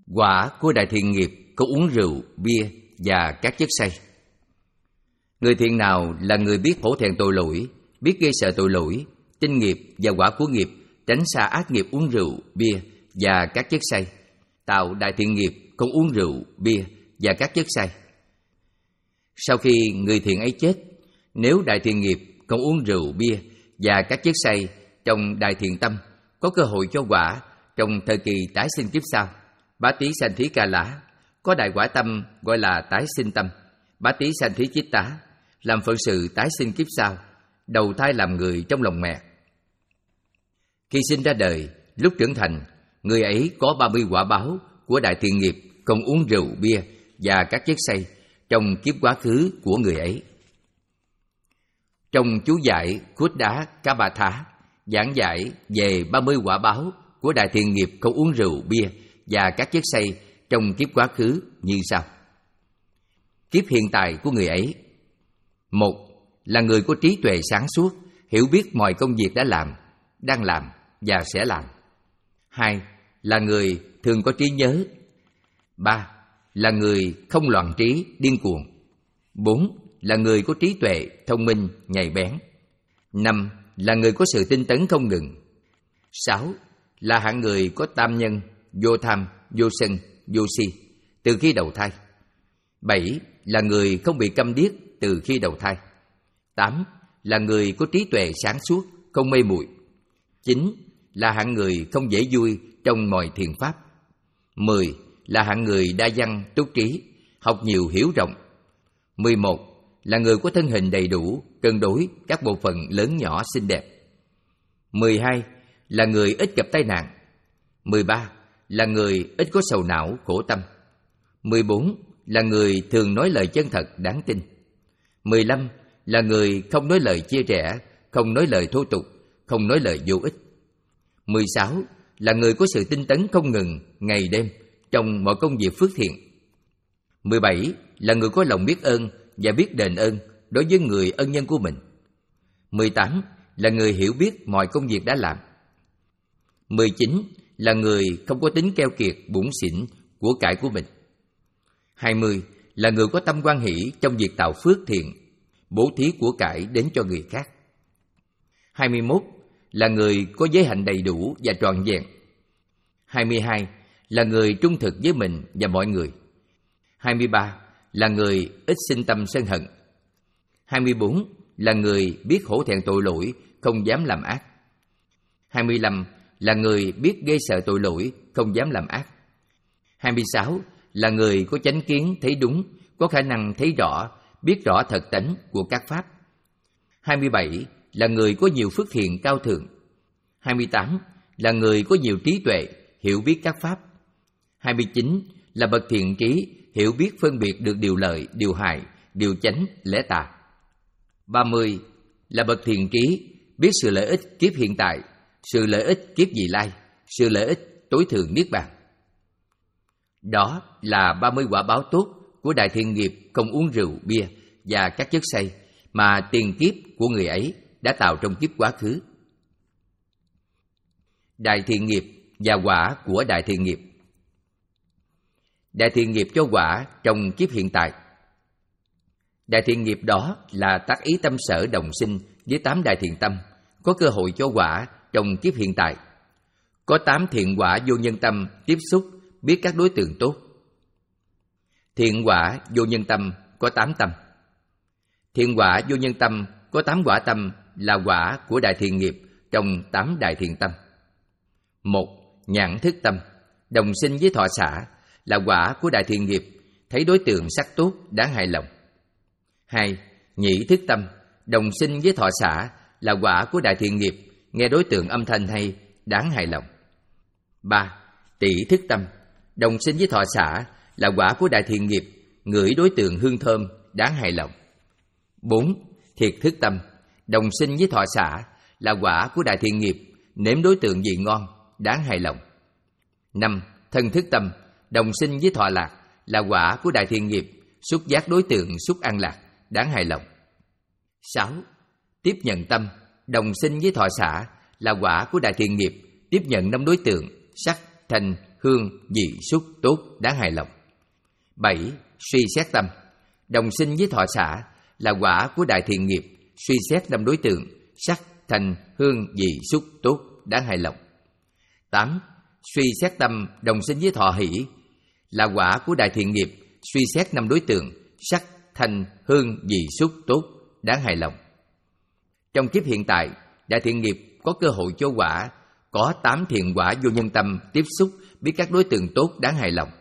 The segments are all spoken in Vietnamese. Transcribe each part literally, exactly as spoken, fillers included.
Quả của đại thiện nghiệp có uống rượu, bia và các chất say. Người thiện nào là người biết hổ thẹn tội lỗi, biết gây sợ tội lỗi, tin nghiệp và quả của nghiệp, tránh xa ác nghiệp uống rượu, bia và các chất say, tạo đại thiện nghiệp không uống rượu, bia và các chất say. Sau khi người thiện ấy chết, nếu đại thiện nghiệp không uống rượu, bia và các chất say trong đại thiện tâm có cơ hội cho quả trong thời kỳ tái sinh kiếp sau, Bá Tí Sanh Thí Ca Lá có đại quả tâm gọi là tái sinh tâm, Bá Tí Sanh Thí Chiết Tá, làm phận sự tái sinh kiếp sau, đầu thai làm người trong lòng mẹ. Khi sinh ra đời, lúc trưởng thành, người ấy có ba mươi quả báo của đại thiện nghiệp không uống rượu, bia và các chất say trong kiếp quá khứ của người ấy. Trong chú giải Khuất Đá Cá Ba Thá giảng giải về ba mươi quả báo của đại thiện nghiệp không uống rượu, bia và các chất say trong kiếp quá khứ như sau. Kiếp hiện tại của người ấy: một là người có trí tuệ sáng suốt, hiểu biết mọi công việc đã làm, đang làm và sẽ làm. Hai là người thường có trí nhớ. Ba là người không loạn trí, điên cuồng. Bốn là người có trí tuệ, thông minh, nhạy bén. Năm là người có sự tinh tấn không ngừng. Sáu là hạng người có tam nhân, vô tham, vô sân, vô si từ khi đầu thai. Bảy là người không bị câm điếc từ khi đầu thai. Tám là người có trí tuệ sáng suốt, không mê muội. Chín là hạng người không dễ vui trong mọi thiện pháp. Mười là hạng người đa văn, túc trí, học nhiều hiểu rộng. Mười một là người có thân hình đầy đủ, cân đối các bộ phận lớn nhỏ xinh đẹp. Mười hai là người ít gặp tai nạn. Mười ba là người ít có sầu não, khổ tâm. Mười bốn là người thường nói lời chân thật, đáng tin. Mười lăm là người không nói lời chia rẽ, không nói lời thô tục, không nói lời vô ích. Mười sáu là người có sự tinh tấn không ngừng, ngày đêm, trong mọi công việc phước thiện. Mười bảy là người có lòng biết ơn và biết đền ơn đối với người ân nhân của mình. Mười tám là người hiểu biết mọi công việc đã làm. Mười chín là người không có tính keo kiệt, bủn xỉn của cải của mình. Hai mươi là người có tâm hoan hỷ trong việc tạo phước thiện, bố thí của cải đến cho người khác. Hai mươi mốt là người có giới hạnh đầy đủ và trọn vẹn. Hai mươi hai là người trung thực với mình và mọi người. Hai mươi ba là người ít sinh tâm sân hận. Hai mươi bốn là người biết hổ thẹn tội lỗi, không dám làm ác. Hai mươi lăm là người biết gây sợ tội lỗi, không dám làm ác. Hai mươi sáu là người có chánh kiến, thấy đúng, có khả năng thấy rõ, biết rõ thật tánh của các pháp. Hai mươi bảy là người có nhiều phước thiện cao thượng. Hai mươi tám là người có nhiều trí tuệ, hiểu biết các pháp. Hai mươi chín là bậc thiện trí, hiểu biết phân biệt được điều lợi, điều hại, điều chánh, lẽ tà. Ba mươi là bậc thiện trí, biết sự lợi ích kiếp hiện tại, sự lợi ích kiếp vị lai, sự lợi ích tối thượng niết bàn. Đó là ba mươi quả báo tốt của đại thiện nghiệp không uống rượu, bia và các chất say mà tiền kiếp của người ấy đã tạo trong kiếp quá khứ. Đại thiện nghiệp và quả của đại thiện nghiệp. Đại thiện nghiệp cho quả trong kiếp hiện tại. Đại thiện nghiệp đó là tác ý tâm sở đồng sinh với tám đại thiện tâm, có cơ hội cho quả trong kiếp hiện tại. Có tám thiện quả vô nhân tâm tiếp xúc, biết các đối tượng tốt. Thiện quả vô nhân tâm có tám tâm. Thiện quả vô nhân tâm có tám quả tâm là quả của đại thiện nghiệp trong tám đại thiện tâm. Một, nhãn thức tâm, đồng sinh với thọ xả, là quả của đại thiện nghiệp, thấy đối tượng sắc tốt, đáng hài lòng. Hai, nhĩ thức tâm, đồng sinh với thọ xả, là quả của đại thiện nghiệp, nghe đối tượng âm thanh hay, đáng hài lòng. Ba, tỷ thức tâm, đồng sinh với thọ xả, là quả của đại thiện nghiệp, ngửi đối tượng hương thơm, đáng hài lòng. Bốn, thiệt thức tâm, đồng sinh với thọ xả, là quả của đại thiện nghiệp, nếm đối tượng vị ngon, đáng hài lòng. Năm, thân thức tâm, đồng sinh với thọ lạc, là quả của đại thiện nghiệp, xúc giác đối tượng xúc an lạc, đáng hài lòng. Sáu, tiếp nhận tâm, đồng sinh với thọ xả, là quả của đại thiện nghiệp, tiếp nhận năm đối tượng sắc, thanh, hương, vị, xúc, tốt, đáng hài lòng. Bảy. Suy xét tâm. Đồng sinh với thọ xả là quả của đại thiện nghiệp, suy xét năm đối tượng, sắc, thanh, hương, vị, xúc, tốt, đáng hài lòng. Tám. Suy xét tâm đồng sinh với thọ hỷ là quả của đại thiện nghiệp, suy xét năm đối tượng, sắc, thanh, hương, vị, xúc, tốt, đáng hài lòng. Trong kiếp hiện tại, đại thiện nghiệp có cơ hội cho quả, có tám thiện quả vô nhân tâm tiếp xúc biết các đối tượng tốt đáng hài lòng.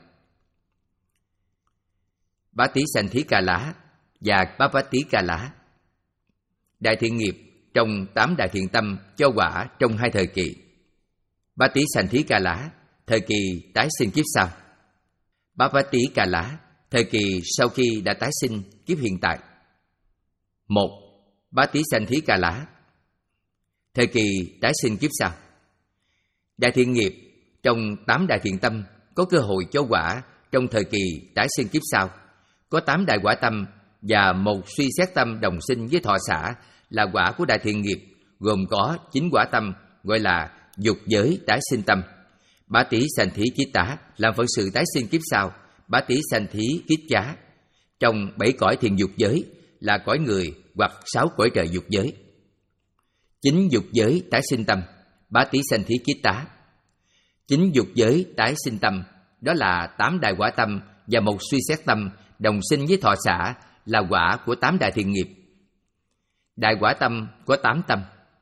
Bá Tí Sanh Thí Ca Lá và Bá Bá Tí Ca Lá. Đại thiện nghiệp trong tám đại thiện tâm cho quả trong hai thời kỳ. Bá Tí Sanh Thí Ca Lá, thời kỳ tái sinh kiếp sau. Bá Bá Tí Ca Lá, thời kỳ sau khi đã tái sinh kiếp hiện tại. Một. Bá Tí Sanh Thí Ca Lá, thời kỳ tái sinh kiếp sau. Đại thiện nghiệp trong tám đại thiện tâm có cơ hội cho quả trong thời kỳ tái sinh kiếp sau. Có tám đại quả tâm và một suy xét tâm đồng sinh với thọ xả là quả của đại thiện nghiệp, gồm có chín quả tâm gọi là dục giới tái sinh tâm. Bá Tí Sanh Thí Kiết Tá làm phận sự tái sinh kiếp sau. Bá Tí Sanh Thí Kiết Chá trong bảy cõi thiện dục giới là cõi người hoặc sáu cõi trời dục giới. Chín dục giới tái sinh tâm. Bá Tí Sanh Thí Kiết Tá. Chín dục giới tái sinh tâm đó là tám đại quả tâm và một suy xét tâm đồng sinh với thọ xả là quả của tám đại thiện nghiệp. Đại quả tâm có tám tâm.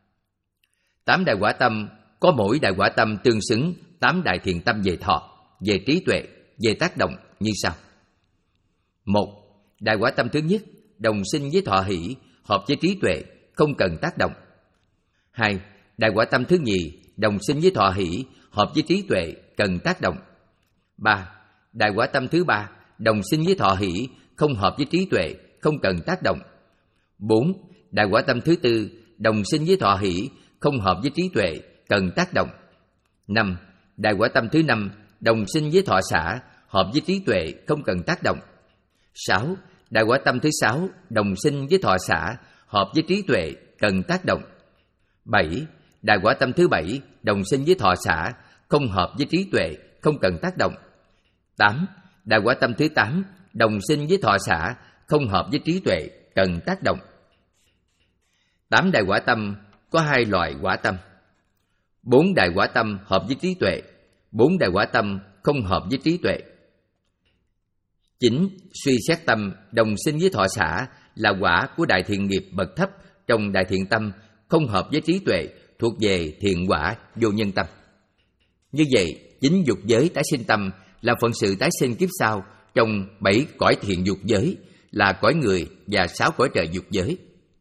Tám đại quả tâm có mỗi đại quả tâm tương xứng tám đại thiện tâm về thọ, về trí tuệ, về tác động như sau. Một. Đại quả tâm thứ nhất đồng sinh với thọ hỷ, hợp với trí tuệ, không cần tác động. Hai. Đại quả tâm thứ nhì đồng sinh với thọ hỷ, hợp với trí tuệ, cần tác động. Ba. Đại quả tâm thứ ba đồng sinh với thọ hỷ, không hợp với trí tuệ, không cần tác động. Bốn. Đại quả tâm thứ tư đồng sinh với thọ hỷ, không hợp với trí tuệ, cần tác động. Năm. Đại quả tâm thứ năm đồng sinh với thọ xả, hợp với trí tuệ, không cần tác động. Sáu. Đại quả tâm thứ sáu đồng sinh với thọ xả, hợp với trí tuệ, cần tác động. Bảy. Đại quả tâm thứ bảy đồng sinh với thọ xả, không hợp với trí tuệ, không cần tác động. Tám. Đại quả tâm thứ tám đồng sinh với thọ xả, không hợp với trí tuệ, cần tác động. Tám đại quả tâm có hai loại quả tâm. Bốn đại quả tâm hợp với trí tuệ, bốn đại quả tâm không hợp với trí tuệ. Chín. Suy xét tâm đồng sinh với thọ xả là quả của đại thiện nghiệp bậc thấp trong đại thiện tâm, không hợp với trí tuệ, thuộc về thiện quả vô nhân tâm. Như vậy, chín dục giới tái sinh tâm là phận sự tái sinh kiếp sau trong bảy cõi thiện dục giới là cõi người và sáu cõi trời dục giới.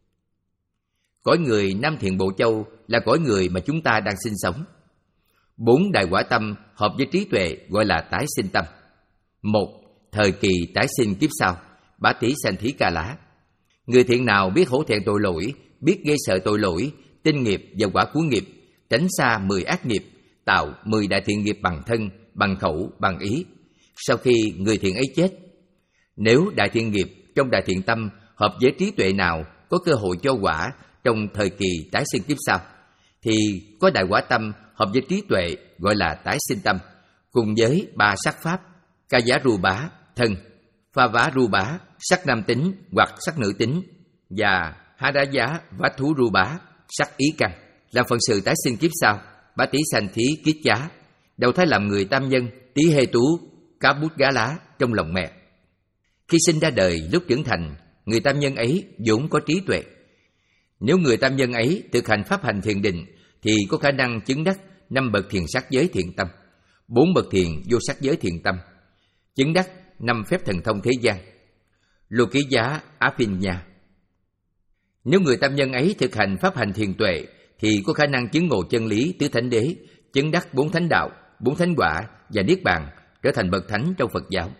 Cõi người Nam Thiện Bộ Châu là cõi người mà chúng ta đang sinh sống. Bốn đại quả tâm hợp với trí tuệ gọi là tái sinh tâm. Một. Thời kỳ tái sinh kiếp sau. Bá Tí Sanh Thí Ca Lá. Người thiện nào biết hổ thẹn tội lỗi, biết ghê sợ tội lỗi, tin nghiệp và quả của nghiệp, tránh xa mười ác nghiệp, tạo mười đại thiện nghiệp bằng thân, bằng khẩu, bằng ý. Sau khi người thiện ấy chết, nếu đại thiện nghiệp trong đại thiện tâm hợp với trí tuệ nào có cơ hội cho quả trong thời kỳ tái sinh kiếp sau, thì có đại quả tâm hợp với trí tuệ gọi là tái sinh tâm, cùng với ba sắc pháp: ca giá ru bá, thân; pha vá ru bá, sắc nam tính hoặc sắc nữ tính; và há đá giá vá thú ru bá, sắc ý căn, làm phận sự tái sinh kiếp sau. Bá Tí Sanh Thí Kiết Chá đầu thai làm người tam nhân, tí hê tú, cá bút gá lá trong lòng mẹ. Khi sinh ra đời, lúc trưởng thành, người tam nhân ấy vốn có trí tuệ. Nếu người tam nhân ấy thực hành pháp hành thiền định thì có khả năng chứng đắc năm bậc thiền sắc giới thiện tâm, bốn bậc thiền vô sắc giới thiện tâm, chứng đắc năm phép thần thông thế gian. Lô Ký Giá Á Phiên Nha. Nếu người tam nhân ấy thực hành pháp hành thiền tuệ thì có khả năng chứng ngộ chân lý tứ thánh đế, chứng đắc bốn thánh đạo, bốn thánh quả và niết bàn, trở thành bậc thánh trong Phật giáo.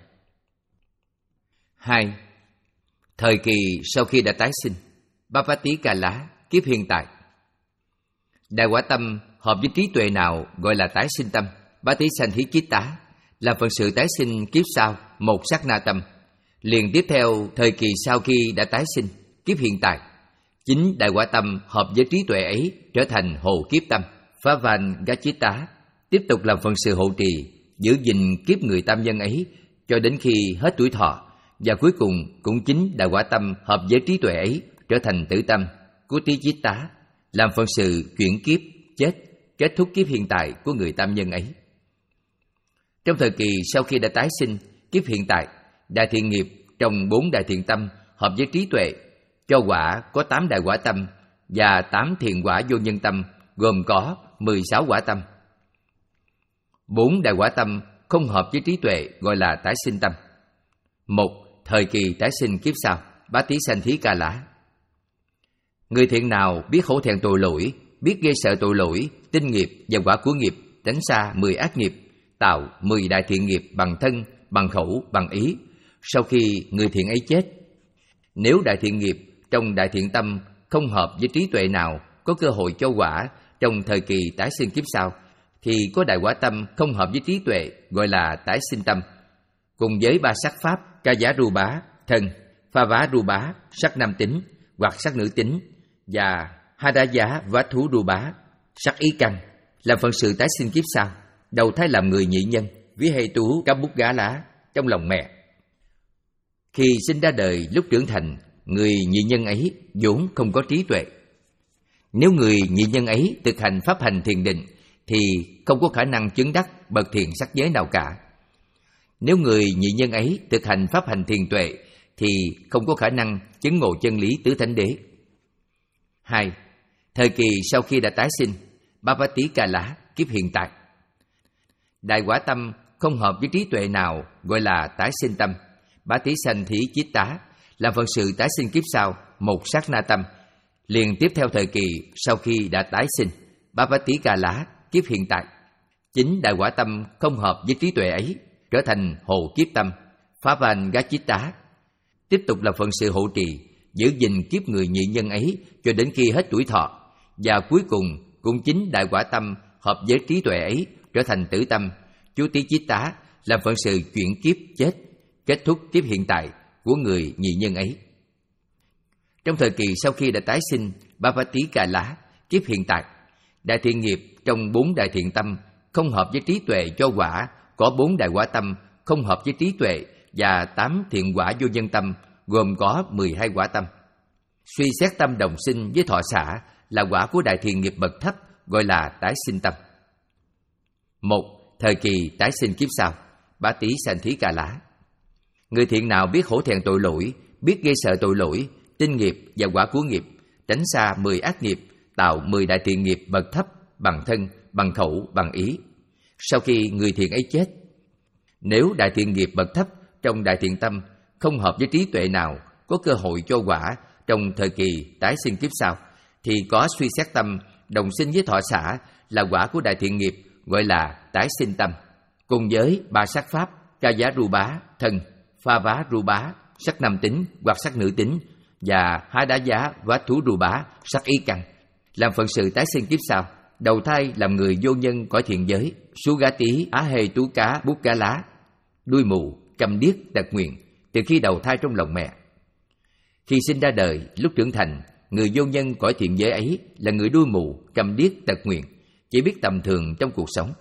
Hai. Thời kỳ sau khi đã tái sinh. Bá Bá Tí Ca Lá, kiếp hiện tại. Đại quả tâm hợp với trí tuệ nào gọi là tái sinh tâm. Bá Tí Sanh Thí Kiết Tá làm phận sự tái sinh kiếp sau một sát na tâm. Liền tiếp theo thời kỳ sau khi đã tái sinh kiếp hiện tại, chính đại quả tâm hợp với trí tuệ ấy trở thành hộ kiếp tâm. Phá Van Gá Chí Tá tiếp tục làm phận sự hộ trì giữ gìn kiếp người tam nhân ấy cho đến khi hết tuổi thọ, và cuối cùng cũng chính đại quả tâm hợp với trí tuệ ấy trở thành tử tâm, Kutichitta, làm phận sự chuyển kiếp, chết, kết thúc kiếp hiện tại của người tam nhân ấy. Trong thời kỳ sau khi đã tái sinh, kiếp hiện tại, đại thiện nghiệp trong bốn đại thiện tâm hợp với trí tuệ, cho quả có tám đại quả tâm và tám thiện quả vô nhân tâm, gồm có mười sáu quả tâm. Bốn đại quả tâm không hợp với trí tuệ gọi là tái sinh tâm. Một, thời kỳ tái sinh kiếp sau, Bá Tí Sanh Thí Ca Lã. Người thiện nào biết hổ thẹn tội lỗi, biết ghê sợ tội lỗi, tinh nghiệp và quả của nghiệp, tránh xa mười ác nghiệp, tạo mười đại thiện nghiệp bằng thân, bằng khẩu, bằng ý, sau khi người thiện ấy chết. Nếu đại thiện nghiệp trong đại thiện tâm không hợp với trí tuệ nào có cơ hội cho quả trong thời kỳ tái sinh kiếp sau, thì có đại quả tâm không hợp với trí tuệ gọi là tái sinh tâm, cùng với ba sắc pháp ca giá ru bá, thân, pha vá ru bá, sắc nam tính hoặc sắc nữ tính, và ha đá giá vá thú ru bá, sắc ý căn, làm phận sự tái sinh kiếp sau, đầu thai làm người nhị nhân, ví hệ tú cá bút gá lá trong lòng mẹ. Khi sinh ra đời lúc trưởng thành, người nhị nhân ấy vốn không có trí tuệ. Nếu người nhị nhân ấy thực hành pháp hành thiền định thì không có khả năng chứng đắc bậc thiện sắc giới nào cả. Nếu người nhị nhân ấy thực hành pháp hành thiền tuệ thì không có khả năng chứng ngộ chân lý tứ thánh đế. Hai, thời kỳ sau khi đã tái sinh, Bhavati Kala, kiếp hiện tại. Đại quả tâm không hợp với trí tuệ nào gọi là tái sinh tâm, Bá Tí Sanh Thí Chitta, làm phận sự tái sinh kiếp sau, một sát na tâm, liền tiếp theo thời kỳ sau khi đã tái sinh, Bhavati Kala, kiếp hiện tại. Chính đại quả tâm không hợp với trí tuệ ấy trở thành hồ kiếp tâm, Phávangācitta, tiếp tục là phận sự hộ trì, giữ gìn kiếp người nhị nhân ấy cho đến khi hết tuổi thọ, và cuối cùng cũng chính đại quả tâm hợp với trí tuệ ấy trở thành tử tâm, Chutichitta, làm phận sự chuyển kiếp chết, kết thúc kiếp hiện tại của người nhị nhân ấy. Trong thời kỳ sau khi đã tái sinh, Bhavati Kala, kiếp hiện tại, đại thiện nghiệp trong bốn đại thiện tâm không hợp với trí tuệ cho quả có bốn đại quả tâm không hợp với trí tuệ và tám thiện quả vô nhân tâm, gồm có mười hai quả tâm. Suy xét tâm đồng sinh với thọ xả là quả của đại thiện nghiệp bậc thấp, gọi là tái sinh tâm. Một, thời kỳ tái sinh kiếp sau, Bá Tí Sanh Thí Ca Lã. Người thiện nào biết hổ thẹn tội lỗi, biết ghê sợ tội lỗi, tinh nghiệp và quả của nghiệp, tránh xa mười ác nghiệp, tạo mười đại thiện nghiệp bậc thấp bằng thân, bằng khẩu, bằng ý, sau khi người thiện ấy chết. Nếu đại thiện nghiệp bậc thấp trong đại thiện tâm không hợp với trí tuệ nào có cơ hội cho quả trong thời kỳ tái sinh kiếp sau, thì có suy xét tâm đồng sinh với thọ xả là quả của đại thiện nghiệp, gọi là tái sinh tâm, cùng với ba sắc pháp ca giá ru bá, thân, pha vá ru bá, sắc nam tính hoặc sắc nữ tính, và há đá giá vá thú ru bá, sắc ý căn, làm phận sự tái sinh kiếp sau, đầu thai làm người vô nhân cõi thiện giới, sú gá tí, á hê tú cá, bút cá lá, đuôi mù, câm điếc, tật nguyền, từ khi đầu thai trong lòng mẹ. Khi sinh ra đời, lúc trưởng thành, người vô nhân cõi thiện giới ấy là người đuôi mù, câm điếc, tật nguyền, chỉ biết tầm thường trong cuộc sống.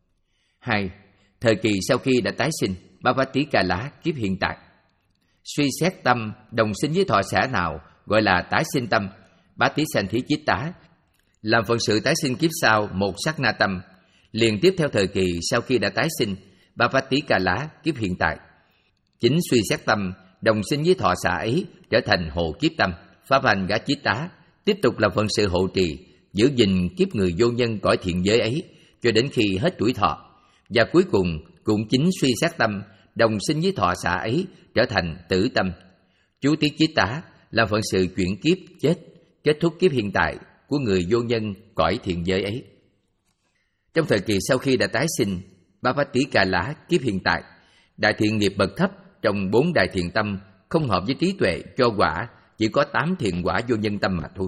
Hai, thời kỳ sau khi đã tái sinh, Bhavati Kala, kiếp hiện tại. Suy xét tâm đồng sinh với thọ xả nào gọi là tái sinh tâm, Bá Tí Sanh Thí Chitta, làm phận sự tái sinh kiếp sau một sát na tâm, liền tiếp theo thời kỳ sau khi đã tái sinh, Bhavati Kala, kiếp hiện tại. Chính suy xét tâm đồng sinh với thọ xả ấy trở thành hộ kiếp tâm, Phávangācitta, tiếp tục làm phận sự hộ trì, giữ gìn kiếp người vô nhân cõi thiện giới ấy cho đến khi hết tuổi thọ, và cuối cùng cũng chính suy xét tâm đồng sinh với thọ xả ấy trở thành tử tâm, Chutichitta, làm phận sự chuyển kiếp chết, kết thúc kiếp hiện tại của người vô nhân cõi thiện giới ấy. Trong thời kỳ sau khi đã tái sinh, Bhavati Kala, kiếp hiện tại, đại thiện nghiệp bậc thấp trong bốn đại thiện tâm không hợp với trí tuệ cho quả chỉ có tám thiện quả vô nhân tâm mà thôi.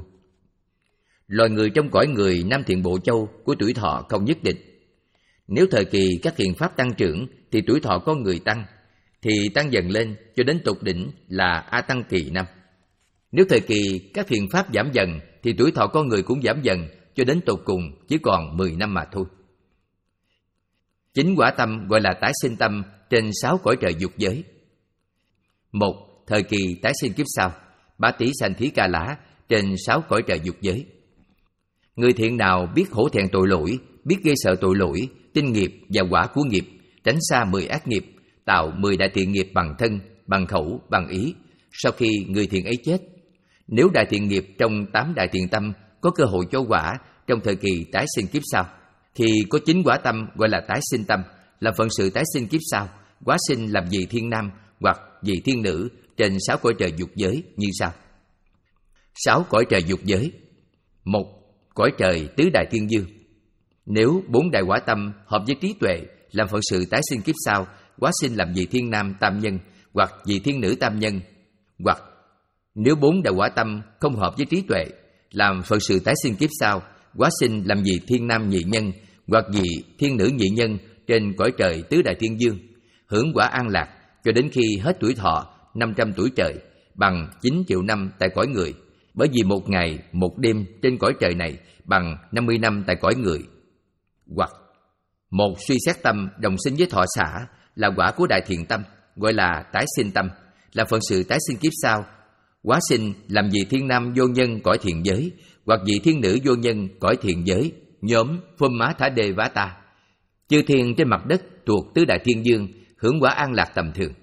Loài người trong cõi người năm thiện bộ châu của tuổi thọ không nhất định. Nếu thời kỳ các thiện pháp tăng trưởng thì tuổi thọ con người tăng, thì tăng dần lên cho đến tột đỉnh là A Tăng kỳ năm. Nếu thời kỳ các thiện pháp giảm dần thì tuổi thọ con người cũng giảm dần cho đến tột cùng chỉ còn mười năm mà thôi. Chính quả tâm gọi là tái sinh tâm trên sáu cõi trời dục giới. Một, thời kỳ tái sinh kiếp sau, Bá Tý Sanh Thí Ca Lá trên sáu cõi trời dục giới. Người thiện nào biết hổ thẹn tội lỗi, biết ghê sợ tội lỗi, tin nghiệp và quả của nghiệp, tránh xa mười ác nghiệp, tạo mười đại thiện nghiệp bằng thân, bằng khẩu, bằng ý, sau khi người thiện ấy chết. Nếu đại thiện nghiệp trong tám đại thiện tâm có cơ hội cho quả trong thời kỳ tái sinh kiếp sau, thì có chính quả tâm gọi là tái sinh tâm, làm phận sự tái sinh kiếp sau, hóa sinh làm vị thiên nam hoặc vị thiên nữ trên sáu cõi trời dục giới như sau. Sáu cõi trời dục giới. Một, cõi trời tứ đại thiên dương. Nếu bốn đại quả tâm hợp với trí tuệ, làm phận sự tái sinh kiếp sau, hóa sinh làm vị thiên nam tam nhân hoặc vị thiên nữ tam nhân, hoặc nếu bốn đại quả tâm không hợp với trí tuệ, làm phận sự tái sinh kiếp sau, hóa sinh làm vị thiên nam nhị nhân hoặc vị thiên nữ nhị nhân trên cõi trời tứ đại thiên dương, hưởng quả an lạc cho đến khi hết tuổi thọ năm trăm tuổi trời, bằng chín triệu năm tại cõi người, bởi vì một ngày một đêm trên cõi trời này bằng năm mươi năm tại cõi người. Hoặc một suy xét tâm đồng sinh với thọ xả là quả của đại thiện tâm, gọi là tái sinh tâm, là phận sự tái sinh kiếp sau, hóa sinh làm vị thiên nam vô nhân cõi thiện giới hoặc vị thiên nữ vô nhân cõi thiện giới, nhóm Phum Má Thá Đê Vá Ta. Chư thiên trên mặt đất thuộc tứ đại thiên dương, hưởng quả an lạc tầm thường.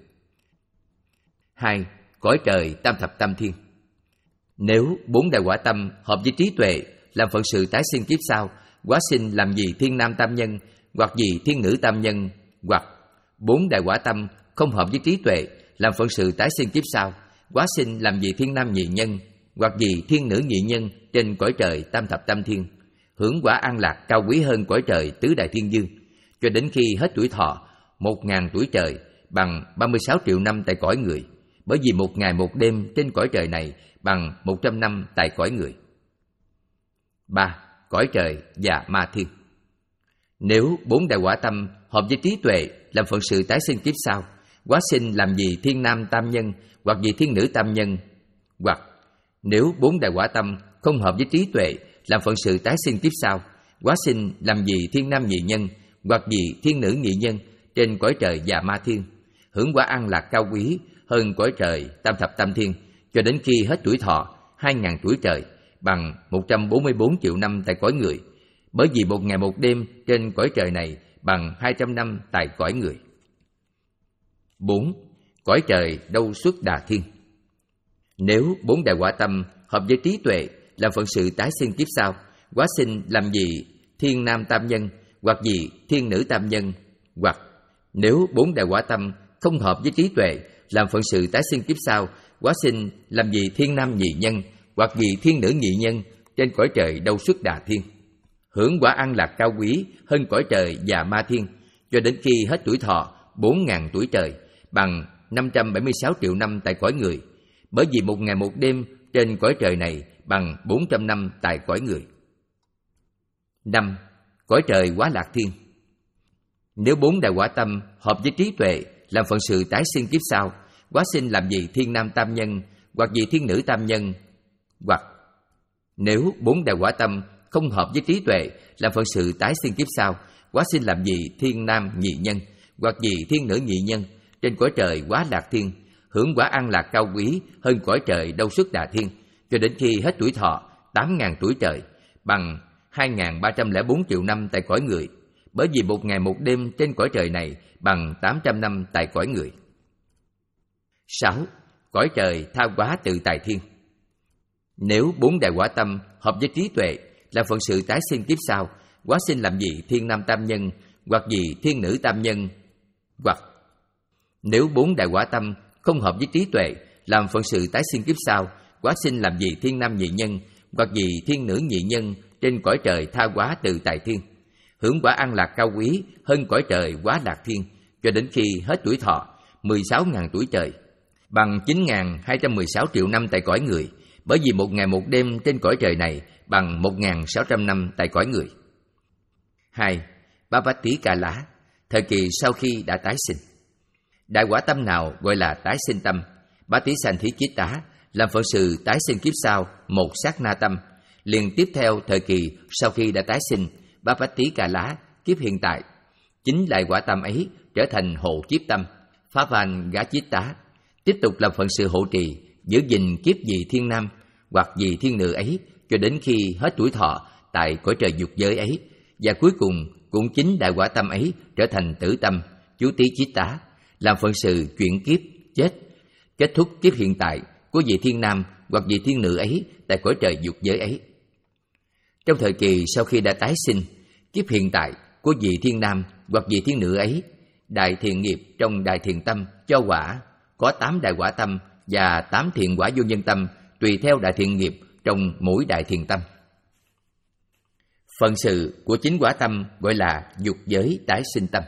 Hai, cõi trời tam thập tam thiên. Nếu bốn đại quả tâm hợp với trí tuệ, làm phận sự tái sinh kiếp sau, hóa sinh làm vị thiên nam tam nhân hoặc vị thiên nữ tam nhân, hoặc bốn đại quả tâm không hợp với trí tuệ, làm phận sự tái sinh kiếp sau, hóa sinh làm vị thiên nam nhị nhân hoặc vị thiên nữ nhị nhân trên cõi trời tam thập tam thiên, hưởng quả an lạc cao quý hơn cõi trời tứ đại thiên dương, cho đến khi hết tuổi thọ một ngàn tuổi trời, bằng ba mươi sáu triệu năm tại cõi người, bởi vì một ngày một đêm trên cõi trời này bằng một trăm năm tại cõi người. Ba, cõi trời và ma thiên. Nếu bốn đại quả tâm hợp với trí tuệ, làm phận sự tái sinh kiếp sau, hóa sinh làm vị thiên nam tam nhân hoặc vị thiên nữ tam nhân, hoặc nếu bốn đại quả tâm không hợp với trí tuệ, làm phận sự tái sinh kiếp sau, hóa sinh làm vị thiên nam nhị nhân hoặc vị thiên nữ nhị nhân trên cõi trời và ma thiên, hưởng quả an lạc cao quý hơn cõi trời tam thập tam thiên, cho đến khi hết tuổi thọ hai ngàn tuổi trời, bằng một trăm bốn mươi bốn triệu năm tại cõi người, bởi vì một ngày một đêm trên cõi trời này bằng hai trăm năm tại cõi người. Bốn, cõi trời Đâu Xuất Đà Thiên. Nếu bốn đại quả tâm hợp với trí tuệ, làm phận sự tái sinh kiếp sau, hóa sinh làm vị thiên nam tam nhân hoặc vị thiên nữ tam nhân, hoặc nếu bốn đại quả tâm không hợp với trí tuệ, làm phận sự tái sinh kiếp sau, hóa sinh làm vị thiên nam nhị nhân hoặc vị thiên nữ nhị nhân trên cõi trời Đâu Xuất Đà Thiên, hưởng quả an lạc cao quý hơn cõi trời và ma thiên, cho đến khi hết tuổi thọ bốn ngàn tuổi trời, bằng năm trăm bảy mươi sáu triệu năm tại cõi người, bởi vì một ngày một đêm trên cõi trời này bằng bốn trăm năm tại cõi người. Năm, cõi trời Quá Lạc Thiên. Nếu bốn đại quả tâm hợp với trí tuệ, làm phận sự tái sinh kiếp sau, hóa sinh làm vị thiên nam tam nhân hoặc vị thiên nữ tam nhân, hoặc nếu bốn đại quả tâm không hợp với trí tuệ, làm phận sự tái sinh kiếp sau, hóa sinh làm vị thiên nam nhị nhân hoặc vị thiên nữ nhị nhân trên cõi trời Quá Lạc Thiên, hưởng quả an lạc cao quý hơn cõi trời Đâu Xuất Đà Thiên, cho đến khi hết tuổi thọ tám ngàn tuổi trời, bằng hai ngàn ba trăm lẻ bốn triệu năm tại cõi người, bởi vì một ngày một đêm trên cõi trời này bằng tám trăm năm tại cõi người. Sáu, cõi trời Tha Hóa Tự Tại Thiên. Nếu bốn đại quả tâm hợp với trí tuệ, làm phận sự tái sinh kiếp sau, hóa sinh làm vị thiên nam tam nhân hoặc vị thiên nữ tam nhân, hoặc nếu bốn đại quả tâm không hợp với trí tuệ, làm phận sự tái sinh kiếp sau, hóa sinh làm vị thiên nam nhị nhân hoặc vị thiên nữ nhị nhân trên cõi trời Tha Hóa Tự Tại Thiên, hưởng quả an lạc cao quý hơn cõi trời Quá Lạc Thiên, cho đến khi hết tuổi thọ mười sáu ngàn tuổi trời, bằng chín ngàn hai trăm mười sáu triệu năm tại cõi người, bởi vì một ngày một đêm trên cõi trời này bằng một ngàn sáu trăm năm tại cõi người. Hai, Bá Bá Tý Ca Lá, thời kỳ sau khi đã tái sinh. Đại quả tâm nào gọi là tái sinh tâm, Bá Tý Sanh Thí Chiết Tá, làm phận sự tái sinh kiếp sau một sát na tâm, liền tiếp theo thời kỳ sau khi đã tái sinh, Bá Bá Tý Ca Lá, kiếp hiện tại, Chính lại quả tâm ấy trở thành hộ kiếp tâm, phá van gá chít tá, tiếp tục làm phận sự hộ trì, giữ gìn kiếp vị thiên nam hoặc vị thiên nữ ấy cho đến khi hết tuổi thọ tại cõi trời dục giới ấy, và cuối cùng cũng chính đại quả tâm ấy trở thành tử tâm, chú tí chít tá, làm phận sự chuyển kiếp, chết, kết thúc kiếp hiện tại của vị thiên nam hoặc vị thiên nữ ấy tại cõi trời dục giới ấy. Trong thời kỳ sau khi đã tái sinh, kiếp hiện tại của vị thiên nam hoặc vị thiên nữ ấy, đại thiện nghiệp trong đại thiện tâm cho quả có tám đại quả tâm và tám thiện quả vô nhân tâm tùy theo đại thiện nghiệp trong mỗi đại thiện tâm. Phận sự của chính quả tâm gọi là dục giới tái sinh tâm.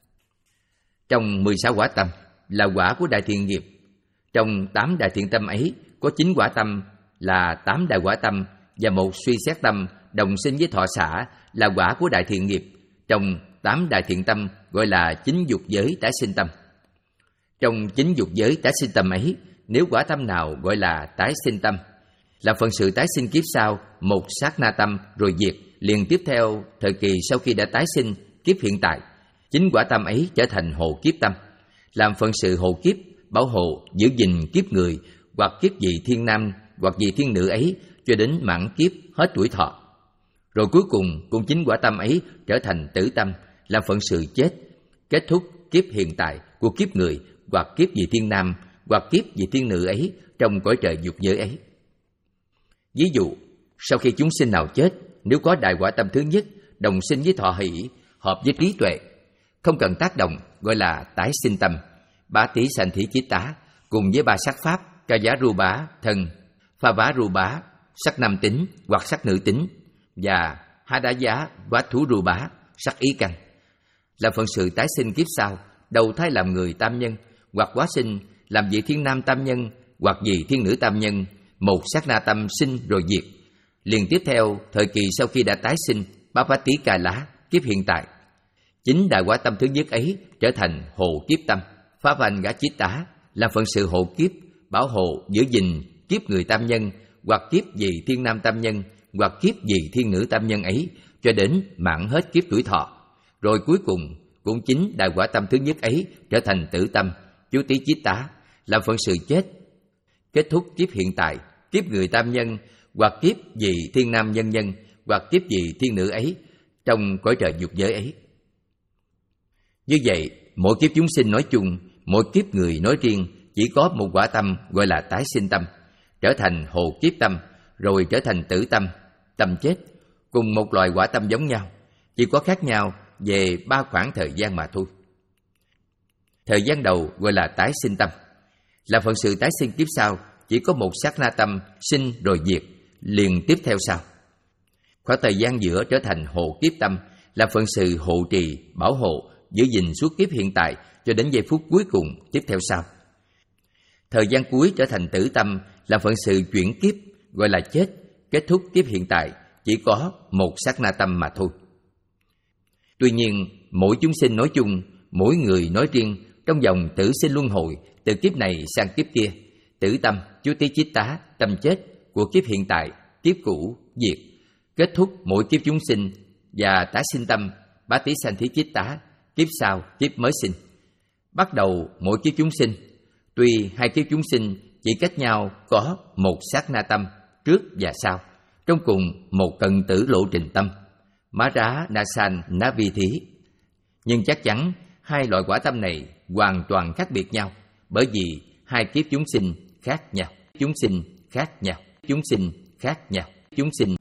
Trong mười sáu quả tâm là quả của đại thiện nghiệp. Trong tám đại thiện tâm ấy có chín quả tâm là tám đại quả tâm và một suy xét tâm đồng sinh với thọ xả là quả của đại thiện nghiệp. Trong tám đại thiện tâm gọi là chín dục giới tái sinh tâm. Trong chín dục giới tái sinh tâm ấy, nếu quả tâm nào gọi là tái sinh tâm, là phận sự tái sinh kiếp sau, một sát na tâm rồi diệt, liền tiếp theo thời kỳ sau khi đã tái sinh kiếp hiện tại, chính quả tâm ấy trở thành hộ kiếp tâm, làm phận sự hộ kiếp, bảo hộ, giữ gìn kiếp người hoặc kiếp vị thiên nam hoặc vị thiên nữ ấy cho đến mãn kiếp hết tuổi thọ. Rồi cuối cùng cũng chính quả tâm ấy trở thành tử tâm, làm phận sự chết, kết thúc kiếp hiện tại của kiếp người hoặc kiếp vị thiên nam hoặc kiếp vị thiên nữ ấy trong cõi trời dục giới ấy. Ví dụ, sau khi chúng sinh nào chết, nếu có đại quả tâm thứ nhất đồng sinh với thọ hỷ, hợp với trí tuệ, không cần tác động, gọi là tái sinh tâm, bá tí sanh thí chiết tá, cùng với ba sắc pháp ca giá ru bá thân, pha vá ru bá sắc nam tính hoặc sắc nữ tính, và há đá giá vát thú ru bá sắc ý căn, là phận sự tái sinh kiếp sau, đầu thai làm người tam nhân, hoặc hóa sinh làm vị thiên nam tam nhân hoặc vị thiên nữ tam nhân, một sát na tâm sinh rồi diệt. Liền tiếp theo thời kỳ sau khi đã tái sinh bá bá tí ca lá kiếp hiện tại, chính đại quả tâm thứ nhất ấy trở thành hộ kiếp tâm, phá van gá chít tá, làm phận sự hộ kiếp, bảo hộ, giữ gìn kiếp người tam nhân hoặc kiếp vị thiên nam tam nhân hoặc kiếp vị thiên nữ tam nhân ấy cho đến mãn hết kiếp tuổi thọ. Rồi cuối cùng cũng chính đại quả tâm thứ nhất ấy trở thành tử tâm, chú tí chít tá, làm phận sự chết, kết thúc kiếp hiện tại, kiếp người tam nhân hoặc kiếp vị thiên nam nhân nhân hoặc kiếp vị thiên nữ ấy trong cõi trời dục giới ấy. Như vậy, mỗi kiếp chúng sinh nói chung, mỗi kiếp người nói riêng chỉ có một quả tâm gọi là tái sinh tâm, trở thành hộ kiếp tâm, rồi trở thành tử tâm, tâm chết, cùng một loài quả tâm giống nhau, chỉ có khác nhau về ba khoảng thời gian mà thôi. Thời gian đầu gọi là tái sinh tâm, là phận sự tái sinh kiếp sau chỉ có một sát na tâm sinh rồi diệt, liền tiếp theo sau. Khoảng thời gian giữa trở thành hộ kiếp tâm, là phận sự hộ trì, bảo hộ, giữ gìn suốt kiếp hiện tại cho đến giây phút cuối cùng tiếp theo sau. Thời gian cuối trở thành tử tâm, là phận sự chuyển kiếp, gọi là chết, kết thúc kiếp hiện tại chỉ có một sát na tâm mà thôi. Tuy nhiên, mỗi chúng sinh nói chung, mỗi người nói riêng, trong vòng tử sinh luân hồi từ kiếp này sang kiếp kia, tử tâm, chú tí chít tá, tâm chết của kiếp hiện tại, kiếp cũ, diệt, kết thúc mỗi kiếp chúng sinh, và tái sinh tâm, bá tí sanh thí chít tá, kiếp sau, kiếp mới sinh. Bắt đầu mỗi kiếp chúng sinh, tuy hai kiếp chúng sinh chỉ cách nhau có một sát na tâm trước và sau, trong cùng một cận tử lộ trình tâm, má rá na san na vi thí. Nhưng chắc chắn hai loại quả tâm này hoàn toàn khác biệt nhau, bởi vì hai kiếp chúng sinh khác nhau, chúng sinh khác nhau, chúng sinh khác nhau, chúng sinh.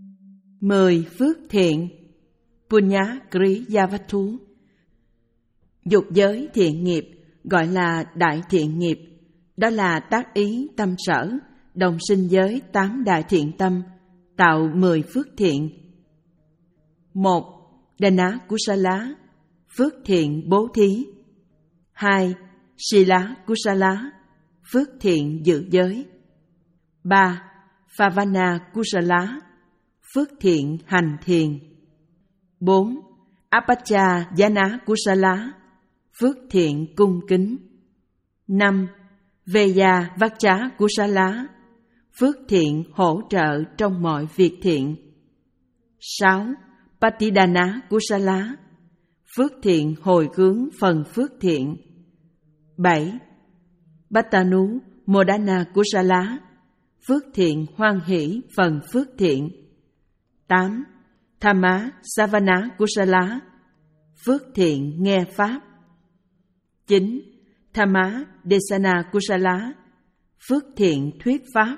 Mời phước thiện Punya Kriyavattu. Dục giới thiện nghiệp gọi là đại thiện nghiệp, đó là tác ý tâm sở, đồng sinh giới tám đại thiện tâm, tạo mười phước thiện. Một. Dana Kusala, phước thiện bố thí. Hai. Sila Kusala, phước thiện giữ giới. Ba. Phavana Kusala, phước thiện hành thiền. Bốn. Apacha Jana Kusala, phước thiện cung kính. Năm. Veya Vacha Kusala, phước thiện hỗ trợ trong mọi việc thiện. Sáu. Patidana Kusala, phước thiện hồi hướng phần phước thiện. Bảy. Battanu Modana Kusala, phước thiện hoan hỷ phần phước thiện. Tám. Thamma Savana Kusala, phước thiện nghe pháp. Chín. Thamma Desana Kusala, phước thiện thuyết pháp.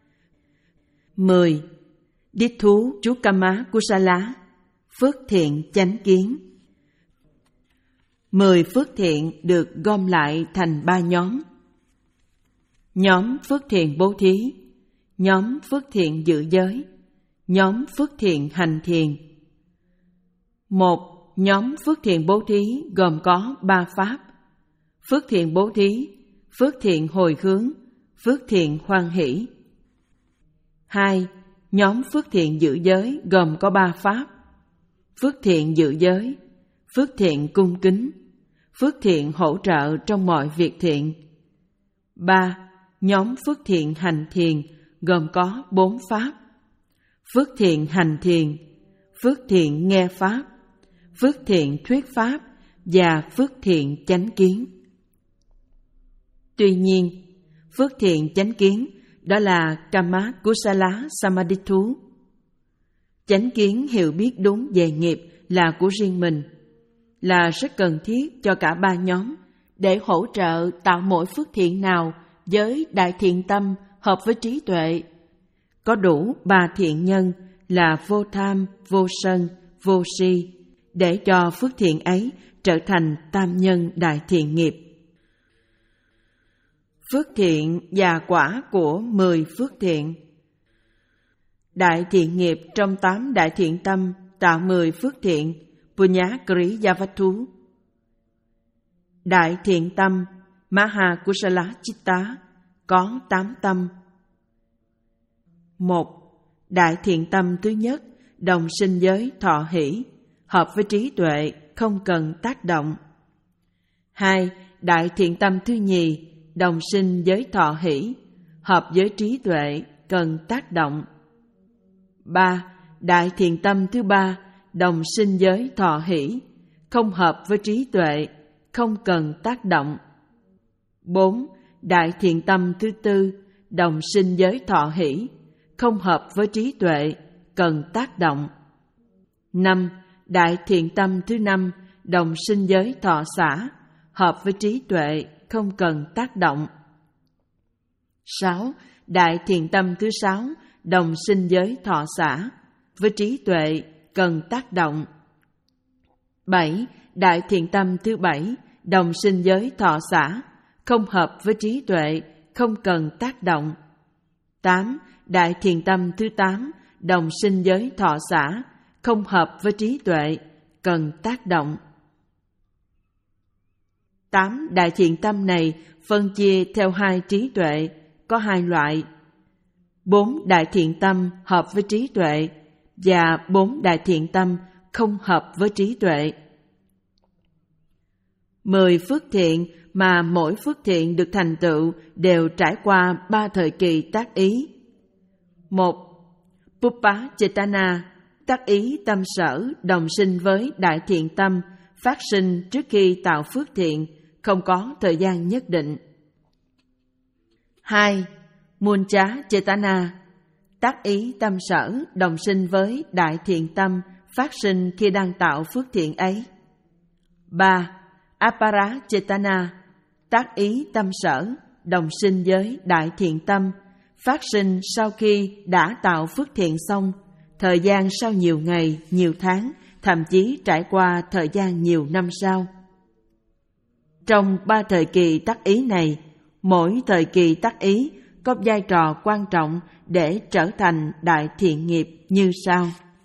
Mười. Dithu Chukama Kusala, phước thiện chánh kiến. Mười phước thiện được gom lại thành ba nhóm. Nhóm phước thiện bố thí, nhóm phước thiện giữ giới, nhóm phước thiện hành thiền. Một. Nhóm phước thiện bố thí gồm có ba pháp: phước thiện bố thí, phước thiện hồi hướng, phước thiện hoan hỷ. Hai. Nhóm phước thiện giữ giới gồm có ba pháp: phước thiện giữ giới, phước thiện cung kính, phước thiện hỗ trợ trong mọi việc thiện. Ba. Nhóm phước thiện hành thiền gồm có bốn pháp: phước thiện hành thiền, phước thiện nghe pháp, phước thiện thuyết pháp và phước thiện chánh kiến. Tuy nhiên, phước thiện chánh kiến đó là Kama Kusala Samadithu. Chánh kiến hiểu biết đúng về nghiệp là của riêng mình, là rất cần thiết cho cả ba nhóm để hỗ trợ tạo mỗi phước thiện nào với đại thiện tâm hợp với trí tuệ. Có đủ ba thiện nhân là vô tham, vô sân, vô si để cho phước thiện ấy trở thành tam nhân đại thiện nghiệp. Phước thiện và quả của mười phước thiện. Đại thiện nghiệp trong tám đại thiện tâm tạo mười phước thiện, Punya Kriyavattu. Đại thiện tâm Maha Kusala Chitta có tám tâm. Một. Đại thiện tâm thứ nhất, đồng sinh giới thọ hỷ, hợp với trí tuệ, không cần tác động. Hai. Đại thiện tâm thứ nhì, đồng sinh giới thọ hỷ, hợp với trí tuệ, cần tác động. Ba. Đại thiện tâm thứ ba, đồng sinh giới thọ hỷ, không hợp với trí tuệ, không cần tác động. Bốn. Đại thiện tâm thứ tư, đồng sinh giới thọ hỷ, không hợp với trí tuệ, cần tác động. Năm. Đại thiện tâm thứ năm, đồng sinh giới thọ xả, hợp với trí tuệ, không cần tác động. Sáu. Đại thiện tâm thứ sáu, đồng sinh giới thọ xả, với trí tuệ, cần tác động. Bảy. Đại thiện tâm thứ bảy, đồng sinh giới thọ xả, không hợp với trí tuệ, không cần tác động. Tám. Đại thiện tâm thứ tám, đồng sinh giới thọ xả, không hợp với trí tuệ, cần tác động. Tám đại thiện tâm này phân chia theo hai trí tuệ, có hai loại. Bốn đại thiện tâm hợp với trí tuệ và bốn đại thiện tâm không hợp với trí tuệ. Mười phước thiện mà mỗi phước thiện được thành tựu đều trải qua ba thời kỳ tác ý. Một. Pupa Chetana, tác ý tâm sở đồng sinh với đại thiện tâm, phát sinh trước khi tạo phước thiện, không có thời gian nhất định. Hai. Muncha Chetana, tác ý tâm sở đồng sinh với đại thiện tâm, phát sinh khi đang tạo phước thiện ấy. Ba. Apara Chetana, tác ý tâm sở đồng sinh với đại thiện tâm, phát sinh sau khi đã tạo phước thiện xong, thời gian sau nhiều ngày, nhiều tháng, thậm chí trải qua thời gian nhiều năm sau. Trong ba thời kỳ tác ý này, mỗi thời kỳ tác ý có vai trò quan trọng để trở thành đại thiện nghiệp như sau.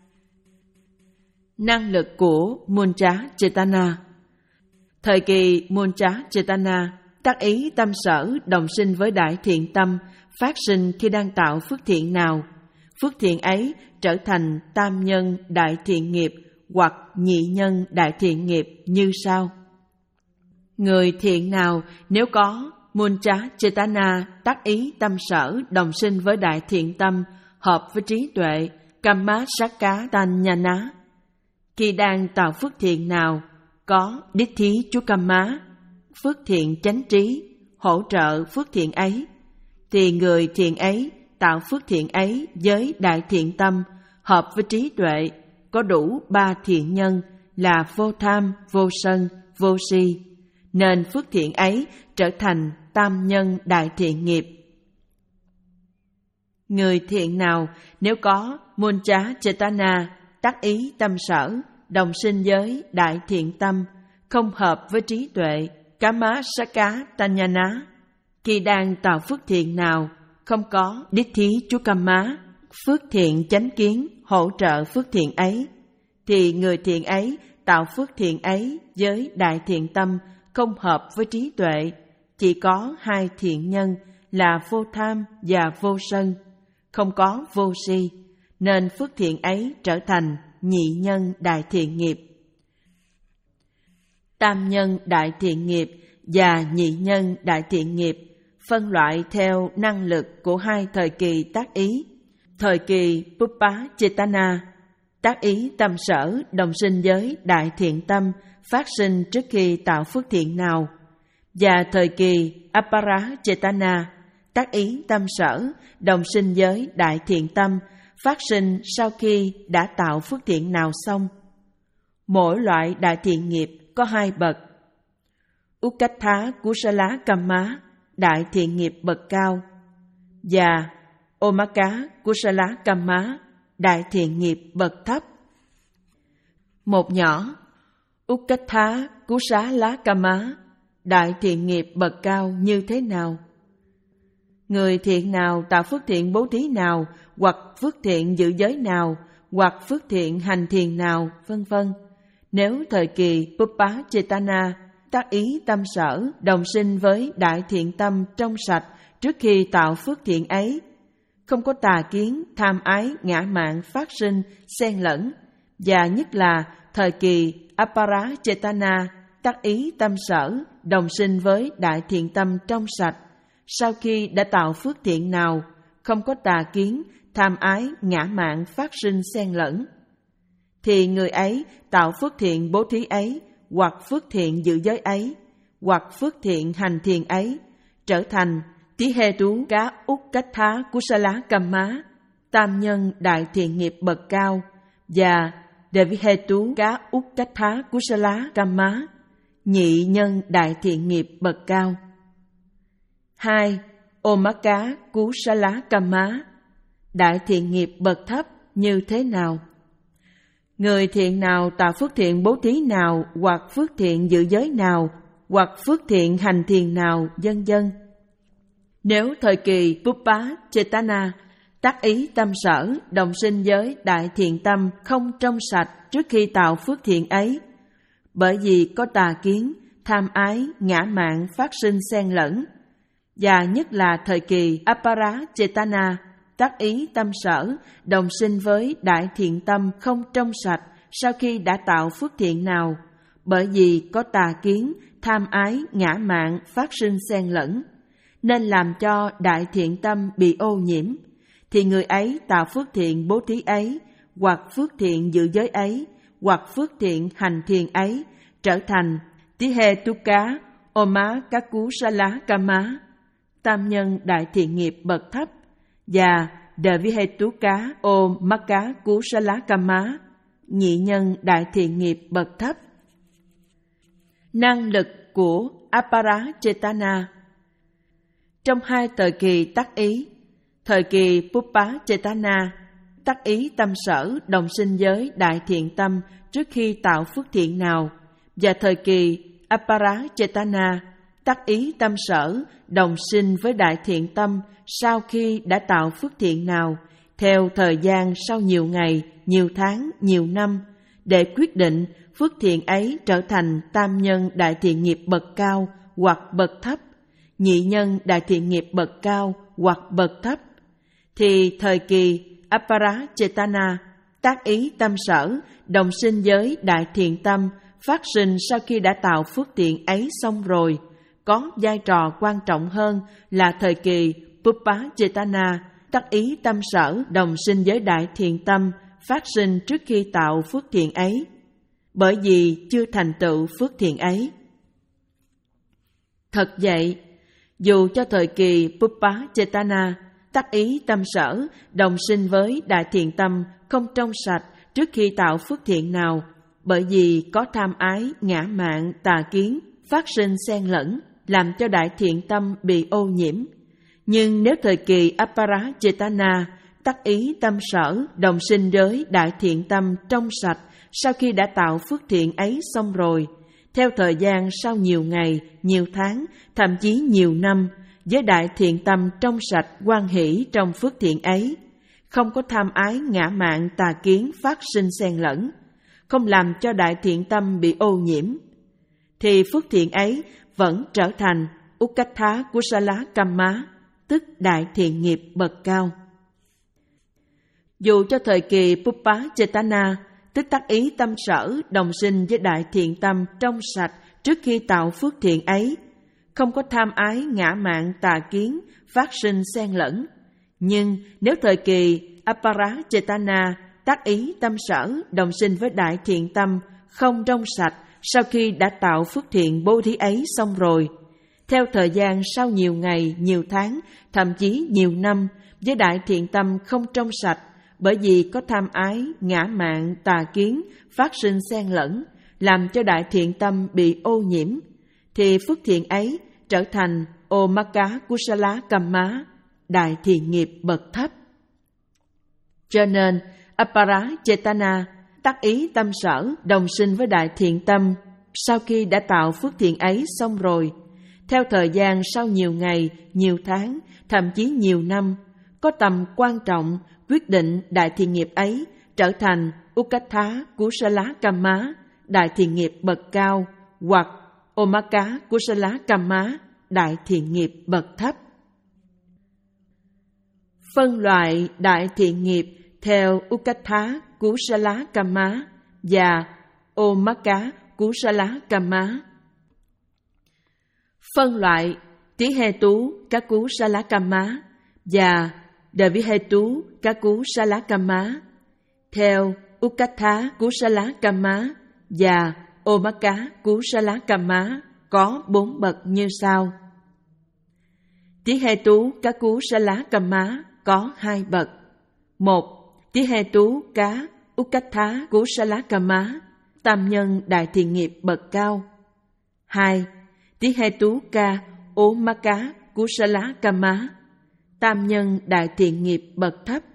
Năng lực của Muncha Chetana. Thời kỳ Muncha Chetana, tác ý tâm sở đồng sinh với đại thiện tâm phát sinh khi đang tạo phước thiện nào. Phước thiện ấy trở thành tam nhân đại thiện nghiệp hoặc nhị nhân đại thiện nghiệp như sau. Người thiện nào nếu có Muncha Chetana tác ý tâm sở đồng sinh với đại thiện tâm hợp với trí tuệ Kamma Sakka Tanyana, khi đang tạo phước thiện nào có đích thí chú Kamma, phước thiện chánh trí hỗ trợ phước thiện ấy, thì người thiện ấy tạo phước thiện ấy với đại thiện tâm hợp với trí tuệ có đủ ba thiện nhân là vô tham, vô sân, vô si, nên phước thiện ấy trở thành tam nhân đại thiện nghiệp. Người thiện nào nếu có Muncha Chetana tác ý tâm sở đồng sinh với đại thiện tâm không hợp với trí tuệ Kamma Sakka Tanyana, khi đang tạo phước thiện nào không có đích thí chú Kamma, phước thiện chánh kiến hỗ trợ phước thiện ấy, thì người thiện ấy tạo phước thiện ấy với đại thiện tâm không hợp với trí tuệ, chỉ có hai thiện nhân là vô tham và vô sân, không có vô si, nên phước thiện ấy trở thành nhị nhân đại thiện nghiệp. Tam nhân đại thiện nghiệp và nhị nhân đại thiện nghiệp phân loại theo năng lực của hai thời kỳ tác ý. Thời kỳ Pupa Chetana, tác ý tâm sở đồng sinh với đại thiện tâm phát sinh trước khi tạo phước thiện nào, và thời kỳ Apara Chetana, tác ý tâm sở đồng sinh với đại thiện tâm phát sinh sau khi đã tạo phước thiện nào xong. Mỗi loại đại thiện nghiệp có hai bậc. Ukkatha Kusala Kamma, đại thiện nghiệp bậc cao, và Omaka Kusala Kamma, đại thiện nghiệp bậc thấp. Một nhỏ, Ukkatha Kusala Kamma, đại thiện nghiệp bậc cao như thế nào? Người thiện nào tạo phước thiện bố thí nào, hoặc phước thiện giữ giới nào, hoặc phước thiện hành thiền nào, vân vân. Nếu thời kỳ Pupa Chetana, tác ý tâm sở đồng sinh với đại thiện tâm trong sạch trước khi tạo phước thiện ấy, không có tà kiến, tham ái, ngã mạn phát sinh, xen lẫn, và nhất là thời kỳ Apara Chetana, tác ý tâm sở đồng sinh với đại thiện tâm trong sạch, sau khi đã tạo phước thiện nào, không có tà kiến, tham ái, ngã mạn phát sinh xen lẫn, thì người ấy tạo phước thiện bố thí ấy, hoặc phước thiện giữ giới ấy, hoặc phước thiện hành thiền ấy, trở thành Tí hê tú cá Ukkatha Kusala Kamma, tam nhân đại thiện nghiệp bậc cao, và Devihetu cá Ukkatha Kusala Kamma, nhị nhân đại thiện nghiệp bậc cao. Hai. Omaka Kusala Kamma, đại thiện nghiệp bậc thấp như thế nào? Người thiện nào tạo phước thiện bố thí nào, hoặc phước thiện giữ giới nào, hoặc phước thiện hành thiền nào, vân vân. Nếu thời kỳ Pupa Chetana, tác ý tâm sở đồng sinh với đại thiện tâm không trong sạch trước khi tạo phước thiện ấy, bởi vì có tà kiến, tham ái, ngã mạn phát sinh xen lẫn, và nhất là thời kỳ Apara Chetana, tác ý tâm sở đồng sinh với đại thiện tâm không trong sạch sau khi đã tạo phước thiện nào, bởi vì có tà kiến, tham ái, ngã mạn phát sinh xen lẫn, nên làm cho đại thiện tâm bị ô nhiễm, thì người ấy tạo phước thiện bố thí ấy, hoặc phước thiện giữ giới ấy, hoặc phước thiện hành thiền ấy, trở thành Tí hê tú cá Oma Kaku Sala Kamma, tam nhân đại thiện nghiệp bậc thấp, và Devihetuka Omaka Kusala Kamma, nhị nhân đại thiện nghiệp bậc thấp. Năng lực của Apara Chetana. Trong hai thời kỳ tác ý, thời kỳ Pupa Chetana, tác ý tâm sở đồng sinh với đại thiện tâm trước khi tạo phước thiện nào, và thời kỳ Aparajitana, tác ý tâm sở, đồng sinh với đại thiện tâm sau khi đã tạo phước thiện nào, theo thời gian sau nhiều ngày, nhiều tháng, nhiều năm, để quyết định phước thiện ấy trở thành tam nhân đại thiện nghiệp bậc cao hoặc bậc thấp, nhị nhân đại thiện nghiệp bậc cao hoặc bậc thấp, thì thời kỳ Aparajitana, tác ý tâm sở, đồng sinh với đại thiện tâm phát sinh sau khi đã tạo phước thiện ấy xong rồi, có vai trò quan trọng hơn là thời kỳ Puppajitana, tác ý tâm sở đồng sinh với đại thiện tâm phát sinh trước khi tạo phước thiện ấy, bởi vì chưa thành tựu phước thiện ấy. Thật vậy, dù cho thời kỳ Puppajitana, tác ý tâm sở đồng sinh với đại thiện tâm không trong sạch trước khi tạo phước thiện nào, bởi vì có tham ái, ngã mạn, tà kiến phát sinh xen lẫn, làm cho đại thiện tâm bị ô nhiễm. Nhưng nếu thời kỳ Aparajitana, tác ý tâm sở đồng sinh với đại thiện tâm trong sạch sau khi đã tạo phước thiện ấy xong rồi, theo thời gian sau nhiều ngày, nhiều tháng, thậm chí nhiều năm, với đại thiện tâm trong sạch hoan hỷ trong phước thiện ấy, không có tham ái, ngã mạn, tà kiến phát sinh xen lẫn, không làm cho đại thiện tâm bị ô nhiễm, thì phước thiện ấy vẫn trở thành Ukkatha Kusala Kamma, tức đại thiện nghiệp bậc cao. Dù cho thời kỳ Puppajitana, tức tác ý tâm sở đồng sinh với đại thiện tâm trong sạch trước khi tạo phước thiện ấy, không có tham ái, ngã mạn, tà kiến phát sinh xen lẫn, nhưng nếu thời kỳ Aparajitana, tác ý tâm sở đồng sinh với đại thiện tâm không trong sạch sau khi đã tạo phước thiện bố thí ấy xong rồi, theo thời gian sau nhiều ngày, nhiều tháng, thậm chí nhiều năm, với đại thiện tâm không trong sạch, bởi vì có tham ái, ngã mạn, tà kiến phát sinh xen lẫn, làm cho đại thiện tâm bị ô nhiễm, thì phước thiện ấy trở thành Omaka Kusala Kamma, đại thiện nghiệp bậc thấp. Cho nên, Aparajitana, tác ý tâm sở đồng sinh với đại thiện tâm sau khi đã tạo phước thiện ấy xong rồi, theo thời gian sau nhiều ngày, nhiều tháng, thậm chí nhiều năm, có tầm quan trọng quyết định đại thiện nghiệp ấy trở thành Ukkatha Kusala Kamma, đại thiện nghiệp bậc cao, hoặc Omaka Kusala Kamma, đại thiện nghiệp bậc thấp. Phân loại đại thiện nghiệp theo Ukkatha Kusala Kamma và Omaka Kusala Kamma. Phân loại Tihetu Kakusala Kamma và Dvihetu Kakusala Kamma theo Ukkatha Kusala Kamma và Omaka Kusala Kamma có bốn bậc như sau. Tihetu Kakusala Kamma có hai bậc. Một, Tihetu Cá Ukkatha Kusala Kamma, tam nhân đại thiện nghiệp bậc cao. Hai, Tihetu Ka Omaka Kusala Kamma, tam nhân đại thiện nghiệp bậc thấp.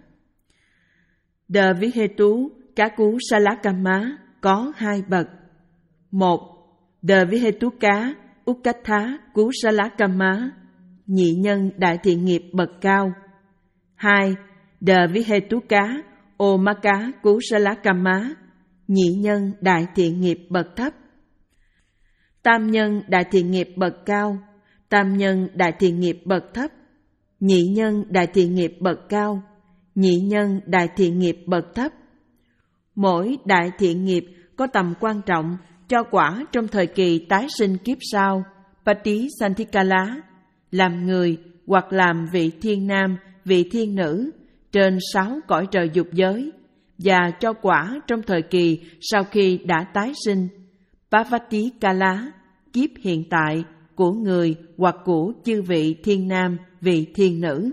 Dvihetu Kakusala Kamma có hai bậc. Một, Dvihetu Ka Ukkatha Kusala Kamma, nhị nhân đại thiện nghiệp bậc cao. Hai, Dvihetu Ka Omaka Kusala Kamma, nhị nhân đại thiện nghiệp bậc thấp. Tam nhân đại thiện nghiệp bậc cao, tam nhân đại thiện nghiệp bậc thấp, nhị nhân đại thiện nghiệp bậc cao, nhị nhân đại thiện nghiệp bậc thấp. Mỗi đại thiện nghiệp có tầm quan trọng cho quả trong thời kỳ tái sinh kiếp sau, Patisanthikkala, làm người hoặc làm vị thiên nam, vị thiên nữ trên sáu cõi trời dục giới, và cho quả trong thời kỳ sau khi đã tái sinh, Pavatikala, kiếp hiện tại của người hoặc của chư vị thiên nam, vị thiên nữ.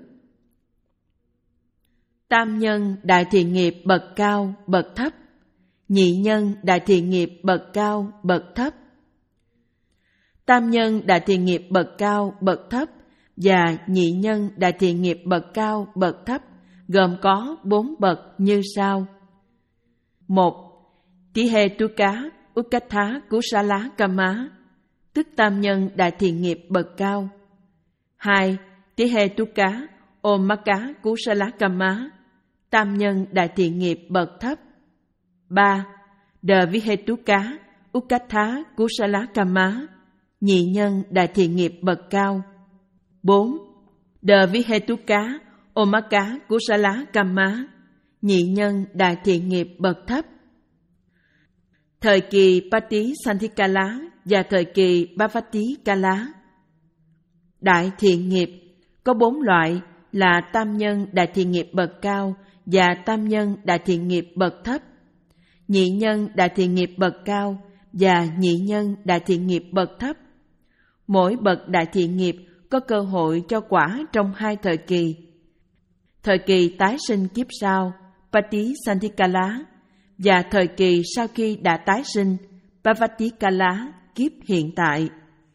Tam nhân đại thiện nghiệp bậc cao, bậc thấp, nhị nhân đại thiện nghiệp bậc cao, bậc thấp. Tam nhân đại thiện nghiệp bậc cao, bậc thấp và nhị nhân đại thiện nghiệp bậc cao, bậc thấp gồm có bốn bậc như sau. Một, Tihetuka Ukkatha Kusala Kamma, tức tam nhân đại thiện nghiệp bậc cao. Hai. Tihetuka Omaka Kusala Kamma, tam nhân đại thiện nghiệp bậc thấp. Ba. Dvihetuka Ukatha Kusala Kamma, nhị nhân đại thiện nghiệp bậc cao. Bốn. Dvihetuka Omaka Kusala Kamma, nhị nhân đại thiện nghiệp bậc thấp. Thời kỳ Patisandhikala và thời kỳ Bhavatikala. Đại thiện nghiệp có bốn loại là tam nhân đại thiện nghiệp bậc cao và tam nhân đại thiện nghiệp bậc thấp, nhị nhân đại thiện nghiệp bậc cao và nhị nhân đại thiện nghiệp bậc thấp. Mỗi bậc đại thiện nghiệp có cơ hội cho quả trong hai thời kỳ. Thời kỳ tái sinh kiếp sau, Patisandhikala, và thời kỳ sau khi đã tái sinh, Bhavatikala, kiếp hiện tại.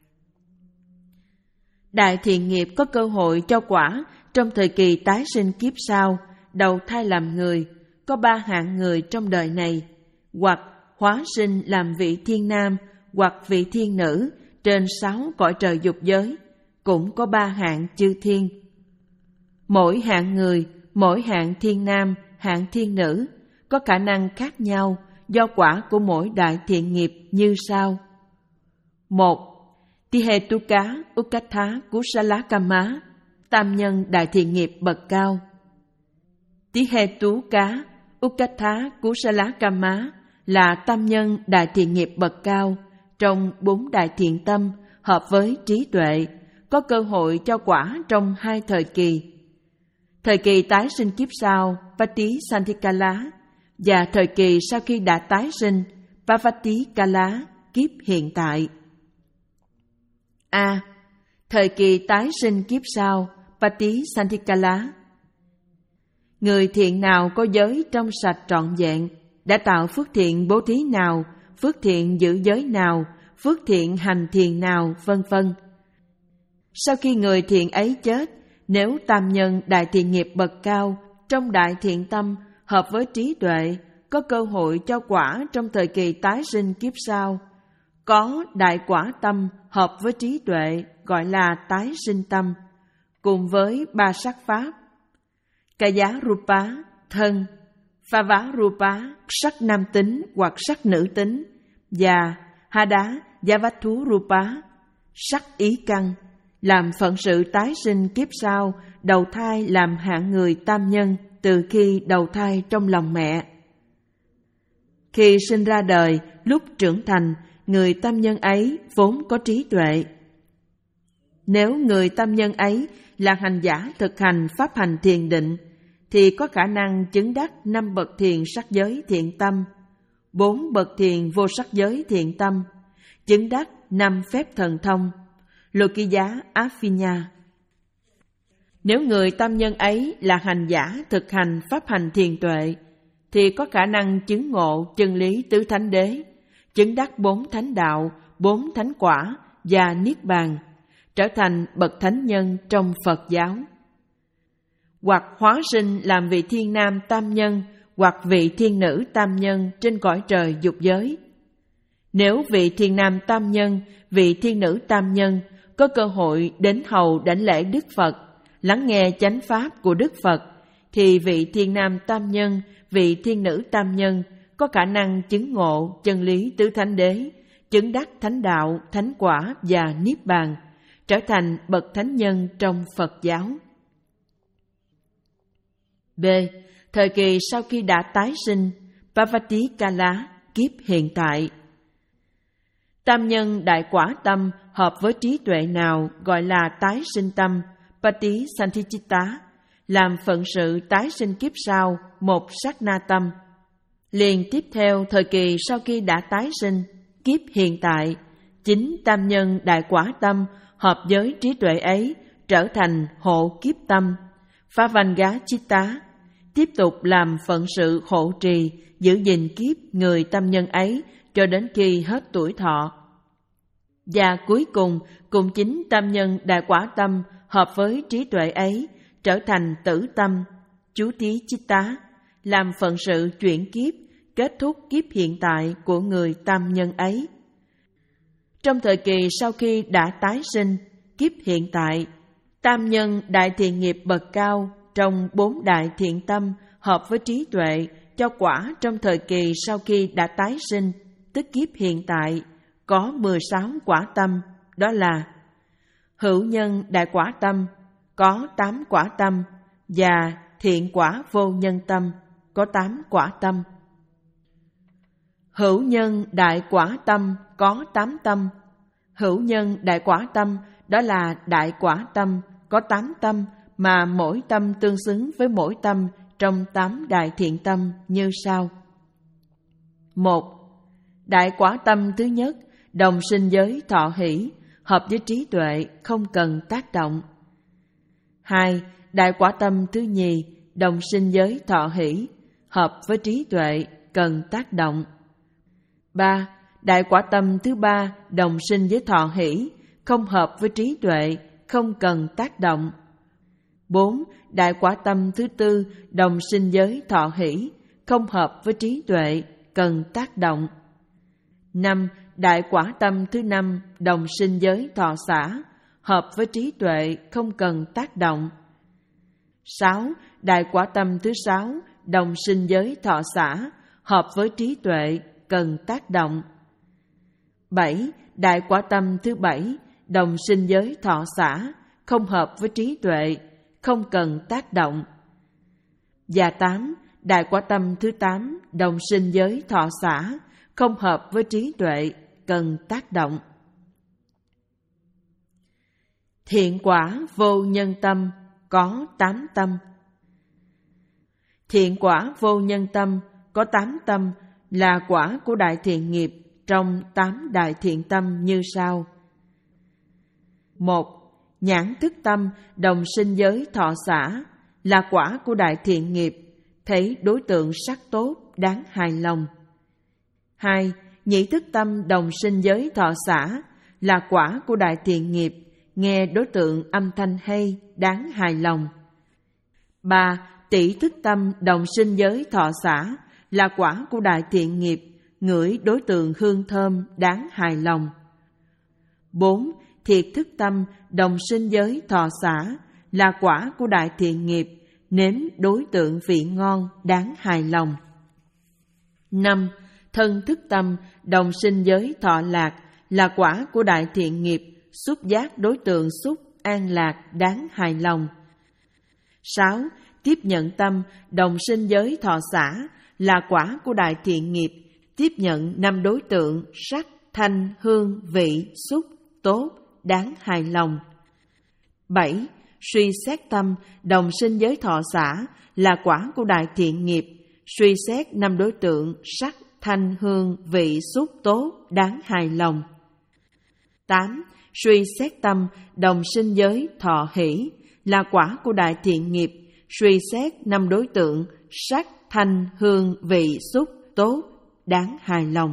Đại thiện nghiệp có cơ hội cho quả trong thời kỳ tái sinh kiếp sau, đầu thai làm người, có ba hạng người trong đời này, hoặc hóa sinh làm vị thiên nam, hoặc vị thiên nữ trên sáu cõi trời dục giới, cũng có ba hạng chư thiên. Mỗi hạng người, mỗi hạng thiên nam, hạng thiên nữ có khả năng khác nhau do quả của mỗi đại thiện nghiệp như sau. Một. Tihetuka Ukatha Kusala Kamma, tam nhân đại thiện nghiệp bậc cao. Tihetuka Ukatha Kusala Kamma là tam nhân đại thiện nghiệp bậc cao trong bốn đại thiện tâm hợp với trí tuệ, có cơ hội cho quả trong hai thời kỳ. Thời kỳ tái sinh kiếp sau, Patisandhikala, và thời kỳ sau khi đã tái sinh, Bhavatikala, kiếp hiện tại. A. Thời kỳ tái sinh kiếp sau, Patisandhikala. Người thiện nào có giới trong sạch trọn vẹn, đã tạo phước thiện bố thí nào, phước thiện giữ giới nào, phước thiện hành thiền nào, vân vân. Sau khi người thiện ấy chết, nếu tam nhân đại thiện nghiệp bậc cao trong đại thiện tâm hợp với trí tuệ, có cơ hội cho quả trong thời kỳ tái sinh kiếp sau. Có đại quả tâm hợp với trí tuệ gọi là tái sinh tâm, cùng với ba sắc pháp: Kaya Rupa, thân; Phava Rupa, sắc nam tính hoặc sắc nữ tính; và Hada Yavathu Rupa, sắc ý căn, làm phận sự tái sinh kiếp sau, đầu thai làm hạng người tam nhân từ khi đầu thai trong lòng mẹ. Khi sinh ra đời, lúc trưởng thành, người tam nhân ấy vốn có trí tuệ. Nếu người tam nhân ấy là hành giả thực hành pháp hành thiền định, thì có khả năng chứng đắc năm bậc thiền sắc giới thiện tâm, bốn bậc thiền vô sắc giới thiện tâm, chứng đắc năm phép thần thông, Lokiya Afinya. Nếu người tam nhân ấy là hành giả thực hành pháp hành thiền tuệ, thì có khả năng chứng ngộ chân lý tứ thánh đế, chứng đắc bốn thánh đạo, bốn thánh quả và niết bàn, trở thành bậc thánh nhân trong Phật giáo. Hoặc hóa sinh làm vị thiên nam tam nhân, hoặc vị thiên nữ tam nhân trên cõi trời dục giới. Nếu vị thiên nam tam nhân, vị thiên nữ tam nhân có cơ hội đến hầu đảnh lễ Đức Phật, lắng nghe chánh pháp của Đức Phật, thì vị thiên nam tam nhân, vị thiên nữ tam nhân có khả năng chứng ngộ chân lý tứ thánh đế, chứng đắc thánh đạo, thánh quả và niết bàn, trở thành bậc thánh nhân trong Phật giáo. B. Thời kỳ sau khi đã tái sinh, Bhavatikala, kiếp hiện tại. Tam nhân đại quả tâm hợp với trí tuệ nào gọi là tái sinh tâm, Patisandhichitta, làm phận sự tái sinh kiếp sau một sát na tâm. Liền tiếp theo thời kỳ sau khi đã tái sinh, kiếp hiện tại, chính tam nhân đại quả tâm hợp với trí tuệ ấy trở thành hộ kiếp tâm, Phavangha-chitta, tiếp tục làm phận sự hộ trì, giữ gìn kiếp người tam nhân ấy cho đến khi hết tuổi thọ. Và cuối cùng, cùng chính tam nhân đại quả tâm hợp với trí tuệ ấy trở thành tử tâm, chú tí chitta, làm phận sự chuyển kiếp, kết thúc kiếp hiện tại của người tam nhân ấy. Trong thời kỳ sau khi đã tái sinh, kiếp hiện tại, tam nhân đại thiện nghiệp bậc cao trong bốn đại thiện tâm hợp với trí tuệ cho quả trong thời kỳ sau khi đã tái sinh, tức kiếp hiện tại, có mười sáu quả tâm, đó là hữu nhân đại quả tâm, có tám quả tâm, và thiện quả vô nhân tâm, có tám quả tâm. Hữu nhân đại quả tâm có tám tâm. Hữu nhân đại quả tâm đó là đại quả tâm có tám tâm mà mỗi tâm tương xứng với mỗi tâm trong tám đại thiện tâm như sau. Một. Đại quả tâm thứ nhất, đồng sinh giới thọ hỷ, hợp với trí tuệ, không cần tác động. Hai. Đại quả tâm thứ nhì, đồng sinh giới thọ hỷ, hợp với trí tuệ, cần tác động. Ba. Đại quả tâm thứ ba, đồng sinh với thọ hỷ, không hợp với trí tuệ, không cần tác động. Bốn. Đại quả tâm thứ tư, đồng sinh giới thọ hỷ, không hợp với trí tuệ, cần tác động. Năm. Đại quả tâm thứ năm, đồng sinh giới thọ xả, hợp với trí tuệ, không cần tác động. Sáu. Đại quả tâm thứ sáu, đồng sinh giới thọ xả, hợp với trí tuệ, cần tác động. Bảy. Đại quả tâm thứ bảy, đồng sinh giới thọ xả, không hợp với trí tuệ, không cần tác động. Và tám. Đại quả tâm thứ tám, đồng sinh giới thọ xả, không hợp với trí tuệ, cần tác động. Thiện quả vô nhân tâm có tám tâm. Thiện quả vô nhân tâm có tám tâm là quả của đại thiện nghiệp trong tám đại thiện tâm như sau. Một. Nhãn thức tâm đồng sinh giới thọ xả là quả của đại thiện nghiệp, thấy đối tượng sắc tốt, đáng hài lòng. Hai. Nhĩ thức tâm đồng sinh giới thọ xả là quả của đại thiện nghiệp, nghe đối tượng âm thanh hay, đáng hài lòng. Ba. Tỷ thức tâm đồng sinh giới thọ xả là quả của đại thiện nghiệp, ngửi đối tượng hương thơm, đáng hài lòng. Bốn. Thiệt thức tâm đồng sinh giới thọ xả là quả của đại thiện nghiệp, nếm đối tượng vị ngon, đáng hài lòng. Năm. Thân thức tâm đồng sinh giới thọ lạc là quả của đại thiện nghiệp, xúc giác đối tượng xúc, an lạc, đáng hài lòng. Sáu. Tiếp nhận tâm đồng sinh giới thọ xả là quả của đại thiện nghiệp, tiếp nhận năm đối tượng sắc, thanh, hương, vị, xúc, tốt, đáng hài lòng. Bảy. Suy xét tâm đồng sinh giới thọ xả là quả của đại thiện nghiệp, suy xét năm đối tượng sắc, thanh, hương, vị, xúc, tốt, đáng hài lòng. Tám. Suy xét tâm đồng sinh giới thọ hỷ là quả của đại thiện nghiệp, suy xét năm đối tượng sắc, thanh, hương, vị, xúc, tốt, đáng hài lòng.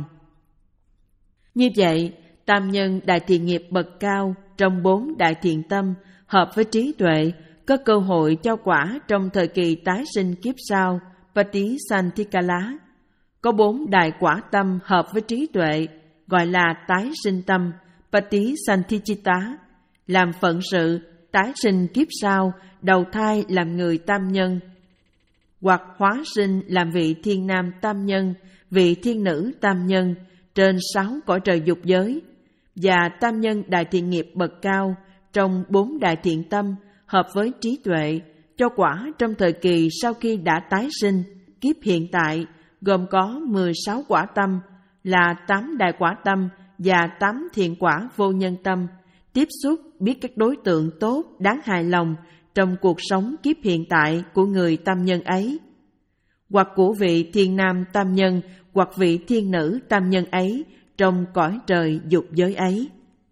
Như vậy, tam nhân đại thiện nghiệp bậc cao trong bốn đại thiện tâm hợp với trí tuệ có cơ hội cho quả trong thời kỳ tái sinh kiếp sau Patisanthikkala. Có bốn đại quả tâm hợp với trí tuệ gọi là tái sinh tâm Patisanthichitta, làm phận sự tái sinh kiếp sau, đầu thai làm người tam nhân, hoặc hóa sinh làm vị thiên nam tam nhân, vị thiên nữ tam nhân trên sáu cõi trời dục giới, và tam nhân đại thiện nghiệp bậc cao trong bốn đại thiện tâm hợp với trí tuệ cho quả trong thời kỳ sau khi đã tái sinh kiếp hiện tại, gồm có mười sáu quả tâm là tám đại quả tâm và tám thiện quả vô nhân tâm, tiếp xúc biết các đối tượng tốt, đáng hài lòng trong cuộc sống kiếp hiện tại của người tam nhân ấy, hoặc của vị thiên nam tam nhân hoặc vị thiên nữ tam nhân ấy trong cõi trời dục giới ấy.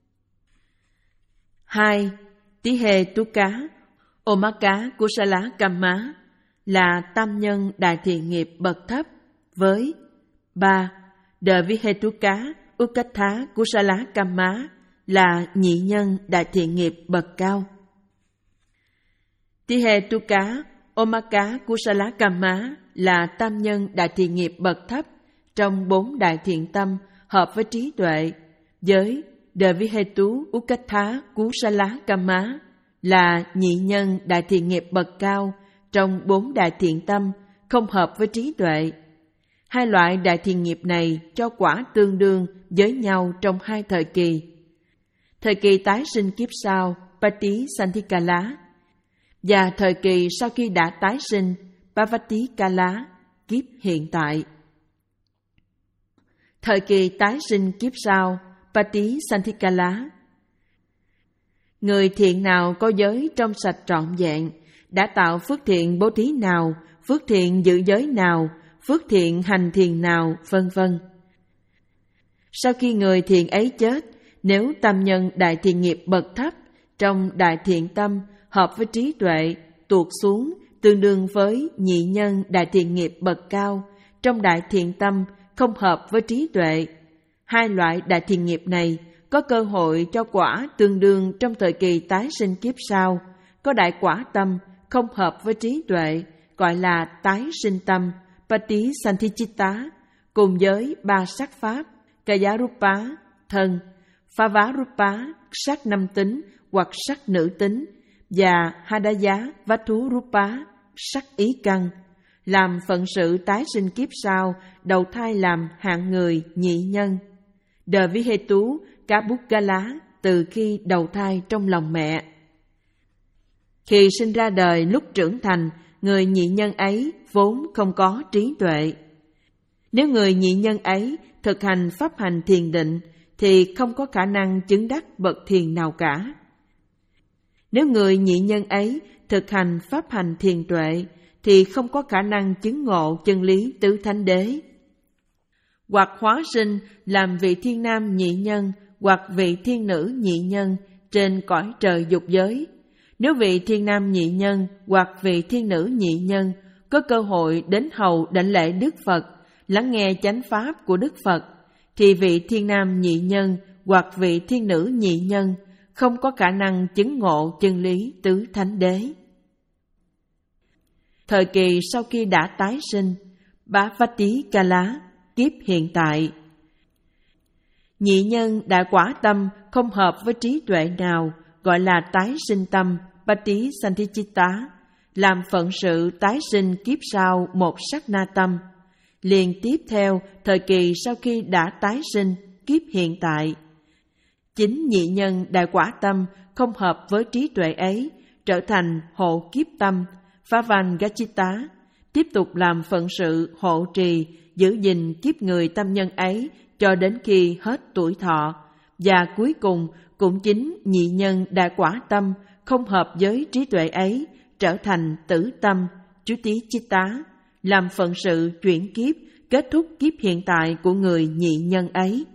Hai. Tí hê tú cá Omaka Kusala Kamma là tam nhân đại thiện nghiệp bậc thấp với ba. Đờ vi hê tú cá Ukatha Kusala Kamma là nhị nhân đại thiện nghiệp bậc cao. Tí hê tú cá Omaka Kusala Kamma là tam nhân đại thiện nghiệp bậc thấp trong bốn đại thiện tâm hợp với trí tuệ, với Dvihetu Ukatha Kusala Kama là nhị nhân đại thiện nghiệp bậc cao trong bốn đại thiện tâm, không hợp với trí tuệ. Hai loại đại thiện nghiệp này cho quả tương đương với nhau trong hai thời kỳ. Thời kỳ tái sinh kiếp sau, Patisanthikkala, và thời kỳ sau khi đã tái sinh, Pavatikala, kiếp hiện tại. Thời kỳ tái sinh kiếp sau, Patisanthikkala. Người thiện nào có giới trong sạch trọn vẹn, đã tạo phước thiện bố thí nào, phước thiện giữ giới nào, phước thiện hành thiền nào, vân vân. Sau khi người thiện ấy chết, nếu tâm nhân đại thiện nghiệp bậc thấp trong đại thiện tâm hợp với trí tuệ, tuột xuống tương đương với nhị nhân đại thiện nghiệp bậc cao trong đại thiện tâm không hợp với trí tuệ. Hai loại đại thiện nghiệp này có cơ hội cho quả tương đương trong thời kỳ tái sinh kiếp sau, có đại quả tâm không hợp với trí tuệ, gọi là tái sinh tâm, Patisanthichitta, cùng với ba sắc pháp, Kayarupa, thân, Phavarupa, sắc năm tính hoặc sắc nữ tính, và Hadaya Vaturupa, sắc ý căn, làm phận sự tái sinh kiếp sau, đầu thai làm hạng người nhị nhân. Dvihetu Kabukkala, từ khi đầu thai trong lòng mẹ. Khi sinh ra đời lúc trưởng thành, người nhị nhân ấy vốn không có trí tuệ. Nếu người nhị nhân ấy thực hành pháp hành thiền định, thì không có khả năng chứng đắc bậc thiền nào cả. Nếu người nhị nhân ấy thực hành pháp hành thiền tuệ, thì không có khả năng chứng ngộ chân lý tứ thánh đế. Hoặc hóa sinh làm vị thiên nam nhị nhân, hoặc vị thiên nữ nhị nhân trên cõi trời dục giới. Nếu vị thiên nam nhị nhân hoặc vị thiên nữ nhị nhân có cơ hội đến hầu đảnh lễ Đức Phật, lắng nghe chánh pháp của Đức Phật, thì vị thiên nam nhị nhân hoặc vị thiên nữ nhị nhân không có khả năng chứng ngộ chân lý tứ thánh đế. Thời kỳ sau khi đã tái sinh, Bhavatikala, kiếp hiện tại. Nhị nhân đại quả tâm không hợp với trí tuệ nào, gọi là tái sinh tâm, Patisanthichitta, làm phận sự tái sinh kiếp sau một sát na tâm. Liền tiếp theo thời kỳ sau khi đã tái sinh, kiếp hiện tại. Chính nhị nhân đại quả tâm không hợp với trí tuệ ấy, trở thành hộ kiếp tâm, Phavangachita, tiếp tục làm phận sự hộ trì, giữ gìn kiếp người tâm nhân ấy cho đến khi hết tuổi thọ. Và cuối cùng cũng chính nhị nhân đại quả tâm không hợp với trí tuệ ấy, trở thành tử tâm, Chutichitta, làm phận sự chuyển kiếp, kết thúc kiếp hiện tại của người nhị nhân ấy.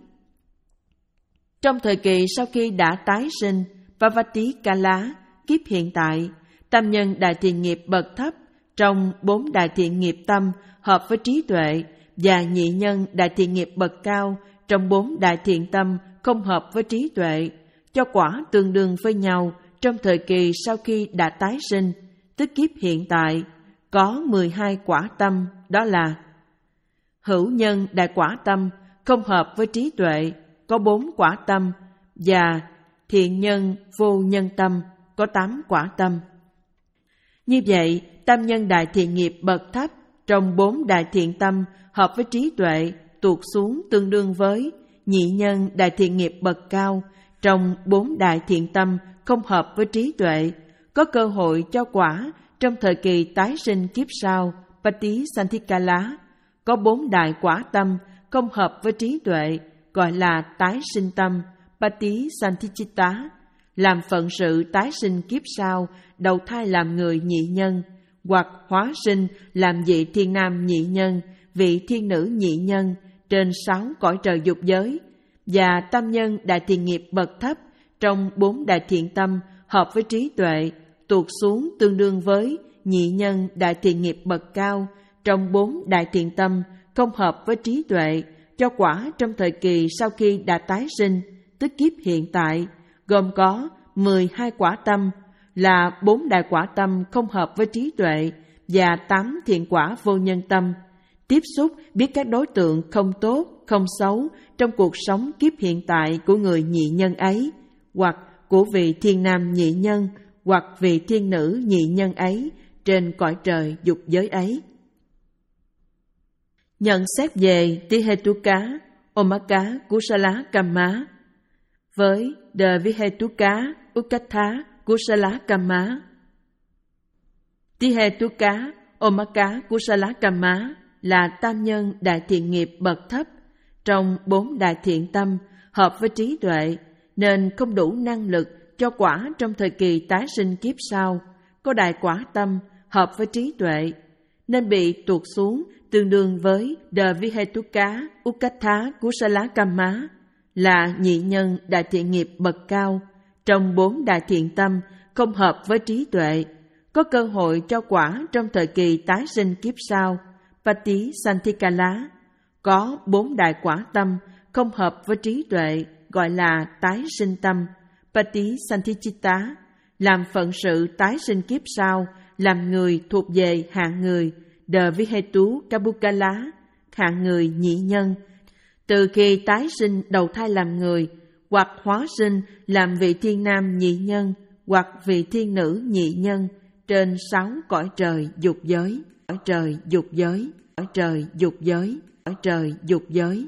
Trong thời kỳ sau khi đã tái sinh, Pavatikala, kiếp hiện tại, tâm nhân đại thiện nghiệp bậc thấp trong bốn đại thiện nghiệp tâm hợp với trí tuệ, và nhị nhân đại thiện nghiệp bậc cao trong bốn đại thiện tâm không hợp với trí tuệ, cho quả tương đương với nhau trong thời kỳ sau khi đã tái sinh, tức kiếp hiện tại, có mười hai quả tâm, đó là: hữu nhân đại quả tâm không hợp với trí tuệ, có bốn quả tâm, và thiện nhân vô nhân tâm, có tám quả tâm. Như vậy, tâm nhân đại thiện nghiệp bậc thấp trong bốn đại thiện tâm hợp với trí tuệ, tuột xuống tương đương với nhị nhân đại thiện nghiệp bậc cao trong bốn đại thiện tâm không hợp với trí tuệ, có cơ hội cho quả trong thời kỳ tái sinh kiếp sau, Patisanthikkala, có bốn đại quả tâm không hợp với trí tuệ, gọi là tái sinh tâm, Patisanthichitta, làm phận sự tái sinh kiếp sau, đầu thai làm người nhị nhân, hoặc hóa sinh làm vị thiên nam nhị nhân, vị thiên nữ nhị nhân trên sáu cõi trời dục giới, và tâm nhân đại thiện nghiệp bậc thấp trong bốn đại thiện tâm hợp với trí tuệ, tuột xuống tương đương với nhị nhân đại thiện nghiệp bậc cao trong bốn đại thiện tâm không hợp với trí tuệ, cho quả trong thời kỳ sau khi đã tái sinh, tức kiếp hiện tại, gồm có mười hai quả tâm, là bốn đại quả tâm không hợp với trí tuệ và tám thiện quả vô nhân tâm, tiếp xúc biết các đối tượng không tốt, không xấu trong cuộc sống kiếp hiện tại của người nhị nhân ấy, hoặc của vị thiên nam nhị nhân, hoặc vị thiên nữ nhị nhân ấy trên cõi trời dục giới ấy. Nhận xét về Tihetuka, Omaka Kusala Kamma với De Vihetuka Ukatha Kusala Kamma. Tihetuka, Omaka Kusala Kamma là tam nhân đại thiện nghiệp bậc thấp trong bốn đại thiện tâm, hợp với trí tuệ, nên không đủ năng lực cho quả trong thời kỳ tái sinh kiếp sau. Có đại quả tâm hợp với trí tuệ, nên bị tuột xuống tương đương với De Vihetuka Ukatha Kusala Kamma là nhị nhân đại thiện nghiệp bậc cao trong bốn đại thiện tâm, không hợp với trí tuệ, có cơ hội cho quả trong thời kỳ tái sinh kiếp sau. Pati Santhikala có bốn đại quả tâm không hợp với trí tuệ, gọi là tái sinh tâm. Pati Santichitta làm phận sự tái sinh kiếp sau, làm người thuộc về hạng người De Vihetu Kabukala, hạng người nhị nhân, từ khi tái sinh đầu thai làm người, hoặc hóa sinh làm vị thiên nam nhị nhân, hoặc vị thiên nữ nhị nhân trên sáu cõi trời dục giới, cõi trời dục giới, cõi trời dục giới, cõi trời dục giới.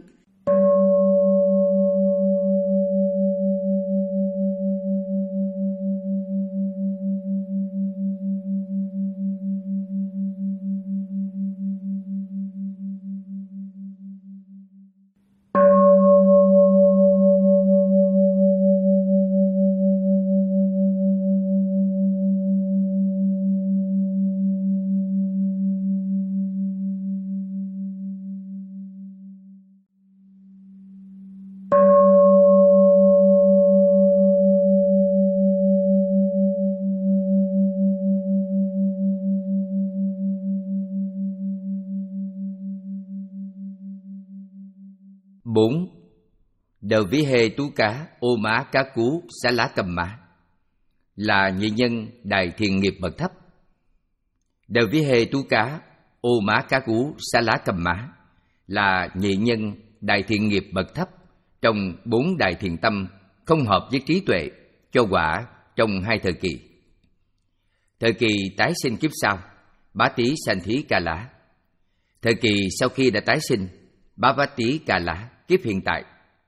Bốn. De Vihetuka Omakaku Salakamma là nhị nhân đại thiện nghiệp bậc thấp. De Vihetuka Omakaku Salakamma là nhị nhân đại thiện nghiệp bậc thấp trong bốn đại thiện tâm, không hợp với trí tuệ, cho quả trong hai thời kỳ. Thời kỳ tái sinh kiếp sau, Bá Tý Santhí Ca Lã. Thời kỳ sau khi đã tái sinh, Bá Vá Tý Ca Lã, kiếp hiện tại.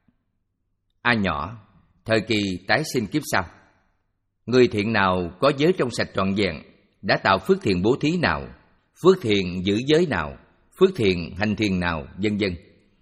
A nhỏ, thời kỳ tái sinh kiếp sau. Người thiện nào có giới trong sạch trọn vẹn, đã tạo phước thiện bố thí nào, phước thiện giữ giới nào, phước thiện hành thiền nào, vân vân.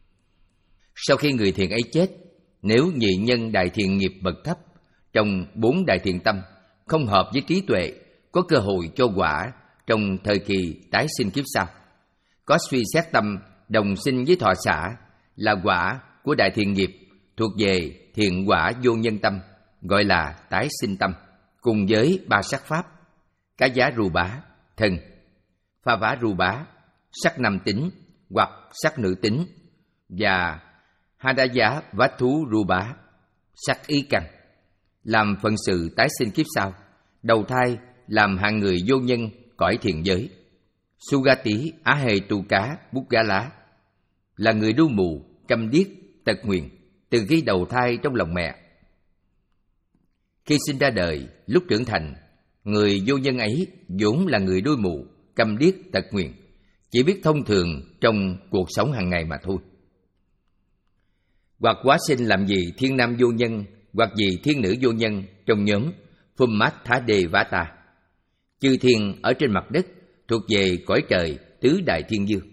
Sau khi người thiện ấy chết, nếu nhị nhân đại thiện nghiệp bậc thấp trong bốn đại thiện tâm không hợp với trí tuệ, có cơ hội cho quả trong thời kỳ tái sinh kiếp sau. Có suy xét tâm đồng sinh với thọ xả là quả của đại thiện nghiệp thuộc về thiện quả vô nhân tâm, gọi là tái sinh tâm, cùng với ba sắc pháp: cá giá rù bá, thân; pha vá rù bá, sắc nam tính hoặc sắc nữ tính; và hadaya vá thú rù bá, sắc ý căn. Làm phận sự tái sinh kiếp sau, đầu thai làm hạng người vô nhân cõi thiền giới. Sugati Ahetuka Buddha là người đu mù, câm điếc, tật nguyền từ khi đầu thai trong lòng mẹ. Khi sinh ra đời, lúc trưởng thành, người vô nhân ấy vốn là người đuôi mù, câm điếc, tật nguyền, chỉ biết thông thường trong cuộc sống hàng ngày mà thôi. Hoặc hóa sinh làm gì thiên nam vô nhân, hoặc gì thiên nữ vô nhân trong nhóm Phummathadevata, chư thiên ở trên mặt đất thuộc về cõi trời tứ đại thiên dương.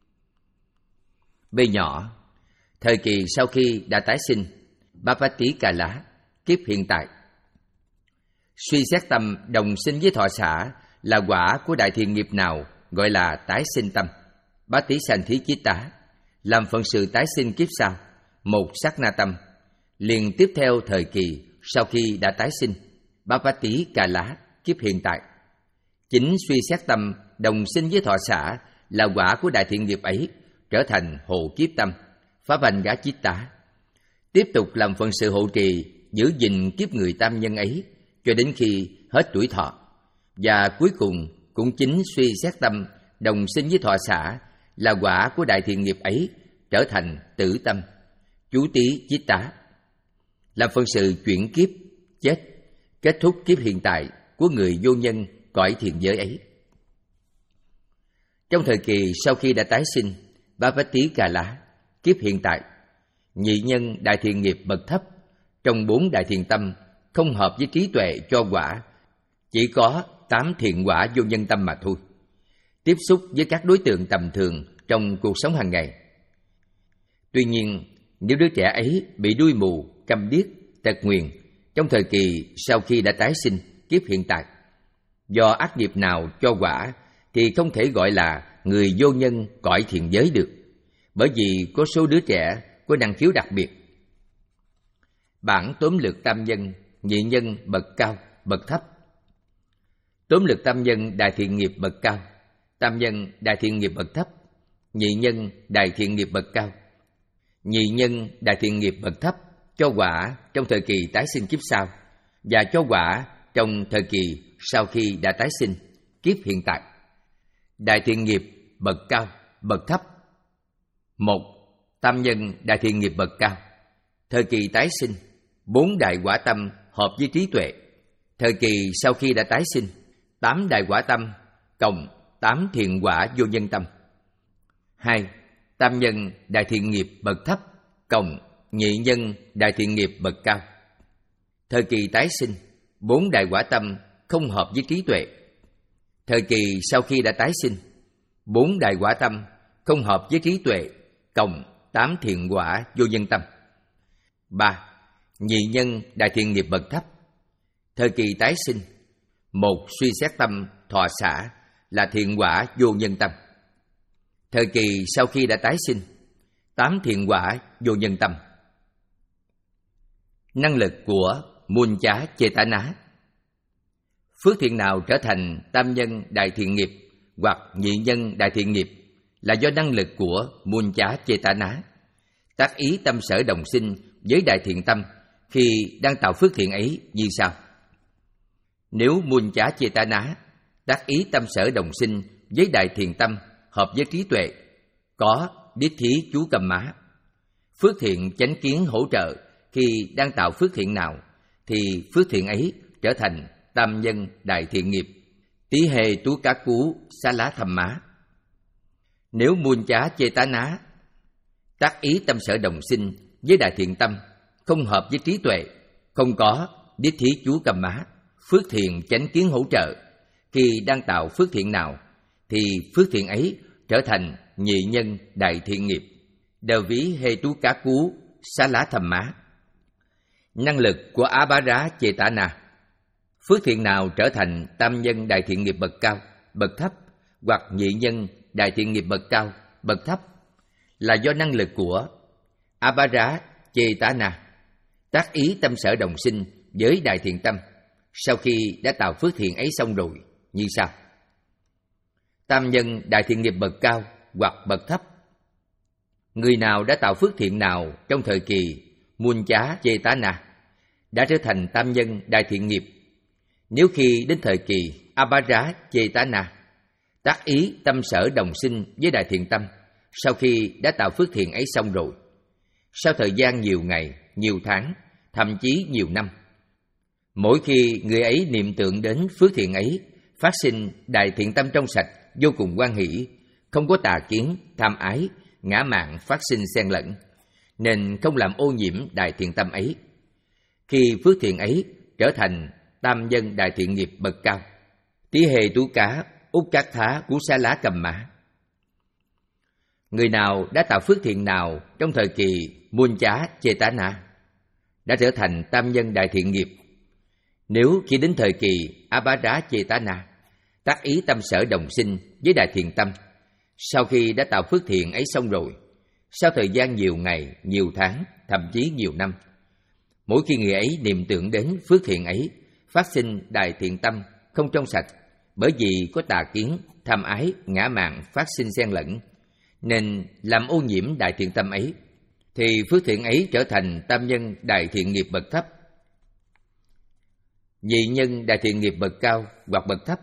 B nhỏ, thời kỳ sau khi đã tái sinh, Bhavati Ca Lã, kiếp hiện tại. Suy xét tâm đồng sinh với thọ xả là quả của đại thiện nghiệp nào, gọi là tái sinh tâm. Bhati Santhí Chitta làm phận sự tái sinh kiếp sau, một sát na tâm, liền tiếp theo thời kỳ sau khi đã tái sinh, Bhavati Ca Lã, kiếp hiện tại. Chính suy xét tâm đồng sinh với thọ xả là quả của đại thiện nghiệp ấy, trở thành hộ kiếp tâm, phá vành gã chitta, tiếp tục làm phận sự hộ trì, giữ gìn kiếp người tam nhân ấy cho đến khi hết tuổi thọ. Và cuối cùng cũng chính suy xét tâm đồng sinh với thọ xả là quả của đại thiện nghiệp ấy, trở thành tử tâm, chú tí chiết tá, làm phần sự chuyển kiếp, chết, kết thúc kiếp hiện tại của người vô nhân cõi thiền giới ấy. Trong thời kỳ sau khi đã tái sinh, Bhavati Kala, kiếp hiện tại, nhị nhân đại thiện nghiệp bậc thấp, trong bốn đại thiện tâm không hợp với trí tuệ cho quả, chỉ có tám thiện quả vô nhân tâm mà thôi. Tiếp xúc với các đối tượng tầm thường trong cuộc sống hàng ngày. Tuy nhiên, nếu đứa trẻ ấy bị đuôi mù, câm điếc, tật nguyền trong thời kỳ sau khi đã tái sinh kiếp hiện tại, do ác nghiệp nào cho quả thì không thể gọi là người vô nhân cõi thiện giới được, bởi vì có số đứa trẻ có năng khiếu đặc biệt. Bản tóm lược tam nhân, nhị nhân bậc cao, bậc thấp. Tóm lược tam nhân đại thiện nghiệp bậc cao, tam nhân đại thiện nghiệp bậc thấp, nhị nhân đại thiện nghiệp bậc cao, nhị nhân đại thiện nghiệp bậc thấp cho quả trong thời kỳ tái sinh kiếp sau và cho quả trong thời kỳ sau khi đã tái sinh kiếp hiện tại. Đại thiện nghiệp bậc cao, bậc thấp. Một, tam nhân đại thiện nghiệp bậc cao. Thời kỳ tái sinh, bốn đại quả tâm hợp với trí tuệ. Thời kỳ sau khi đã tái sinh, tám đại quả tâm cộng tám thiện quả vô nhân tâm. Hai, tam nhân đại thiện nghiệp bậc thấp cộng nhị nhân đại thiện nghiệp bậc cao. Thời kỳ tái sinh, bốn đại quả tâm không hợp với trí tuệ. Thời kỳ sau khi đã tái sinh, bốn đại quả tâm không hợp với trí tuệ cộng tám thiện quả vô nhân tâm. Ba, nhị nhân đại thiện nghiệp bậc thấp. Thời kỳ tái sinh, một suy xét tâm thọ xả là thiện quả vô nhân tâm. Thời kỳ sau khi đã tái sinh, tám thiện quả vô nhân tâm. Năng lực của muôn chá Chetana. Phước thiện nào trở thành tam nhân đại thiện nghiệp hoặc nhị nhân đại thiện nghiệp là do năng lực của muôn chá Chetana, tác ý tâm sở đồng sinh với đại thiện tâm khi đang tạo phước thiện ấy như sau. Nếu muôn chá Chetana, tác ý tâm sở đồng sinh với đại thiện tâm hợp với trí tuệ, có đích thí chú cầm má, phước thiện chánh kiến hỗ trợ khi đang tạo phước thiện nào, thì phước thiện ấy trở thành tam nhân đại thiện nghiệp, tí hề tú cá cú xá lá thầm má. Nếu muôn chá Chetana, tác ý tâm sở đồng sinh với đại thiện tâm không hợp với trí tuệ, không có đích thí chú cầm má, phước thiện chánh kiến hỗ trợ khi đang tạo phước thiện nào, thì phước thiện ấy trở thành nhị nhân đại thiện nghiệp, đờ ví hê tú cá cú xá lá thầm má. Năng lực của Abhara Chetana. Phước thiện nào trở thành tam nhân đại thiện nghiệp bậc cao, bậc thấp hoặc nhị nhân đại thiện nghiệp bậc cao, bậc thấp là do năng lực của Abhara Chetana, tác ý tâm sở đồng sinh với đại thiện tâm sau khi đã tạo phước thiện ấy xong rồi như sau. Tam nhân đại thiện nghiệp bậc cao hoặc bậc thấp. Người nào đã tạo phước thiện nào trong thời kỳ muôn chá Chetana đã trở thành tam nhân đại thiện nghiệp. Nếu khi đến thời kỳ Abhara Chetana, tác ý tâm sở đồng sinh với đại thiện tâm sau khi đã tạo phước thiện ấy xong rồi, sau thời gian nhiều ngày, nhiều tháng, thậm chí nhiều năm, mỗi khi người ấy niệm tượng đến phước thiện ấy, phát sinh đại thiện tâm trong sạch, vô cùng hoan hỷ, không có tà kiến, tham ái, ngã mạn phát sinh xen lẫn, nên không làm ô nhiễm đại thiện tâm ấy. Khi phước thiện ấy trở thành tam nhân đại thiện nghiệp bậc cao, tí hề tú cá út cát thá cú xá lá cầm mã. Người nào đã tạo phước thiện nào trong thời kỳ muôn chá Chetana đã trở thành tam nhân đại thiện nghiệp. Nếu khi đến thời kỳ Abhara Chetana, tác ý tâm sở đồng sinh với đại thiện tâm sau khi đã tạo phước thiện ấy xong rồi, sau thời gian nhiều ngày, nhiều tháng, thậm chí nhiều năm, mỗi khi người ấy niệm tưởng đến phước thiện ấy, phát sinh đại thiện tâm không trong sạch, bởi vì có tà kiến, tham ái, ngã mạn phát sinh xen lẫn, nên làm ô nhiễm đại thiện tâm ấy, thì phước thiện ấy trở thành tam nhân đại thiện nghiệp bậc thấp. Nhị nhân đại thiện nghiệp bậc cao hoặc bậc thấp.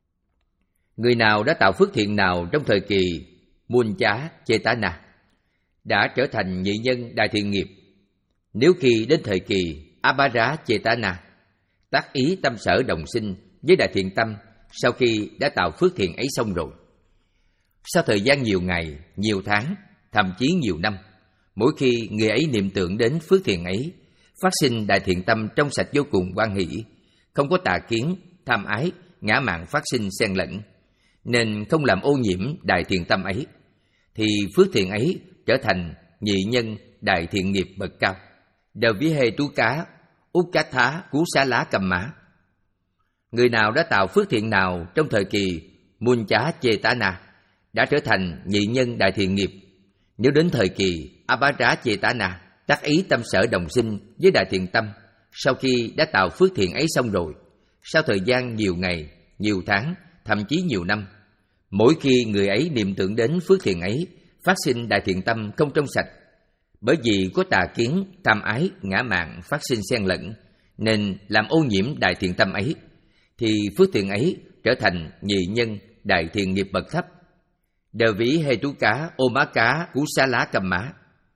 Người nào đã tạo phước thiện nào trong thời kỳ muôn chá Chetana đã trở thành nhị nhân đại thiện nghiệp. Nếu khi đến thời kỳ Abhara Chetana, tác ý tâm sở đồng sinh với đại thiện tâm sau khi đã tạo phước thiện ấy xong rồi, sau thời gian nhiều ngày, nhiều tháng, thậm chí nhiều năm, mỗi khi người ấy niệm tưởng đến phước thiện ấy, phát sinh đại thiện tâm trong sạch vô cùng hoan hỷ, không có tà kiến, tham ái, ngã mạn phát sinh xen lẫn, nên không làm ô nhiễm đại thiện tâm ấy, thì phước thiện ấy trở thành nhị nhân đại thiện nghiệp bậc cao. Đờ ví hê tú cá, út cá thá, cú xá lá cầm mã. Người nào đã tạo phước thiện nào trong thời kỳ Mun chá chê tá na đã trở thành nhị nhân đại thiện nghiệp. Nếu đến thời kỳ Abhara chê tá na, tác ý tâm sở đồng sinh với đại thiện tâm, sau khi đã tạo phước thiện ấy xong rồi, sau thời gian nhiều ngày, nhiều tháng, thậm chí nhiều năm, mỗi khi người ấy niệm tưởng đến phước thiện ấy, phát sinh đại thiện tâm không trong sạch, bởi vì có tà kiến, tham ái, ngã mạn phát sinh xen lẫn, nên làm ô nhiễm đại thiện tâm ấy, thì phước thiện ấy trở thành nhị nhân đại thiện nghiệp bậc thấp. Đờ ví hê tú cá, ô má cá, cú xá lá cầm mã.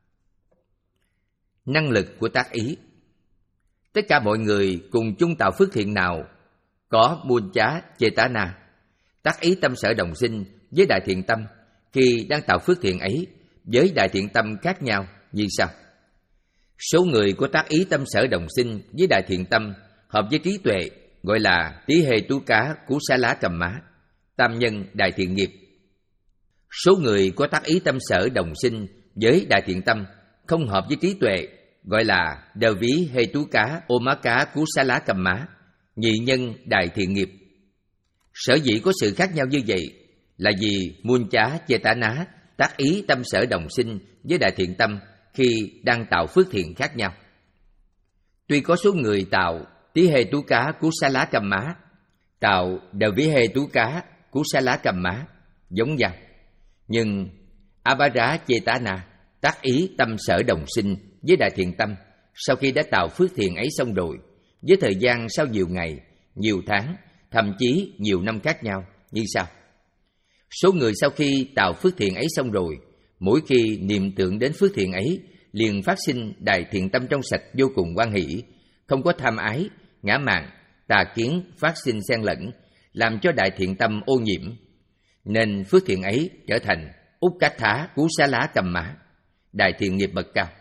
Năng lực của tác ý. Tất cả mọi người cùng chung tạo phước thiện nào có muôn chá chê tá na, tác ý tâm sở đồng sinh với đại thiện tâm, khi đang tạo phước thiện ấy với đại thiện tâm khác nhau như sau. Số người có tác ý tâm sở đồng sinh với đại thiện tâm hợp với trí tuệ gọi là tí hê tú cá, cú xá lá cầm mã, tam nhân đại thiện nghiệp. Số người có tác ý tâm sở đồng sinh với đại thiện tâm không hợp với trí tuệ gọi là đờ ví hê tú cá, ô má cá, cú xá lá cầm mã, nhị nhân đại thiện nghiệp. Sở dĩ có sự khác nhau như vậy là vì muôn chá chê tá ná tác ý tâm sở đồng sinh với đại thiện tâm khi đang tạo phước thiện khác nhau. Tuy có số người tạo tí hê tú cá, cú xá lá cầm mã, tạo đờ ví hê tú cá, cú xá lá cầm mã giống nhau, nhưng Abhara chê tá na tác ý tâm sở đồng sinh với đại thiện tâm sau khi đã tạo phước thiện ấy xong rồi, với thời gian sau nhiều ngày, nhiều tháng, thậm chí nhiều năm khác nhau như sau. Số người sau khi tạo phước thiện ấy xong rồi, mỗi khi niệm tưởng đến phước thiện ấy, liền phát sinh đại thiện tâm trong sạch vô cùng hoan hỷ, không có tham ái, ngã mạn, tà kiến phát sinh xen lẫn, làm cho đại thiện tâm ô nhiễm, nên phước thiện ấy trở thành út cá thá, cú xá lá cầm mã, đại thiện nghiệp bậc cao.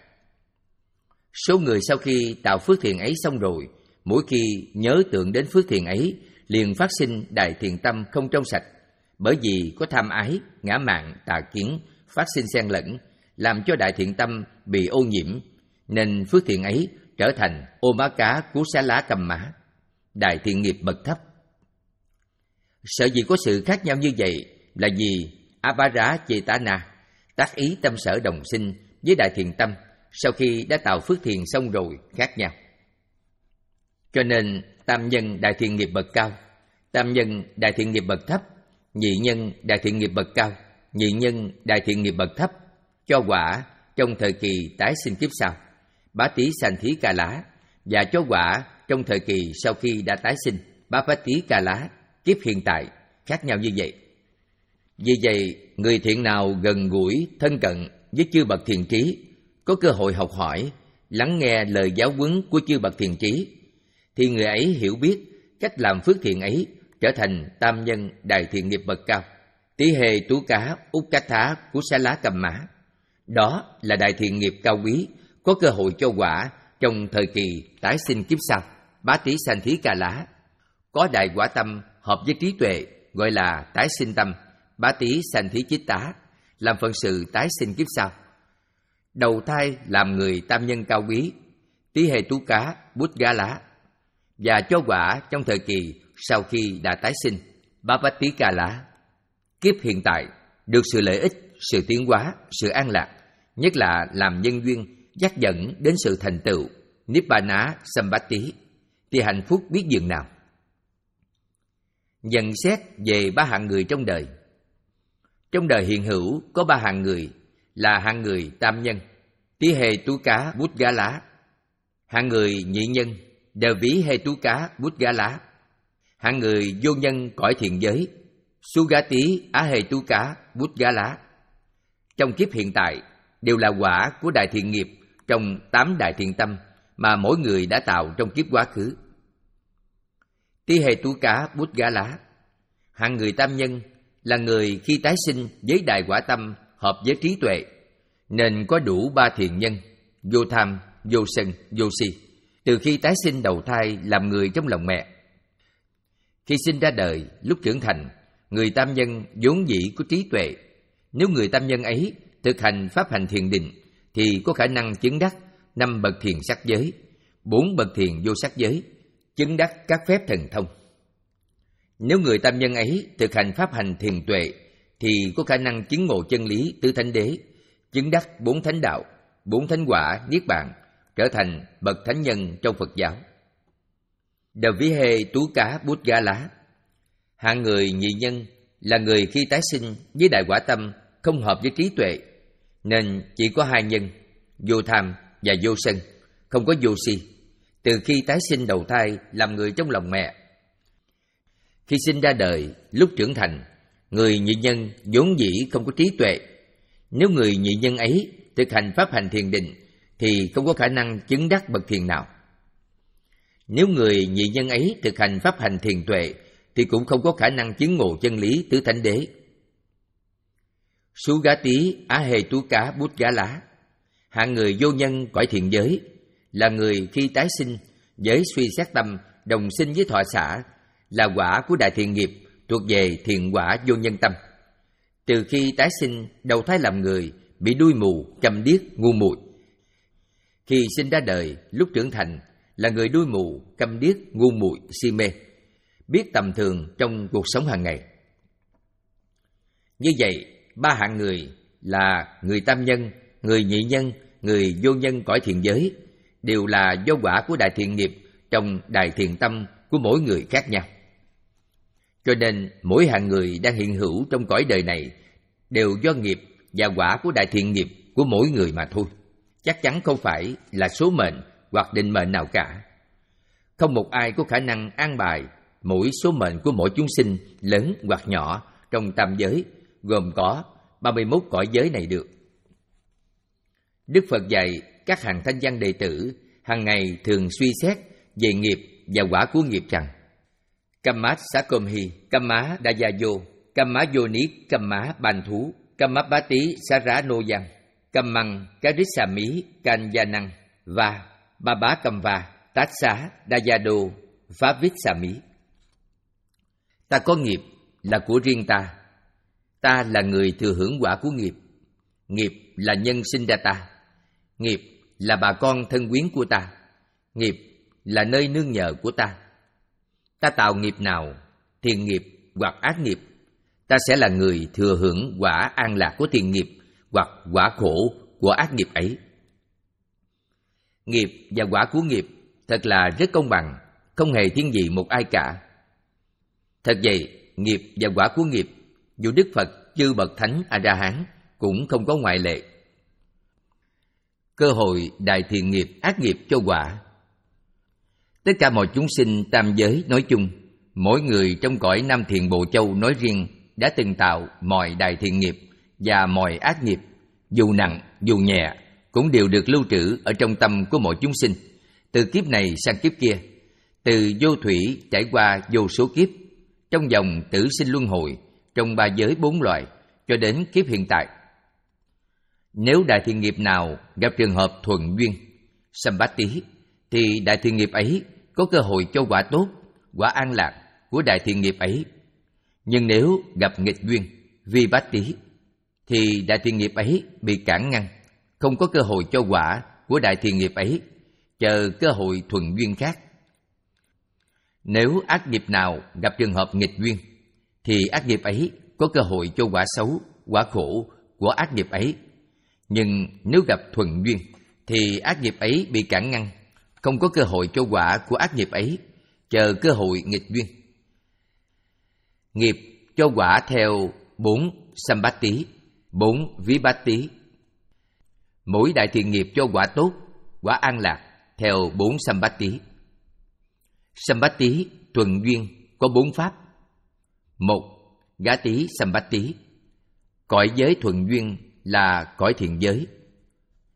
Số người sau khi tạo phước thiện ấy xong rồi, mỗi khi nhớ tưởng đến phước thiện ấy, liền phát sinh đại thiện tâm không trong sạch, bởi vì có tham ái, ngã mạn, tà kiến phát sinh xen lẫn, làm cho đại thiện tâm bị ô nhiễm, nên phước thiện ấy trở thành ô má cá, cú xá lá cầm mã, đại thiện nghiệp bậc thấp. Sở dĩ có sự khác nhau như vậy là vì Abhara chê tá na tác ý tâm sở đồng sinh với đại thiện tâm sau khi đã tạo phước thiện xong rồi khác nhau. Cho nên tam nhân đại thiện nghiệp bậc cao, tam nhân đại thiện nghiệp bậc thấp, nhị nhân đại thiện nghiệp bậc cao, nhị nhân đại thiện nghiệp bậc thấp cho quả trong thời kỳ tái sinh kiếp sau, bá tí sanh thí ca lá, và cho quả trong thời kỳ sau khi đã tái sinh, bá bát tí ca lá, kiếp hiện tại khác nhau như vậy. Vì vậy, người thiện nào gần gũi, thân cận với chư bậc thiện trí, có cơ hội học hỏi, lắng nghe lời giáo huấn của chư bậc thiện trí, thì người ấy hiểu biết cách làm phước thiện ấy trở thành tam nhân đại thiện nghiệp bậc cao, tí hê tú cá, út cá thá, cú xá lá cầm mã. Đó là đại thiện nghiệp cao quý, có cơ hội cho quả trong thời kỳ tái sinh kiếp sau, bá tí sanh thí ca lá. Có đại quả tâm hợp với trí tuệ gọi là tái sinh tâm, bá tí sanh thí chiết tá, làm phận sự tái sinh kiếp sau. Đầu thai làm người tam nhân cao quý, tí hê tú cá, bút gá lá, và cho quả trong thời kỳ sau khi đã tái sinh, bá bát tí ca lá. Kiếp hiện tại được sự lợi ích, sự tiến hóa, sự an lạc, nhất là làm nhân duyên dắt dẫn đến sự thành tựu Nibbana Sambatti, thì hạnh phúc biết dường nào. Nhận xét về ba hạng người trong đời. Trong đời hiện hữu có ba hạng người là hạng người tam nhân, tí hê tú cá, bút gá lá; hạng người nhị nhân, đờ ví hê tú cá, bút gá lá; hạng người vô nhân cõi thiện giới, su gá tí á hê tú cá, bút gá lá. Trong kiếp hiện tại, đều là quả của đại thiện nghiệp trong tám đại thiện tâm mà mỗi người đã tạo trong kiếp quá khứ. Tí Hê Tú Cá Bút Gá Lá, hạng người tam nhân là người khi tái sinh với đại quả tâm hợp với trí tuệ, nên có đủ ba thiện nhân: vô tham, vô sân, vô si, từ khi tái sinh đầu thai làm người trong lòng mẹ. Khi sinh ra đời, lúc trưởng thành, người tam nhân vốn dĩ có trí tuệ. Nếu người tam nhân ấy thực hành pháp hành thiền định, thì có khả năng chứng đắc năm bậc thiền sắc giới, bốn bậc thiền vô sắc giới, chứng đắc các phép thần thông. Nếu người tam nhân ấy thực hành pháp hành thiền tuệ, thì có khả năng chứng ngộ chân lý tứ thánh đế, chứng đắc bốn thánh đạo, bốn thánh quả, niết bàn, trở thành bậc thánh nhân trong Phật giáo. Đờ Ví Hê Tú Cá Bút Gá Lá, hạng người nhị nhân là người khi tái sinh với đại quả tâm không hợp với trí tuệ, nên chỉ có hai nhân: vô tham và vô sân, không có vô si, từ khi tái sinh đầu thai làm người trong lòng mẹ. Khi sinh ra đời, lúc trưởng thành, người nhị nhân vốn dĩ không có trí tuệ. Nếu người nhị nhân ấy thực hành pháp hành thiền định, thì không có khả năng chứng đắc bậc thiền nào. Nếu người nhị nhân ấy thực hành pháp hành thiền tuệ, thì cũng không có khả năng chứng ngộ chân lý tứ thánh đế. Sú Gá Tí Á Hê Tú Cá Bút Gá Lá, hạng người vô nhân cõi thiện giới, là người khi tái sinh với suy xét tâm đồng sinh với thọ xả, là quả của đại thiện nghiệp thuộc về thiện quả vô nhân tâm. Từ khi tái sinh đầu thai làm người, bị đuôi mù, câm điếc, ngu muội. Khi sinh ra đời, lúc trưởng thành, là người đuôi mù, câm điếc, ngu muội, si mê, biết tầm thường trong cuộc sống hàng ngày. Như vậy, ba hạng người là người tam nhân, người nhị nhân, người vô nhân cõi thiện giới đều là do quả của đại thiện nghiệp trong đại thiện tâm của mỗi người khác nhau. Cho nên mỗi hạng người đang hiện hữu trong cõi đời này đều do nghiệp và quả của đại thiện nghiệp của mỗi người mà thôi, chắc chắn không phải là số mệnh hoặc định mệnh nào cả. Không một ai có khả năng an bài mỗi số mệnh của mỗi chúng sinh lớn hoặc nhỏ trong tam giới gồm có ba mươi mốt cõi giới này được. Đức Phật dạy các hàng thanh văn đệ tử hàng ngày thường suy xét về nghiệp và quả của nghiệp rằng: Kammat Sakomhi, Kamma Dayayo, Kamma Yonit, Kamma Ban Thú, Kamma Bati Sara Nô Văn, Kammang Karisami Kanyanang và Ba Bá Kamva Tatsa Dayado Favitsami. Ta có nghiệp là của riêng ta. Ta là người thừa hưởng quả của nghiệp. Nghiệp là nhân sinh ra ta. Nghiệp là bà con thân quyến của ta. Nghiệp là nơi nương nhờ của ta. Ta tạo nghiệp nào, thiện nghiệp hoặc ác nghiệp, ta sẽ là người thừa hưởng quả an lạc của thiện nghiệp hoặc quả khổ của ác nghiệp ấy. Nghiệp và quả của nghiệp thật là rất công bằng, không hề thiên vị một ai cả. Thật vậy, nghiệp và quả của nghiệp, dù Đức Phật, chư bậc thánh A-la-hán cũng không có ngoại lệ. Cơ hội đại thiện nghiệp, ác nghiệp cho quả. Tất cả mọi chúng sinh tam giới nói chung, mỗi người trong cõi Nam Thiền Bộ Châu nói riêng đã từng tạo mọi đại thiện nghiệp và mọi ác nghiệp, dù nặng dù nhẹ, cũng đều được lưu trữ ở trong tâm của mỗi chúng sinh, từ kiếp này sang kiếp kia, từ vô thủy trải qua vô số kiếp, trong dòng tử sinh luân hồi, trong ba giới bốn loài, cho đến kiếp hiện tại. Nếu đại thiện nghiệp nào gặp trường hợp thuận duyên, Sambati, thì đại thiện nghiệp ấy có cơ hội cho quả tốt, quả an lạc của đại thiện nghiệp ấy. Nhưng nếu gặp nghịch duyên, Vipatti, thì đại thiện nghiệp ấy bị cản ngăn, không có cơ hội cho quả của đại thiện nghiệp ấy, chờ cơ hội thuận duyên khác. Nếu ác nghiệp nào gặp trường hợp nghịch duyên, thì ác nghiệp ấy có cơ hội cho quả xấu, quả khổ của ác nghiệp ấy. Nhưng nếu gặp thuận duyên, thì ác nghiệp ấy bị cản ngăn, không có cơ hội cho quả của ác nghiệp ấy, chờ cơ hội nghịch duyên. Nghiệp cho quả theo bốn Sambati, bốn Vipatti. Mỗi đại thiện nghiệp cho quả tốt, quả an lạc theo bốn Sambati. Sambati thuận duyên có bốn pháp. Một, Gati Sambati, cõi giới thuận duyên là cõi thiện giới,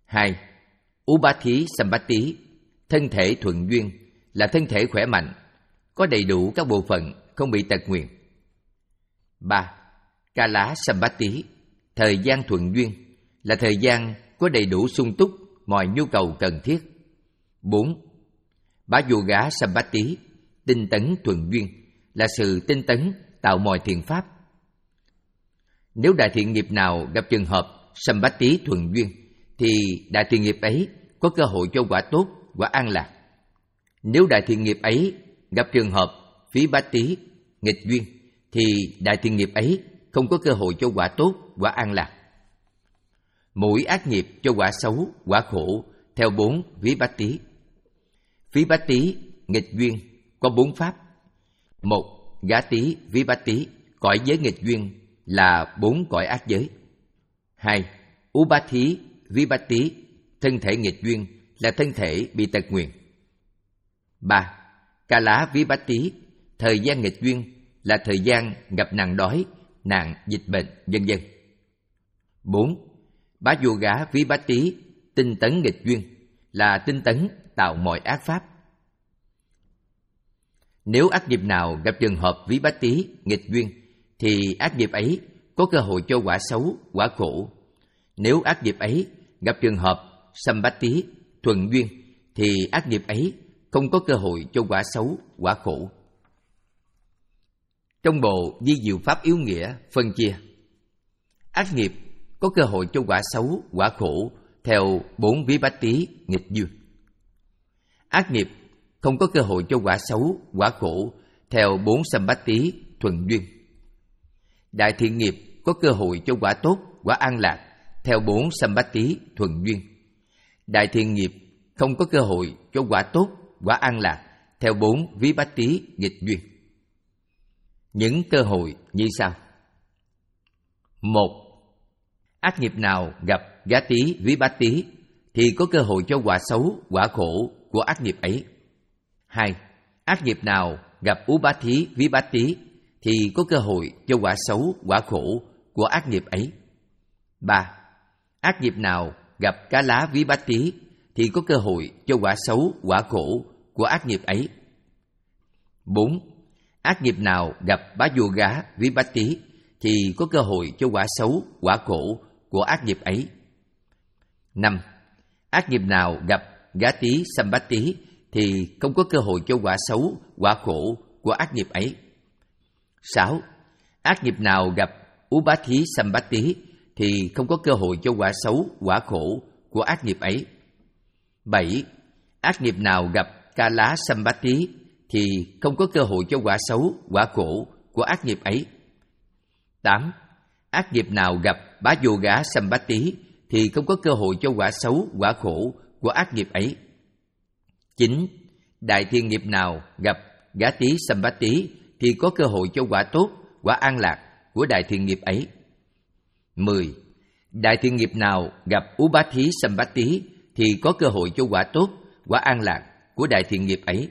Hai, Upathi Sampatti, thân thể thuận duyên, là thân thể khỏe mạnh, có đầy đủ các bộ phận, không bị tật nguyền. Ba, Kala Sampatti, thời gian thuận duyên, là thời gian có đầy đủ sung túc mọi nhu cầu cần thiết. Bốn, Bhayoga Sampatti, tinh tấn thuận duyên, là sự tinh tấn tạo mọi thiện pháp. Nếu đại thiện nghiệp nào gặp trường hợp Sampatti thuận duyên, thì đại thiện nghiệp ấy có cơ hội cho quả tốt, quả an lạc. Nếu đại thiện nghiệp ấy gặp trường hợp Vipatti nghịch duyên, thì đại thiện nghiệp ấy không có cơ hội cho quả tốt, quả an lạc. Mỗi ác nghiệp cho quả xấu, quả khổ theo bốn Vipatti. Vipatti nghịch duyên có bốn pháp. Một, Gati Vipatti, cõi giới nghịch duyên là bốn cõi ác giới. Hai, Upathi Vipatti, thân thể nghịch duyên là thân thể bị tật nguyền. Ba, Kala Vipatti, thời gian nghịch duyên là thời gian gặp nạn đói, nạn dịch bệnh, vân vân. Bốn, Bhayoga Vipatti, tinh tấn nghịch duyên là tinh tấn tạo mọi ác pháp. Nếu ác nghiệp nào gặp trường hợp Vipatti nghịch duyên, thì ác nghiệp ấy có cơ hội cho quả xấu, quả khổ. Nếu ác nghiệp ấy gặp trường hợp Sampatti thuận duyên, thì ác nghiệp ấy không có cơ hội cho quả xấu, quả khổ. Trong bộ Vi Diệu Pháp Yếu Nghĩa phân chia, ác nghiệp có cơ hội cho quả xấu, quả khổ theo bốn Vipatti nghịch duyên. Ác nghiệp không có cơ hội cho quả xấu, quả khổ theo bốn Sampatti thuận duyên. Đại thiện nghiệp có cơ hội cho quả tốt, quả an lạc theo bốn Sampatti thuận duyên. Đại thiện nghiệp không có cơ hội cho quả tốt, quả an lạc theo bốn Vipatti nghịch duyên. Những cơ hội như sau. Một, ác nghiệp nào gặp Gati Vipatti thì có cơ hội cho quả xấu, quả khổ của ác nghiệp ấy. Hai, ác nghiệp nào gặp Upathi Vipatti thì có cơ hội cho quả xấu, quả khổ của ác nghiệp ấy. Ba, ác nghiệp nào gặp Kala Vipatti thì có cơ hội cho quả xấu, quả khổ của ác nghiệp ấy. Bốn, ác nghiệp nào gặp Bhayoga Vipatti thì có cơ hội cho quả xấu, quả khổ của ác nghiệp ấy. Năm, ác nghiệp nào gặp Gati Sampatti thì không có cơ hội cho quả xấu, quả khổ của ác nghiệp ấy. Sáu, ác nghiệp nào gặp Upathi Sampatti thì không có cơ hội cho quả xấu, quả khổ của ác nghiệp ấy. Bảy, ác nghiệp nào gặp Kala Sampatti thì không có cơ hội cho quả xấu, quả khổ của ác nghiệp ấy. Tám, ác nghiệp nào gặp Bhayoga Sampatti thì không có cơ hội cho quả xấu, quả khổ của ác nghiệp ấy. Chín, đại thiện nghiệp nào gặp Gati Sampatti thì có cơ hội cho quả tốt, quả an lạc của đại thiện nghiệp ấy. Mười, đại thiện nghiệp nào gặp Upathi Sampatti thì có cơ hội cho quả tốt, quả an lạc của đại thiện nghiệp ấy.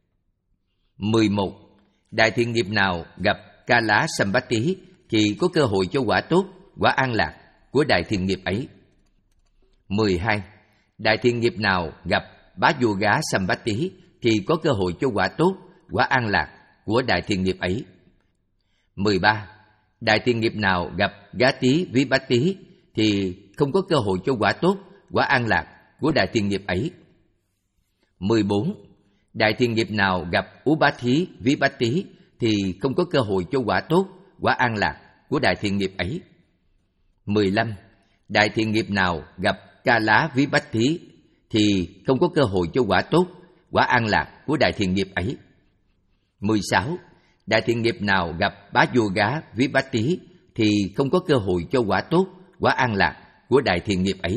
Mười một, đại thiện nghiệp nào gặp Kala Sampatti thì có cơ hội cho quả tốt, quả an lạc của đại thiện nghiệp ấy. Mười hai, đại thiện nghiệp nào gặp Bhayoga Sampatti thì có cơ hội cho quả tốt, quả an lạc của đại thiện nghiệp ấy. Mười ba, đại thiện nghiệp nào gặp Gati Vipatti thì không có cơ hội cho quả tốt, quả an lạc của đại thiện nghiệp ấy. Mười bốn, đại thiện nghiệp nào gặp Upathi Vipatti thì không có cơ hội cho quả tốt, quả an lạc của đại thiện nghiệp ấy. Mười lăm, đại thiện nghiệp nào gặp Kala Vipatti thì không có cơ hội cho quả tốt, quả an lạc của đại thiện nghiệp ấy. Mười sáu, đại thiện nghiệp nào gặp Bhayoga Vipatti thì không có cơ hội cho quả tốt, quả an lạc của đại thiện nghiệp ấy.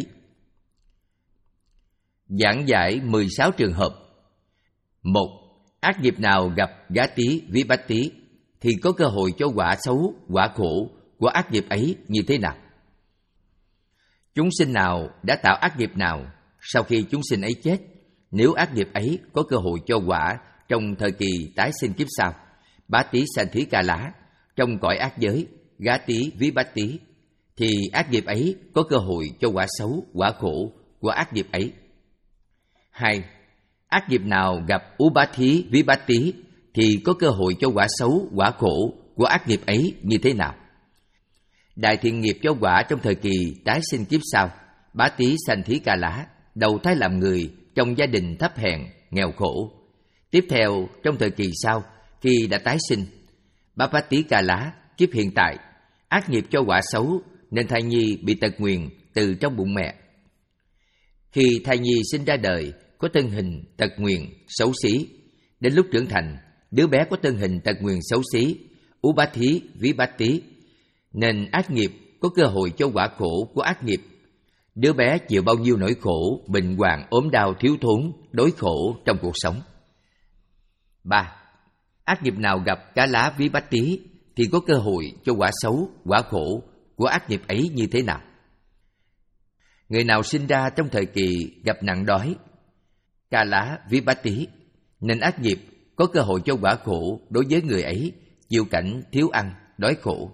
Giảng giải mười sáu trường hợp. Một, ác nghiệp nào gặp Gati Vipatti thì có cơ hội cho quả xấu, quả khổ của ác nghiệp ấy như thế nào? Chúng sinh nào đã tạo ác nghiệp nào, sau khi chúng sinh ấy chết, nếu ác nghiệp ấy có cơ hội cho quả trong thời kỳ tái sinh kiếp sau, Bá Tí Sanh Thí Ca Lá, trong cõi ác giới, Gá Tí Vipatti, thì ác nghiệp ấy có cơ hội cho quả xấu, quả khổ của ác nghiệp ấy. Hai, ác nghiệp nào gặp Upati Vipatti thì có cơ hội cho quả xấu, quả khổ của ác nghiệp ấy như thế nào? Đại thiện nghiệp cho quả trong thời kỳ tái sinh kiếp sau, Bá Tý Sanh Thí Ca Lá, đầu thai làm người trong gia đình thấp hèn, nghèo khổ. Tiếp theo, trong thời kỳ sau, khi đã tái sinh, Bá Bá Tý Ca Lá, kiếp hiện tại, ác nghiệp cho quả xấu nên thai nhi bị tật nguyền từ trong bụng mẹ. Khi thai nhi sinh ra đời, có thân hình tật nguyền, xấu xí. Đến lúc trưởng thành, đứa bé có thân hình tật nguyền xấu xí, Upati Vipatti, nên ác nghiệp có cơ hội cho quả khổ của ác nghiệp. Đứa bé chịu bao nhiêu nỗi khổ, bệnh hoạn, ốm đau, thiếu thốn, đói khổ trong cuộc sống. Ba, ác nghiệp nào gặp Cá Lá Vipatti thì có cơ hội cho quả xấu, quả khổ của ác nghiệp ấy như thế nào? Người nào sinh ra trong thời kỳ gặp nạn đói, Cá Lá Vipatti, nên ác nghiệp có cơ hội cho quả khổ đối với người ấy, chịu cảnh thiếu ăn, đói khổ.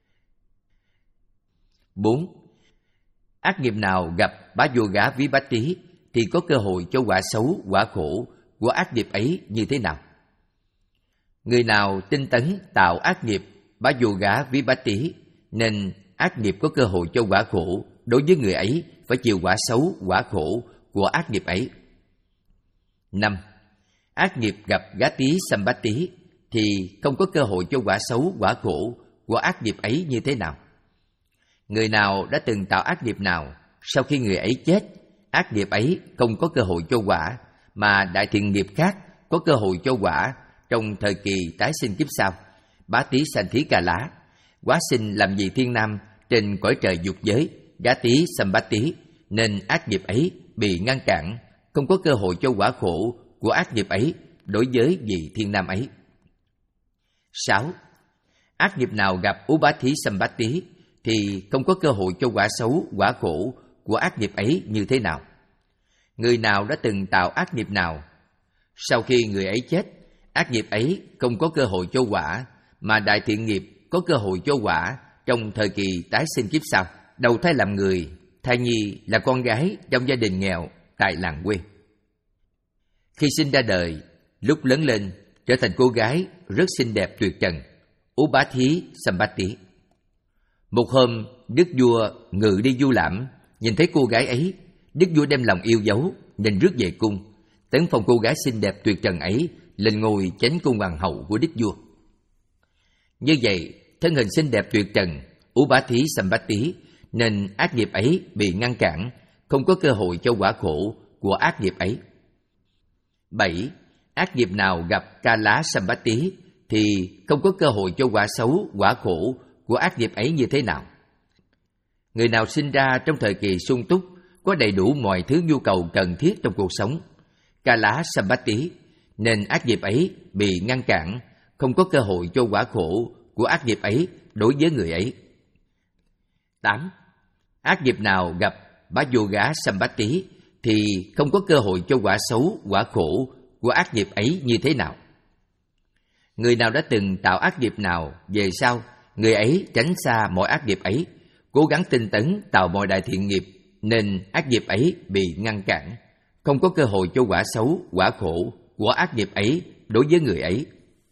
Bốn, ác nghiệp nào gặp Bá Vô Gá Vipatti thì có cơ hội cho quả xấu, quả khổ của ác nghiệp ấy như thế nào? Người nào tinh tấn tạo ác nghiệp Bá Vô Gá Vipatti nên ác nghiệp có cơ hội cho quả khổ đối với người ấy, phải chịu quả xấu, quả khổ của ác nghiệp ấy. Năm, ác nghiệp gặp Gá Tý Sambatti thì không có cơ hội cho quả xấu, quả khổ của ác nghiệp ấy như thế nào? Người nào đã từng tạo ác nghiệp nào, sau khi người ấy chết, ác nghiệp ấy không có cơ hội cho quả, mà đại thiện nghiệp khác có cơ hội cho quả trong thời kỳ tái sinh kiếp sau, Bá Tý Sanh Thí Ca Lá, hóa sinh làm vị thiên nam trên cõi trời dục giới, Gá Tý Sambatti, nên ác nghiệp ấy bị ngăn cản, không có cơ hội cho quả khổ của ác nghiệp ấy đối với vị thiên nam ấy. Sáu, ác nghiệp nào gặp Upati Sambatti thì không có cơ hội cho quả xấu, quả khổ của ác nghiệp ấy như thế nào? Người nào đã từng tạo ác nghiệp nào, sau khi người ấy chết, ác nghiệp ấy không có cơ hội cho quả, mà đại thiện nghiệp có cơ hội cho quả trong thời kỳ tái sinh kiếp sau, đầu thai làm người, thai nhi là con gái trong gia đình nghèo tại làng quê. Khi sinh ra đời, lúc lớn lên trở thành cô gái rất xinh đẹp tuyệt trần, Upati Sambatti. Một hôm, đức vua ngự đi du lãm, nhìn thấy cô gái ấy, đức vua đem lòng yêu dấu nên rước về cung, tấn phong cô gái xinh đẹp tuyệt trần ấy lên ngôi chánh cung hoàng hậu của đức vua. Như vậy, thân hình xinh đẹp tuyệt trần Upati Sambatti nên ác nghiệp ấy bị ngăn cản, không có cơ hội cho quả khổ của ác nghiệp ấy. Bảy, ác nghiệp nào gặp Ca Lá Sambatti thì không có cơ hội cho quả xấu, quả khổ của ác nghiệp ấy như thế nào? Người nào sinh ra trong thời kỳ sung túc, có đầy đủ mọi thứ nhu cầu cần thiết trong cuộc sống, Ca Lá Sambatti, nên ác nghiệp ấy bị ngăn cản, không có cơ hội cho quả khổ của ác nghiệp ấy đối với người ấy. Tám, ác nghiệp nào gặp Bá Vô Gá Sambatti thì không có cơ hội cho quả xấu, quả khổ của ác nghiệp ấy như thế nào? Người nào đã từng tạo ác nghiệp nào, về sau người ấy tránh xa mọi ác nghiệp ấy, cố gắng tinh tấn tạo mọi đại thiện nghiệp, nên ác nghiệp ấy bị ngăn cản, không có cơ hội cho quả xấu, quả khổ của ác nghiệp ấy đối với người ấy.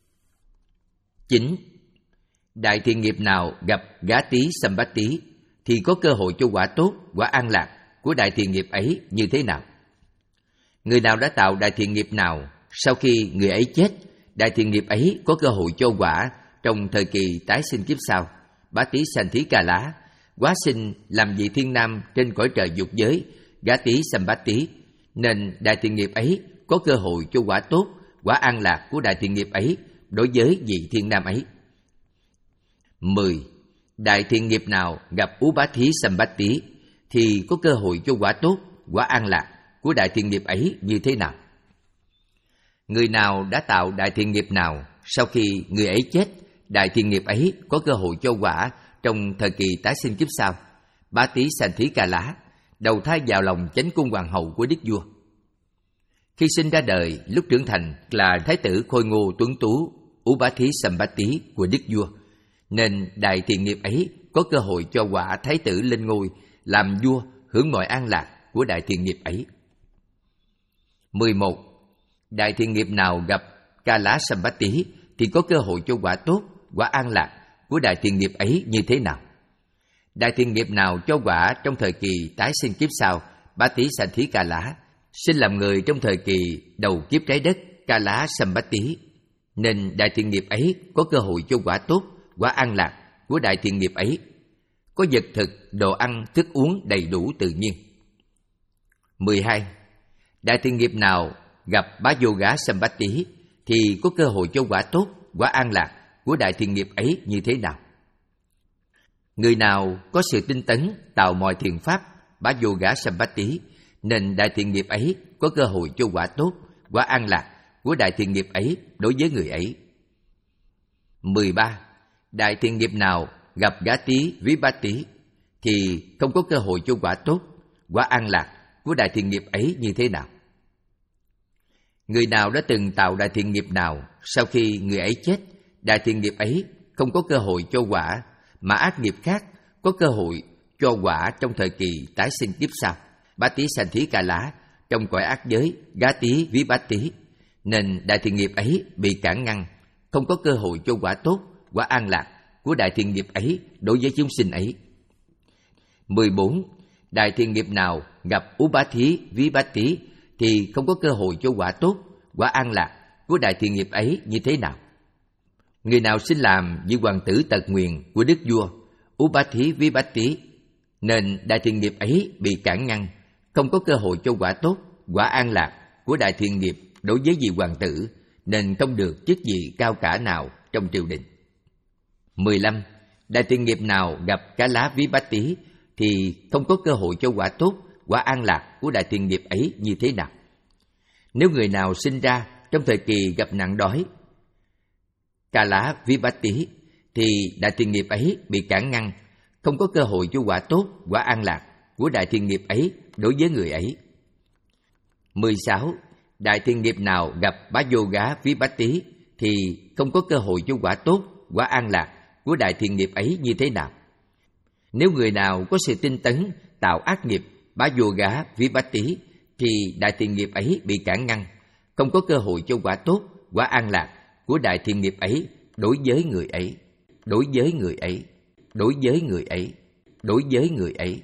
Chín, đại thiện nghiệp nào gặp Gá Tý Sambatti thì có cơ hội cho quả tốt, quả an lạc của đại thiện nghiệp ấy như thế nào? Người nào đã tạo đại thiện nghiệp nào, sau khi người ấy chết, đại thiện nghiệp ấy có cơ hội cho quả trong thời kỳ tái sinh kiếp sau, Bá Tý Sanh Thí Ca Lá, hóa sinh làm vị thiên nam trên cõi trời dục giới, Gá Tý Sambatti, nên đại thiện nghiệp ấy có cơ hội cho quả tốt, quả an lạc của đại thiện nghiệp ấy đối với vị thiên nam ấy. Mười, đại thiện nghiệp nào gặp Upati Sambatti thì có cơ hội cho quả tốt, quả an lạc của đại thiện nghiệp ấy như thế nào? Người nào đã tạo đại thiện nghiệp nào, sau khi người ấy chết, đại thiện nghiệp ấy có cơ hội cho quả trong thời kỳ tái sinh kiếp sau, Bá Tý Sanh Thí Ca Lá, đầu thai vào lòng chánh cung hoàng hậu của đức vua. Khi sinh ra đời, lúc trưởng thành là thái tử khôi ngô tuấn tú Upati Sambatti của đức vua, nên đại thiện nghiệp ấy có cơ hội cho quả thái tử lên ngôi, làm vua hưởng mọi an lạc của đại thiện nghiệp ấy. mười một. Đại thiện nghiệp nào gặp Kala Sampatti thì có cơ hội cho quả tốt, quả an lạc của đại thiện nghiệp ấy như thế nào? Đại thiện nghiệp nào cho quả trong thời kỳ tái sinh kiếp sau, Bati Santhi Kala, sinh làm người trong thời kỳ đầu kiếp trái đất Kala Sampatti, nên đại thiện nghiệp ấy có cơ hội cho quả tốt, quả an lạc của đại thiện nghiệp ấy, có vật thực, đồ ăn, thức uống đầy đủ tự nhiên. mười hai. Đại thiện nghiệp nào gặp Bá Yoga Sampatti thì có cơ hội cho quả tốt, quả an lạc của đại thiện nghiệp ấy như thế nào? Người nào có sự tinh tấn tạo mọi thiện pháp Bá Yoga Sampatti, nên đại thiện nghiệp ấy có cơ hội cho quả tốt, quả an lạc của đại thiện nghiệp ấy đối với người ấy. mười ba. Đại thiện nghiệp nào gặp Gati Vipatti thì không có cơ hội cho quả tốt, quả an lạc của đại thiện nghiệp ấy như thế nào? Người nào đã từng tạo đại thiện nghiệp nào, sau khi người ấy chết, đại thiện nghiệp ấy không có cơ hội cho quả, mà ác nghiệp khác có cơ hội cho quả trong thời kỳ tái sinh kiếp sau, Bati Santhi Kala, trong cõi ác giới Gati Vipatti, nên đại thiện nghiệp ấy bị cản ngăn, không có cơ hội cho quả tốt, quả an lạc của đại thiện nghiệp ấy đối với chúng sinh ấy. mười bốn. Đại thiện nghiệp nào gặp Upati Vipatti thì không có cơ hội cho quả tốt, quả an lạc của đại thiện nghiệp ấy như thế nào? Người nào sinh làm như hoàng tử tật nguyền của đức vua Upati Vipatti, nên đại thiện nghiệp ấy bị cản ngăn, không có cơ hội cho quả tốt, quả an lạc của đại thiện nghiệp đối với vị hoàng tử, nên không được chức vị cao cả nào trong triều đình. mười lăm. Đại thiện nghiệp nào gặp Kala Vipatti thì không có cơ hội cho quả tốt, quả an lạc của đại thiện nghiệp ấy như thế nào? Nếu người nào sinh ra trong thời kỳ gặp nạn đói Kala Vipatti thì đại thiện nghiệp ấy bị cản ngăn, không có cơ hội cho quả tốt, quả an lạc của đại thiện nghiệp ấy đối với người ấy. mười sáu. Đại thiện nghiệp nào gặp Bá Yoga Vipatti thì không có cơ hội cho quả tốt, quả an lạc của đại thiện nghiệp ấy như thế nào? Nếu người nào có sự tinh tấn tạo ác nghiệp Bá Yoga Vipatti thì đại thiện nghiệp ấy bị cản ngăn, không có cơ hội cho quả tốt, quả an lạc của đại thiện nghiệp ấy đối với người ấy, đối với người ấy, đối với người ấy, đối với người ấy.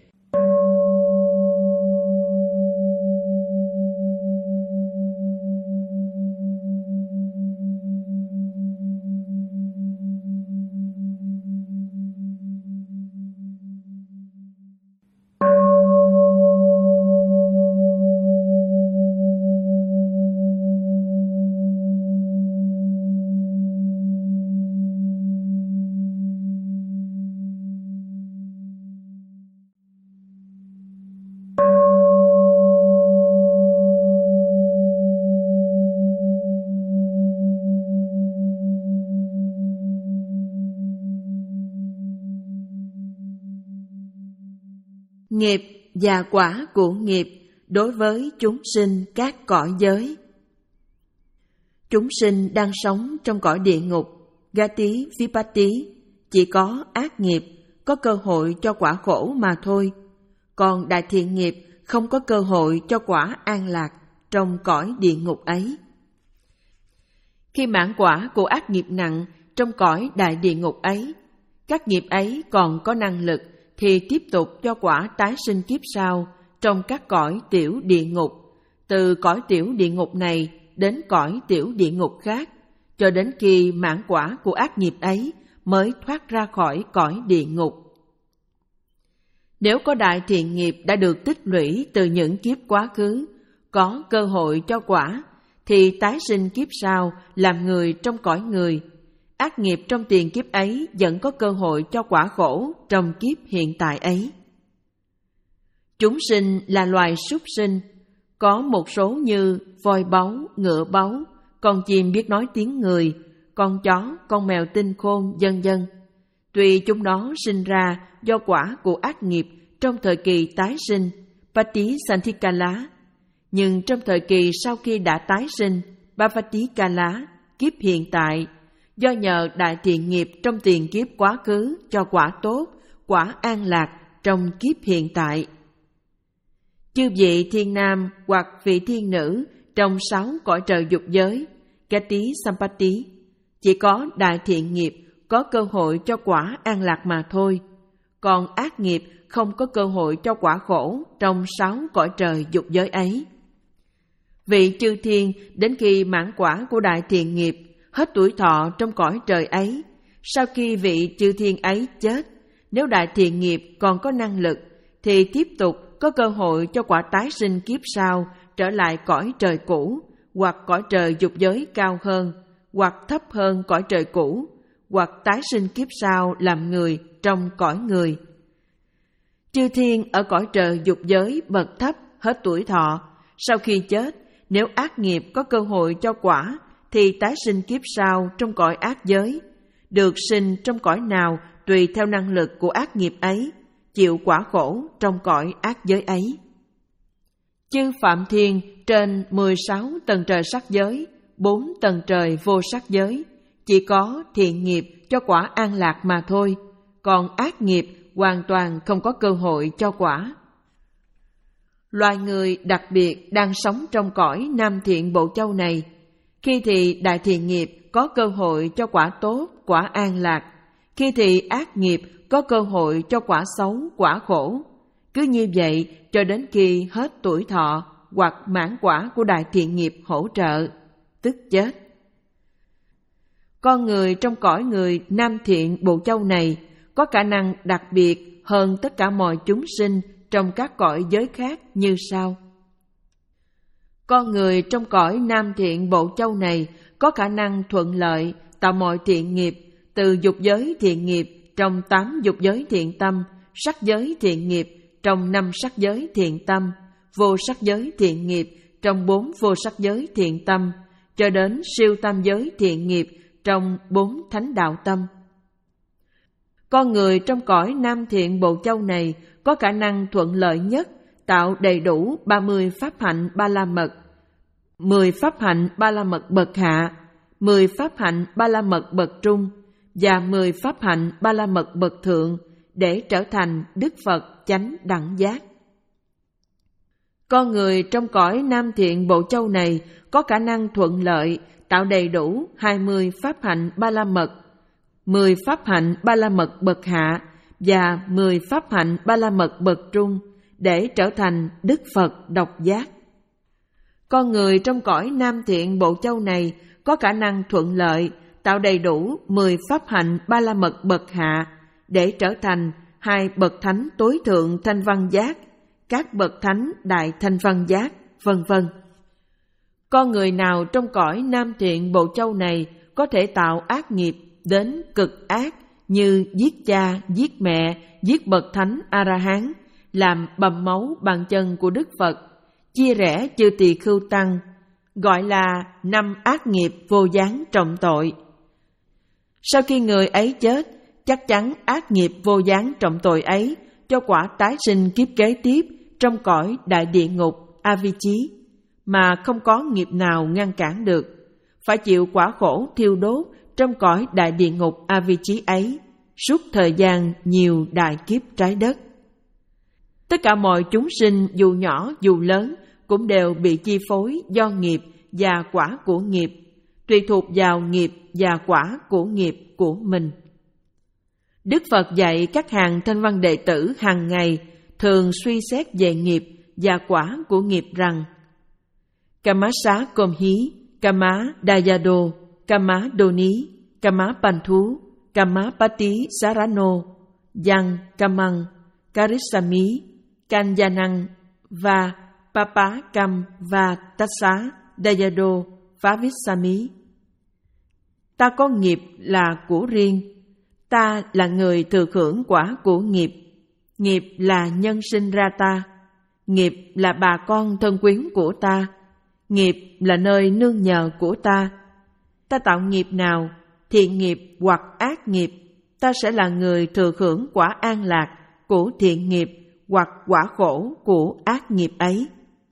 Nghiệp và quả của nghiệp đối với chúng sinh các cõi giới. Chúng sinh đang sống trong cõi địa ngục Gati Vipatti chỉ có ác nghiệp, có cơ hội cho quả khổ mà thôi, còn đại thiện nghiệp không có cơ hội cho quả an lạc trong cõi địa ngục ấy. Khi mãn quả của ác nghiệp nặng trong cõi đại địa ngục ấy, các nghiệp ấy còn có năng lực thì tiếp tục cho quả tái sinh kiếp sau trong các cõi tiểu địa ngục, từ cõi tiểu địa ngục này đến cõi tiểu địa ngục khác, cho đến khi mãn quả của ác nghiệp ấy mới thoát ra khỏi cõi địa ngục. Nếu có đại thiện nghiệp đã được tích lũy từ những kiếp quá khứ, có cơ hội cho quả, thì tái sinh kiếp sau làm người trong cõi người. Ác nghiệp trong tiền kiếp ấy vẫn có cơ hội cho quả khổ trong kiếp hiện tại ấy. Chúng sinh là loài súc sinh, có một số như voi báu, ngựa báu, con chim biết nói tiếng người, con chó, con mèo tinh khôn, vân vân. Tuy chúng nó sinh ra do quả của ác nghiệp trong thời kỳ tái sinh, Pati Santhikala, nhưng trong thời kỳ sau khi đã tái sinh, Bhavatikala, kiếp hiện tại, do nhờ đại thiện nghiệp trong tiền kiếp quá khứ cho quả tốt, quả an lạc trong kiếp hiện tại. Chư vị thiên nam hoặc vị thiên nữ trong sáu cõi trời dục giới, Gati Sampati, chỉ có đại thiện nghiệp có cơ hội cho quả an lạc mà thôi, còn ác nghiệp không có cơ hội cho quả khổ trong sáu cõi trời dục giới ấy. Vị chư thiên đến khi mãn quả của đại thiện nghiệp, hết tuổi thọ trong cõi trời ấy, sau khi vị chư thiên ấy chết, nếu đại thiện nghiệp còn có năng lực, thì tiếp tục có cơ hội cho quả tái sinh kiếp sau trở lại cõi trời cũ, hoặc cõi trời dục giới cao hơn, hoặc thấp hơn cõi trời cũ, hoặc tái sinh kiếp sau làm người trong cõi người. Chư thiên ở cõi trời dục giới bậc thấp hết tuổi thọ, sau khi chết, nếu ác nghiệp có cơ hội cho quả, thì tái sinh kiếp sau trong cõi ác giới, được sinh trong cõi nào tùy theo năng lực của ác nghiệp ấy, chịu quả khổ trong cõi ác giới ấy. Chư Phạm Thiên trên mười sáu tầng trời sắc giới, bốn tầng trời vô sắc giới, chỉ có thiện nghiệp cho quả an lạc mà thôi, còn ác nghiệp hoàn toàn không có cơ hội cho quả. Loài người đặc biệt đang sống trong cõi Nam Thiện Bộ Châu này, khi thì đại thiện nghiệp có cơ hội cho quả tốt, quả an lạc, khi thì ác nghiệp có cơ hội cho quả xấu, quả khổ. Cứ như vậy cho đến khi hết tuổi thọ hoặc mãn quả của đại thiện nghiệp hỗ trợ, tức chết. Con người trong cõi người Nam Thiện Bộ Châu này có khả năng đặc biệt hơn tất cả mọi chúng sinh trong các cõi giới khác như sau. Con người trong cõi Nam Thiện Bộ Châu này có khả năng thuận lợi tạo mọi thiện nghiệp, từ dục giới thiện nghiệp trong tám dục giới thiện tâm, sắc giới thiện nghiệp trong năm sắc giới thiện tâm, vô sắc giới thiện nghiệp trong bốn vô sắc giới thiện tâm, cho đến siêu tam giới thiện nghiệp trong bốn thánh đạo tâm. Con người trong cõi Nam Thiện Bộ Châu này có khả năng thuận lợi nhất tạo đầy đủ ba mươi pháp hạnh ba la mật, mười pháp hạnh ba la mật bậc hạ, mười pháp hạnh ba la mật bậc trung và mười pháp hạnh ba la mật bậc thượng để trở thành Đức Phật chánh đẳng giác. Con người trong cõi Nam Thiện Bộ Châu này có khả năng thuận lợi tạo đầy đủ hai mươi pháp hạnh ba la mật, mười pháp hạnh ba la mật bậc hạ và mười pháp hạnh ba la mật bậc trung để trở thành Đức Phật độc giác. Con người trong cõi Nam Thiện Bộ Châu này có khả năng thuận lợi tạo đầy đủ mười pháp hạnh ba la mật bậc hạ để trở thành hai bậc thánh tối thượng thanh văn giác, các bậc thánh đại thanh văn giác, vân vân. Con người nào trong cõi Nam Thiện Bộ Châu này có thể tạo ác nghiệp đến cực ác như giết cha, giết mẹ, giết bậc thánh A-la-hán, làm bầm máu bàn chân của Đức Phật, chia rẽ chư tỳ khưu tăng, gọi là năm ác nghiệp vô gián trọng tội. Sau khi người ấy chết, chắc chắn ác nghiệp vô gián trọng tội ấy cho quả tái sinh kiếp kế tiếp trong cõi đại địa ngục A-vi-chí, mà không có nghiệp nào ngăn cản được, phải chịu quả khổ thiêu đốt trong cõi đại địa ngục A-vi-chí ấy suốt thời gian nhiều đại kiếp trái đất. Tất cả mọi chúng sinh dù nhỏ dù lớn cũng đều bị chi phối do nghiệp và quả của nghiệp, tùy thuộc vào nghiệp và quả của nghiệp của mình. Đức Phật dạy các hàng thanh văn đệ tử hàng ngày thường suy xét về nghiệp và quả của nghiệp rằng: Kamasa Komhi, Kama Dayado, Kama Doni, Kama Panthu, Kama Pati Sarano, Yang Kamang, Karisami, Kanyanang và Papa Kam và Tassa Dayado Phavisami. Ta có nghiệp là của riêng, ta là người thừa hưởng quả của nghiệp, nghiệp là nhân sinh ra ta, nghiệp là bà con thân quyến của ta, nghiệp là nơi nương nhờ của ta. Ta tạo nghiệp nào, thiện nghiệp hoặc ác nghiệp, ta sẽ là người thừa hưởng quả an lạc của thiện nghiệp hoặc quả khổ của ác nghiệp ấy.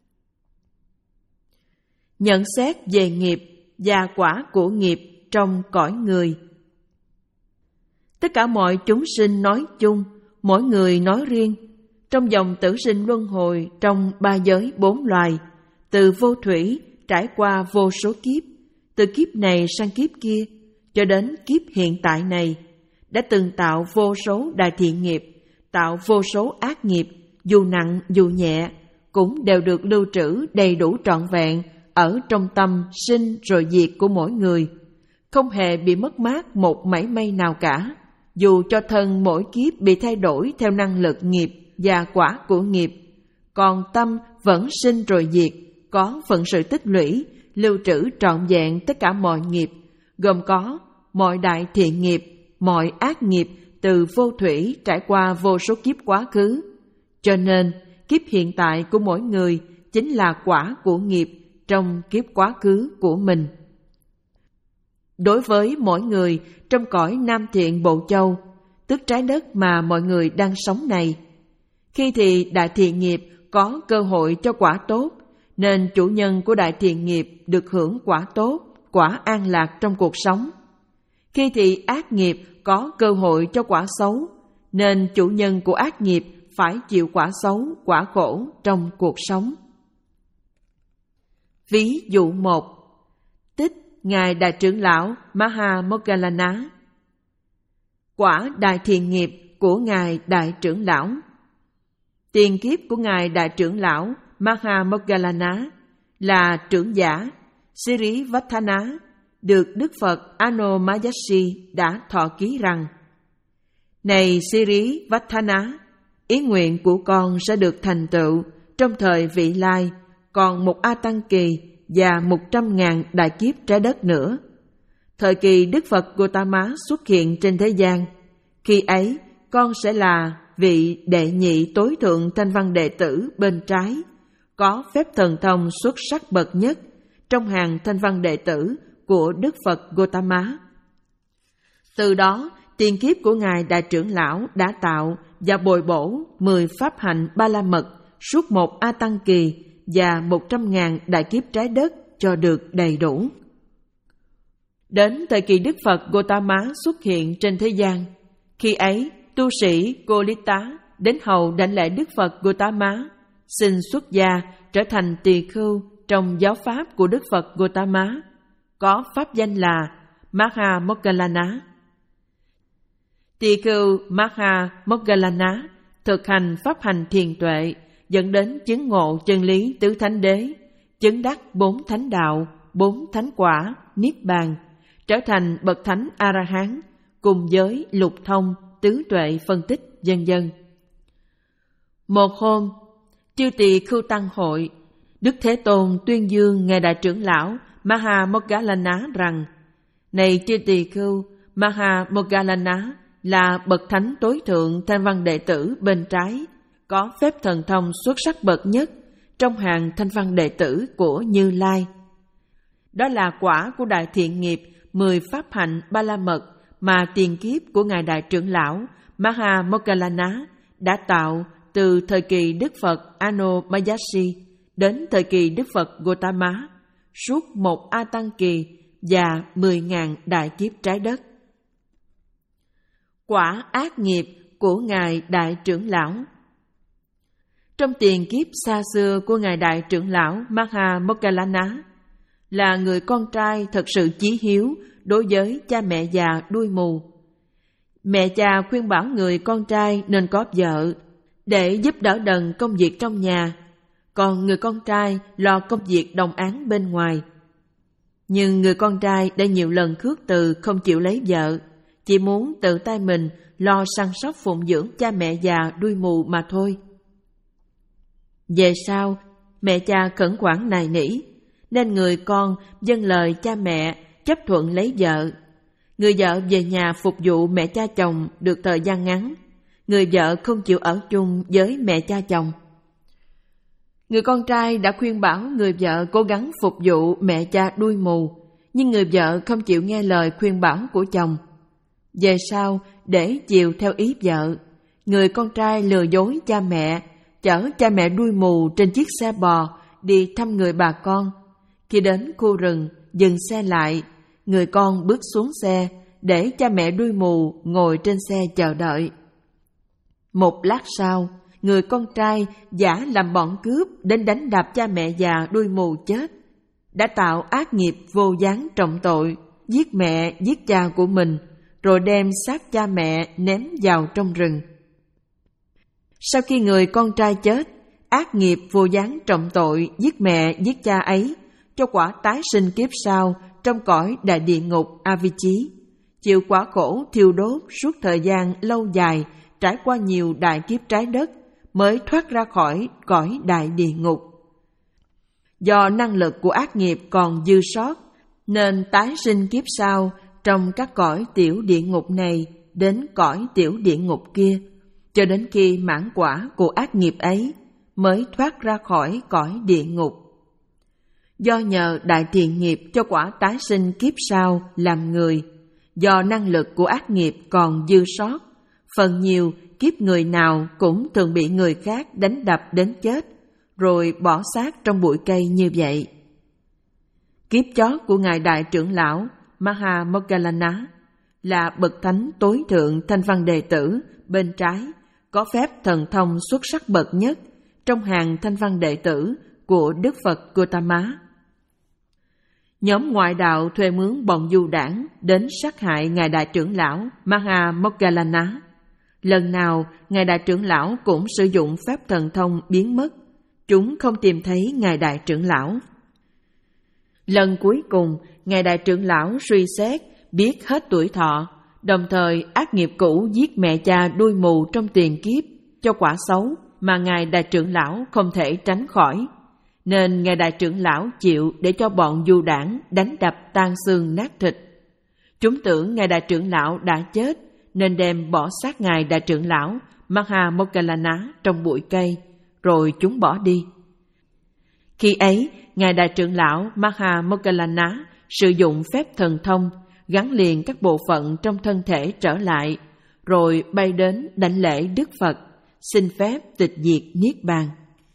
Nhận xét về nghiệp và quả của nghiệp trong cõi người. Tất cả mọi chúng sinh nói chung, mỗi người nói riêng, Trong dòng tử sinh luân hồi trong ba giới bốn loài, từ vô thủy trải qua vô số kiếp, từ kiếp này sang kiếp kia, cho đến kiếp hiện tại này, đã từng tạo vô số đại thiện nghiệp, tạo vô số ác nghiệp, dù nặng dù nhẹ, cũng đều được lưu trữ đầy đủ trọn vẹn ở trong tâm sinh rồi diệt của mỗi người, không hề bị mất mát một mảy may nào cả. Dù cho thân mỗi kiếp bị thay đổi theo năng lực nghiệp và quả của nghiệp, còn tâm vẫn sinh rồi diệt, có phận sự tích lũy, lưu trữ trọn vẹn tất cả mọi nghiệp, gồm có mọi đại thiện nghiệp, mọi ác nghiệp từ vô thủy trải qua vô số kiếp quá khứ. Cho nên, kiếp hiện tại của mỗi người chính là quả của nghiệp trong kiếp quá khứ của mình. Đối với mỗi người trong cõi Nam Thiện Bộ Châu, tức trái đất mà mọi người đang sống này, khi thì đại thiện nghiệp có cơ hội cho quả tốt, nên chủ nhân của đại thiện nghiệp được hưởng quả tốt, quả an lạc trong cuộc sống. Khi thì ác nghiệp có cơ hội cho quả xấu, nên chủ nhân của ác nghiệp phải chịu quả xấu, quả khổ trong cuộc sống. Ví dụ một, tích Ngài Đại trưởng lão Maha Moggallana. Quả đại thiện nghiệp của Ngài Đại trưởng lão. Tiền kiếp của Ngài Đại trưởng lão Maha Moggallana là trưởng giả Sirivattana, được Đức Phật Ano Mayasi đã thọ ký rằng: Này Sirivattana, ý nguyện của con sẽ được thành tựu trong thời vị lai, còn một A Tăng kỳ và một trăm ngàn đại kiếp trái đất nữa. Thời kỳ Đức Phật Gautama xuất hiện trên thế gian, khi ấy con sẽ là vị đệ nhị tối thượng thanh văn đệ tử bên trái, có phép thần thông xuất sắc bậc nhất trong hàng thanh văn đệ tử của Đức Phật Gautama. Từ đó, tiền kiếp của Ngài Đại trưởng lão đã tạo và bồi bổ mười pháp hạnh ba la mật suốt một A Tăng kỳ và một trăm ngàn đại kiếp trái đất cho được đầy đủ. Đến thời kỳ Đức Phật Gautama xuất hiện trên thế gian, khi ấy tu sĩ Kolita đến hầu đảnh lễ Đức Phật Gautama, xin xuất gia trở thành tỳ khưu trong giáo pháp của Đức Phật Gautama, có pháp danh là Maha Moggallana. Tỳ khưu Maha Moggallana thực hành pháp hành thiền tuệ, dẫn đến chứng ngộ chân lý tứ thánh đế, chứng đắc bốn thánh đạo, bốn thánh quả, niết bàn, trở thành bậc thánh A-la-hán, cùng với lục thông, tứ tuệ phân tích, vân vân. Một hôm, chư tỳ khưu tăng hội, Đức Thế Tôn tuyên dương Ngài Đại trưởng lão Maha Moggallana rằng: Này chư tỳ khưu, Maha Moggallana là bậc thánh tối thượng thanh văn đệ tử bên trái, có phép thần thông xuất sắc bậc nhất trong hàng thanh văn đệ tử của Như Lai. Đó là quả của đại thiện nghiệp mười pháp hạnh ba la mật mà tiền kiếp của Ngài Đại trưởng lão Maha Moggallana đã tạo từ thời kỳ Đức Phật Ano Mayasi đến thời kỳ Đức Phật Gautama, suốt một A Tăng kỳ và mười ngàn đại kiếp trái đất. Quả ác nghiệp của Ngài Đại trưởng lão. Trong tiền kiếp xa xưa của Ngài Đại trưởng lão Maha Moggallana, là người con trai thật sự chí hiếu đối với cha mẹ già đuôi mù. Mẹ cha khuyên bảo người con trai nên có vợ để giúp đỡ đần công việc trong nhà, còn người con trai lo công việc đồng áng bên ngoài. Nhưng người con trai đã nhiều lần khước từ không chịu lấy vợ, chỉ muốn tự tay mình lo săn sóc phụng dưỡng cha mẹ già đuôi mù mà thôi. Về sau, mẹ cha khẩn khoản nài nỉ, nên người con vâng lời cha mẹ chấp thuận lấy vợ. Người vợ về nhà phục vụ mẹ cha chồng được thời gian ngắn, người vợ không chịu ở chung với mẹ cha chồng. Người con trai đã khuyên bảo người vợ cố gắng phục vụ mẹ cha đuôi mù, nhưng người vợ không chịu nghe lời khuyên bảo của chồng. Về sau, để chiều theo ý vợ, người con trai lừa dối cha mẹ, chở cha mẹ đuôi mù trên chiếc xe bò đi thăm người bà con. Khi đến khu rừng, dừng xe lại, người con bước xuống xe để cha mẹ đuôi mù ngồi trên xe chờ đợi. Một lát sau, người con trai giả làm bọn cướp đến đánh đập cha mẹ già đuôi mù chết, đã tạo ác nghiệp vô gián trọng tội, giết mẹ giết cha của mình, rồi đem xác cha mẹ ném vào trong rừng. Sau khi người con trai chết, ác nghiệp vô gián trọng tội giết mẹ giết cha ấy cho quả tái sinh kiếp sau trong cõi đại địa ngục Avicii, chịu quả khổ thiêu đốt suốt thời gian lâu dài, trải qua nhiều đại kiếp trái đất mới thoát ra khỏi cõi đại địa ngục. Do năng lực của ác nghiệp còn dư sót, nên tái sinh kiếp sau trong các cõi tiểu địa ngục này đến cõi tiểu địa ngục kia, cho đến khi mãn quả của ác nghiệp ấy mới thoát ra khỏi cõi địa ngục. Do nhờ đại thiện nghiệp cho quả tái sinh kiếp sau làm người, do năng lực của ác nghiệp còn dư sót, phần nhiều kiếp người nào cũng thường bị người khác đánh đập đến chết, rồi bỏ xác trong bụi cây như vậy. Kiếp chót của Ngài Đại Trưởng Lão Maha Moggallana là bậc thánh tối thượng thanh văn đệ tử bên trái, có phép thần thông xuất sắc bậc nhất trong hàng thanh văn đệ tử của Đức Phật Gautama. Nhóm ngoại đạo thuê mướn bọn du đảng đến sát hại Ngài Đại Trưởng Lão Maha Moggallana. Lần nào Ngài Đại Trưởng Lão cũng sử dụng phép thần thông biến mất, chúng không tìm thấy Ngài Đại Trưởng Lão. Lần cuối cùng, Ngài Đại Trưởng Lão suy xét biết hết tuổi thọ, đồng thời ác nghiệp cũ giết mẹ cha đuôi mù trong tiền kiếp cho quả xấu mà Ngài Đại Trưởng Lão không thể tránh khỏi, nên Ngài Đại Trưởng Lão chịu để cho bọn du đảng đánh đập tan xương nát thịt. Chúng tưởng Ngài Đại Trưởng Lão đã chết, nên đem bỏ xác Ngài Đại Trưởng Lão Maha Moggallana trong bụi cây, rồi chúng bỏ đi. Khi ấy, Ngài Đại Trưởng Lão Maha Moggallana sử dụng phép thần thông gắn liền các bộ phận trong thân thể trở lại, rồi bay đến đảnh lễ Đức Phật, xin phép tịch diệt Niết Bàn.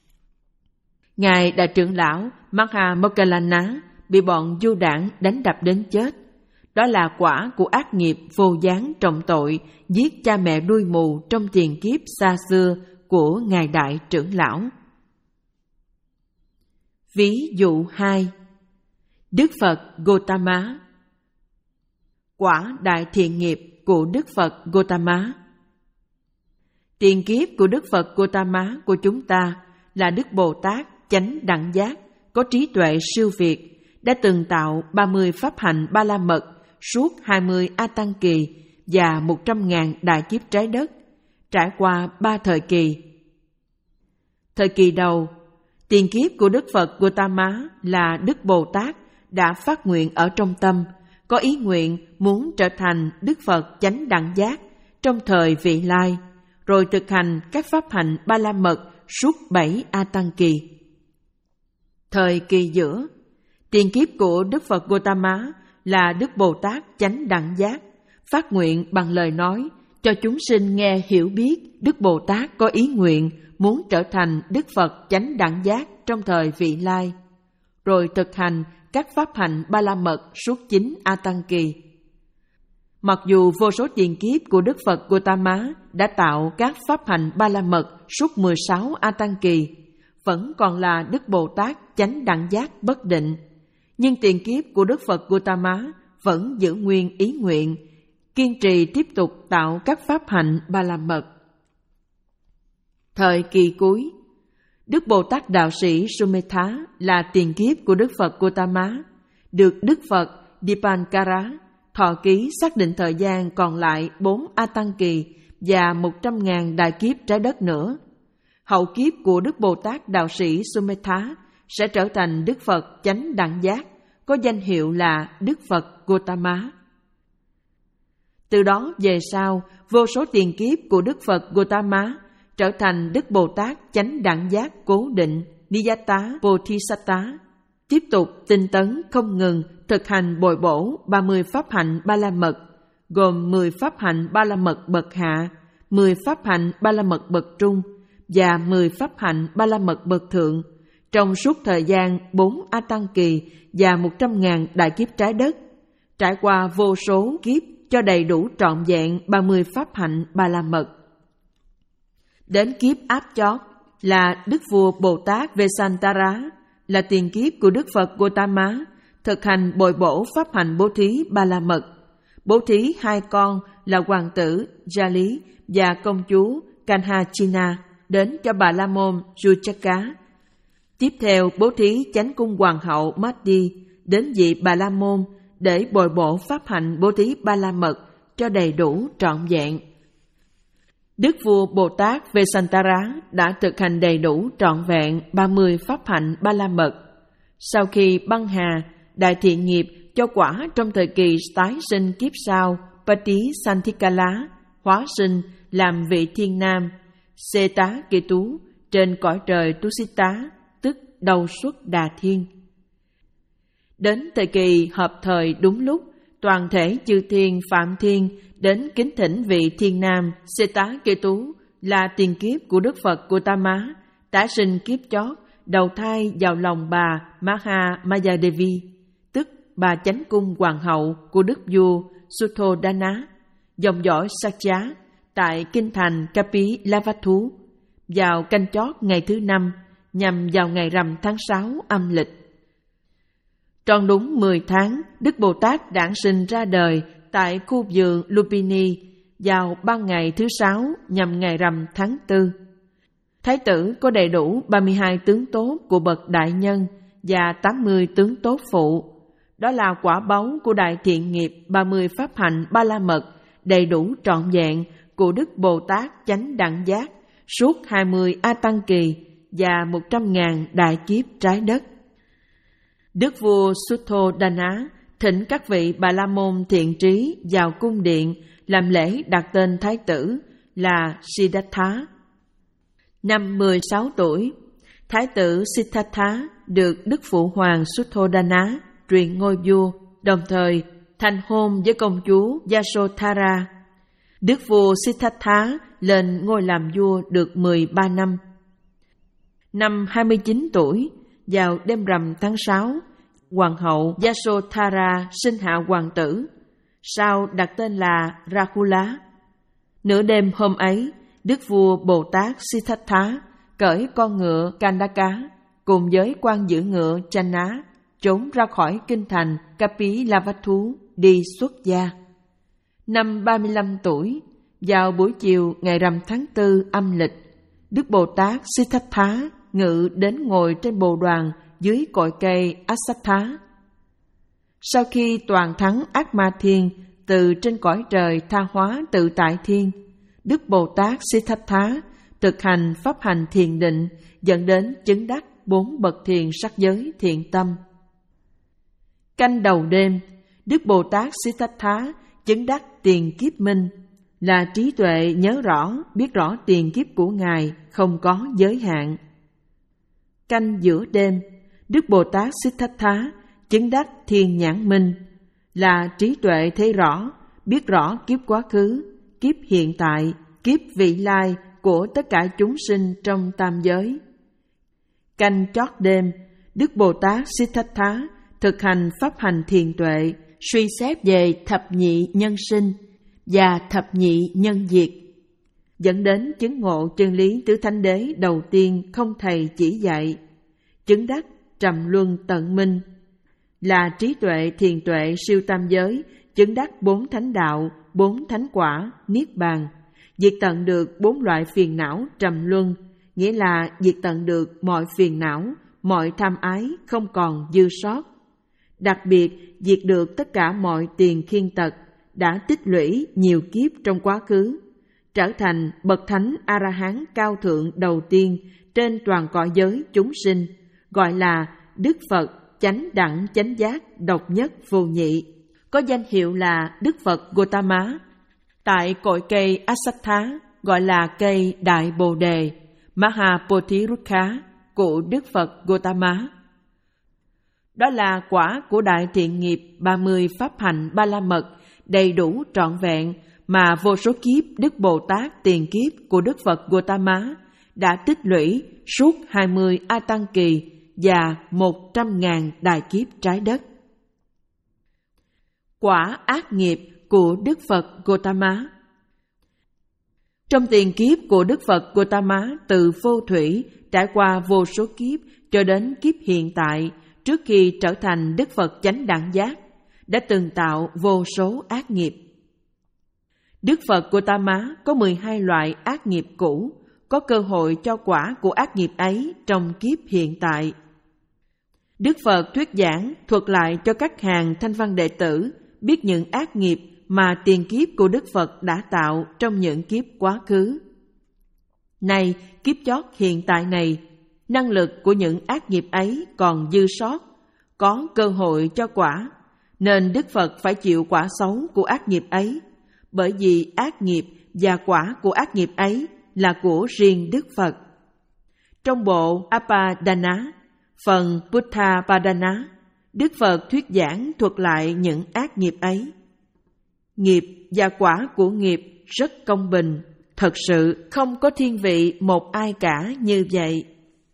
Ngài Đại Trưởng Lão Maha Moggallana bị bọn du đảng đánh đập đến chết. Đó là quả của ác nghiệp vô gián trọng tội giết cha mẹ đuôi mù trong tiền kiếp xa xưa của Ngài Đại Trưởng Lão. Ví dụ hai. Đức Phật Gautama. Quả đại thiện nghiệp của Đức Phật Gautama. Tiền kiếp của Đức Phật Gautama của chúng ta là Đức Bồ Tát chánh đẳng giác, có trí tuệ siêu việt, đã từng tạo ba mươi pháp hạnh ba la mật suốt hai mươi A Tăng kỳ và một trăm ngàn đại kiếp trái đất, trải qua ba thời kỳ. Thời kỳ đầu, tiền kiếp của Đức Phật Gautama là Đức Bồ Tát đã phát nguyện ở trong tâm, có ý nguyện muốn trở thành Đức Phật chánh đẳng giác trong thời vị lai, rồi thực hành các pháp hạnh ba la mật suốt bảy A Tăng kỳ. Thời kỳ giữa, tiền kiếp của Đức Phật Gautama là Đức Bồ Tát chánh đẳng giác, phát nguyện bằng lời nói cho chúng sinh nghe hiểu biết Đức Bồ Tát có ý nguyện muốn trở thành Đức Phật chánh đẳng giác trong thời vị lai, rồi thực hành các pháp hạnh ba la mật suốt chín A Tăng kỳ. Mặc dù vô số tiền kiếp của Đức Phật Gautama đã tạo các pháp hạnh ba la mật suốt mười sáu A Tăng kỳ, vẫn còn là Đức Bồ Tát chánh đẳng giác bất định, nhưng tiền kiếp của Đức Phật Gautama vẫn giữ nguyên ý nguyện, kiên trì tiếp tục tạo các pháp hạnh ba la mật. Thời kỳ cuối, Đức Bồ Tát Đạo Sĩ Sumetha là tiền kiếp của Đức Phật Gautama, được Đức Phật Dipankara thọ ký xác định thời gian còn lại bốn A Tăng kỳ và một trăm ngàn đại kiếp trái đất nữa. Hậu kiếp của Đức Bồ Tát Đạo Sĩ Sumetha sẽ trở thành Đức Phật chánh đẳng giác, có danh hiệu là Đức Phật Gautama. Từ đó về sau, vô số tiền kiếp của Đức Phật Gautama trở thành Đức Bồ Tát chánh đẳng giác cố định Niyata Bodhisatta, tiếp tục tinh tấn không ngừng thực hành bồi bổ ba mươi pháp hạnh ba la mật, gồm mười pháp hạnh ba la mật bậc hạ, mười pháp hạnh ba la mật bậc trung và mười pháp hạnh ba la mật bậc thượng, trong suốt thời gian bốn A Tăng kỳ và một trăm ngàn đại kiếp trái đất, trải qua vô số kiếp cho đầy đủ trọn vẹn ba mươi pháp hạnh ba la mật. Đến kiếp áp chót là Đức Vua Bồ Tát Vesantara, là tiền kiếp của Đức Phật Gotama, thực hành bồi bổ pháp hành bố thí Ba La Mật, bố thí hai con là hoàng tử Jali và công chúa Kanhachina đến cho Bà La Môn Ruchaka. Tiếp theo bố thí chánh cung hoàng hậu Mahdi đến vị Bà La Môn để bồi bổ pháp hành bố thí Ba La Mật cho đầy đủ trọn vẹn. Đức Vua Bồ Tát Vesantara đã thực hành đầy đủ trọn vẹn ba mươi pháp hạnh Ba La Mật. Sau khi băng hà, đại thiện nghiệp cho quả trong thời kỳ tái sinh kiếp sau Pati Santikala, hóa sinh làm vị thiên nam Seta Kỳ Tú trên cõi trời Tusita, tức đầu xuất Đà Thiên. Đến thời kỳ hợp thời đúng lúc, toàn thể chư thiên phạm thiên đến kính thỉnh vị thiên nam Seta Kỳ Tú là tiền kiếp của Đức Phật Gotama, đã sinh kiếp chót đầu thai vào lòng bà Maha Mayadevi, tức bà chánh cung hoàng hậu của Đức vua Sutthodana, dòng dõi Sakya, tại kinh thành Kapilavatthu, vào canh chót ngày thứ năm, nhằm vào ngày rằm tháng sáu âm lịch. Tròn đúng mười tháng, Đức Bồ Tát đản sinh ra đời tại khu vườn Lumpini vào ban ngày thứ sáu nhằm ngày rằm tháng tư. Thái tử có đầy đủ ba mươi hai tướng tốt của bậc đại nhân và tám mươi tướng tốt phụ. Đó là quả báu của đại thiện nghiệp ba mươi pháp hạnh Ba La Mật đầy đủ trọn vẹn của Đức Bồ Tát chánh đẳng giác suốt hai mươi A Tăng Kỳ và một trăm ngàn đại kiếp trái đất. Đức vua Sutthodana thỉnh các vị Bà La Môn thiện trí vào cung điện làm lễ đặt tên thái tử là Siddhartha. Năm mười sáu tuổi, thái tử Siddhartha được Đức Phụ Hoàng Sutthodana truyền ngôi vua, đồng thời thành hôn với công chúa Yasodhara. Đức vua Siddhartha lên ngôi làm vua được mười ba năm. Năm hai mươi chín tuổi, vào đêm rằm tháng sáu, hoàng hậu Yasodhara sinh hạ hoàng tử, sau đặt tên là Rahula. Nửa đêm hôm ấy, Đức vua Bồ Tát Siddhartha cởi con ngựa Kandaka cùng với quan giữ ngựa Channa trốn ra khỏi kinh thành Kapilavatthu đi xuất gia. Năm ba mươi lăm tuổi, vào buổi chiều ngày rằm tháng tư âm lịch, Đức Bồ Tát Siddhartha ngự đến ngồi trên bồ đoàn dưới cội cây Asatha. Sau khi toàn thắng ác ma thiên từ trên cõi trời tha hóa tự tại thiên, Đức Bồ Tát Siddhartha thực hành pháp hành thiền định dẫn đến chứng đắc bốn bậc thiền sắc giới thiện tâm. Canh đầu đêm, Đức Bồ Tát Siddhartha chứng đắc tiền kiếp minh, là trí tuệ nhớ rõ, biết rõ tiền kiếp của Ngài không có giới hạn. Canh giữa đêm, Đức Bồ Tát Siddhartha chứng đắc thiên nhãn minh, là trí tuệ thấy rõ, biết rõ kiếp quá khứ, kiếp hiện tại, kiếp vị lai của tất cả chúng sinh trong tam giới. Canh chót đêm, Đức Bồ Tát Siddhartha thực hành pháp hành thiền tuệ, suy xét về thập nhị nhân sinh và thập nhị nhân diệt, dẫn đến chứng ngộ chân lý tứ thánh đế đầu tiên không thầy chỉ dạy, chứng đắc trầm luân tận minh, là trí tuệ thiền tuệ siêu tam giới, chứng đắc bốn thánh đạo, bốn thánh quả, niết bàn, diệt tận được bốn loại phiền não trầm luân, nghĩa là diệt tận được mọi phiền não, mọi tham ái không còn dư sót. Đặc biệt diệt được tất cả mọi tiền khiên tật đã tích lũy nhiều kiếp trong quá khứ, trở thành bậc thánh A-la-hán cao thượng đầu tiên trên toàn cõi giới chúng sinh, gọi là Đức Phật chánh đẳng chánh giác độc nhất vô nhị, có danh hiệu là Đức Phật Gotama. Tại cội cây Asatha gọi là cây Đại Bồ Đề, Mahapothirukha của Đức Phật Gotama. Đó là quả của đại thiện nghiệp ba mươi pháp hành Ba La Mật đầy đủ trọn vẹn mà vô số kiếp Đức Bồ Tát tiền kiếp của Đức Phật Gotama đã tích lũy suốt hai mươi A Tăng Kỳ và một trăm ngàn đại kiếp trái đất. Quả ác nghiệp của Đức Phật Gotama. Trong tiền kiếp của Đức Phật Gautama từ vô thủy trải qua vô số kiếp cho đến kiếp hiện tại, trước khi trở thành Đức Phật chánh đẳng giác, đã từng tạo vô số ác nghiệp. Đức Phật Gautama có mười hai loại ác nghiệp cũ, có cơ hội cho quả của ác nghiệp ấy trong kiếp hiện tại. Đức Phật thuyết giảng thuật lại cho các hàng thanh văn đệ tử biết những ác nghiệp mà tiền kiếp của Đức Phật đã tạo trong những kiếp quá khứ. Nay, kiếp chót hiện tại này, năng lực của những ác nghiệp ấy còn dư sót, có cơ hội cho quả, nên Đức Phật phải chịu quả xấu của ác nghiệp ấy, bởi vì ác nghiệp và quả của ác nghiệp ấy là của riêng Đức Phật. Trong bộ Apadana, phần Buddhapadana, Đức Phật thuyết giảng thuật lại những ác nghiệp ấy. Nghiệp và quả của nghiệp rất công bình, thật sự không có thiên vị một ai cả như vậy.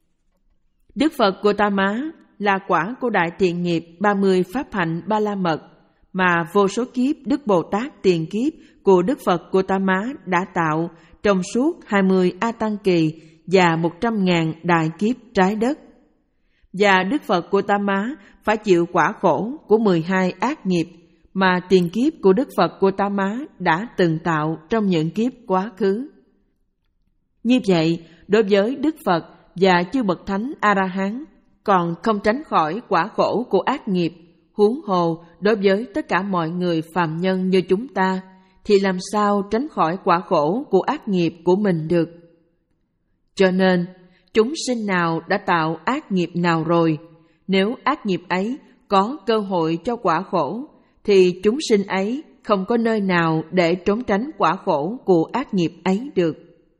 Đức Phật Gautama là quả của đại thiện nghiệp ba mươi pháp hạnh ba la mật mà vô số kiếp Đức Bồ Tát tiền kiếp của Đức Phật Gautama đã tạo trong suốt hai mươi A Tăng kỳ và một trăm ngàn đại kiếp trái đất. Và Đức Phật Gautama phải chịu quả khổ của mười hai ác nghiệp mà tiền kiếp của Đức Phật Gautama đã từng tạo trong những kiếp quá khứ. Như vậy, đối với Đức Phật và chư bậc thánh A-la-hán còn không tránh khỏi quả khổ của ác nghiệp, huống hồ đối với tất cả mọi người phàm nhân như chúng ta, thì làm sao tránh khỏi quả khổ của ác nghiệp của mình được. Cho nên, chúng sinh nào đã tạo ác nghiệp nào rồi, nếu ác nghiệp ấy có cơ hội cho quả khổ, thì chúng sinh ấy không có nơi nào để trốn tránh quả khổ của ác nghiệp ấy được.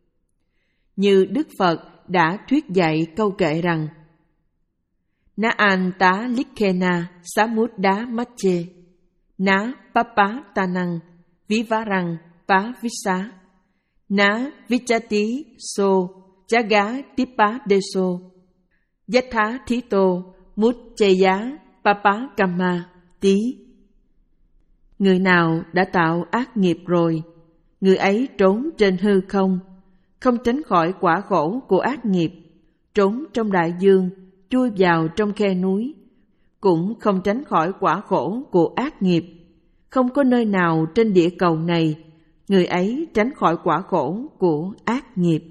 Như Đức Phật đã thuyết dạy câu kệ rằng: Na anta likhena samudda mache, na papa tanang vivarang pa visa, na vichati so jaga tipa deso, yatha thito mucheya papa kama tí. Người nào đã tạo ác nghiệp rồi, người ấy trốn trên hư không, không tránh khỏi quả khổ của ác nghiệp, trốn trong đại dương, chui vào trong khe núi, cũng không tránh khỏi quả khổ của ác nghiệp. Không có nơi nào trên địa cầu này, người ấy tránh khỏi quả khổ của ác nghiệp.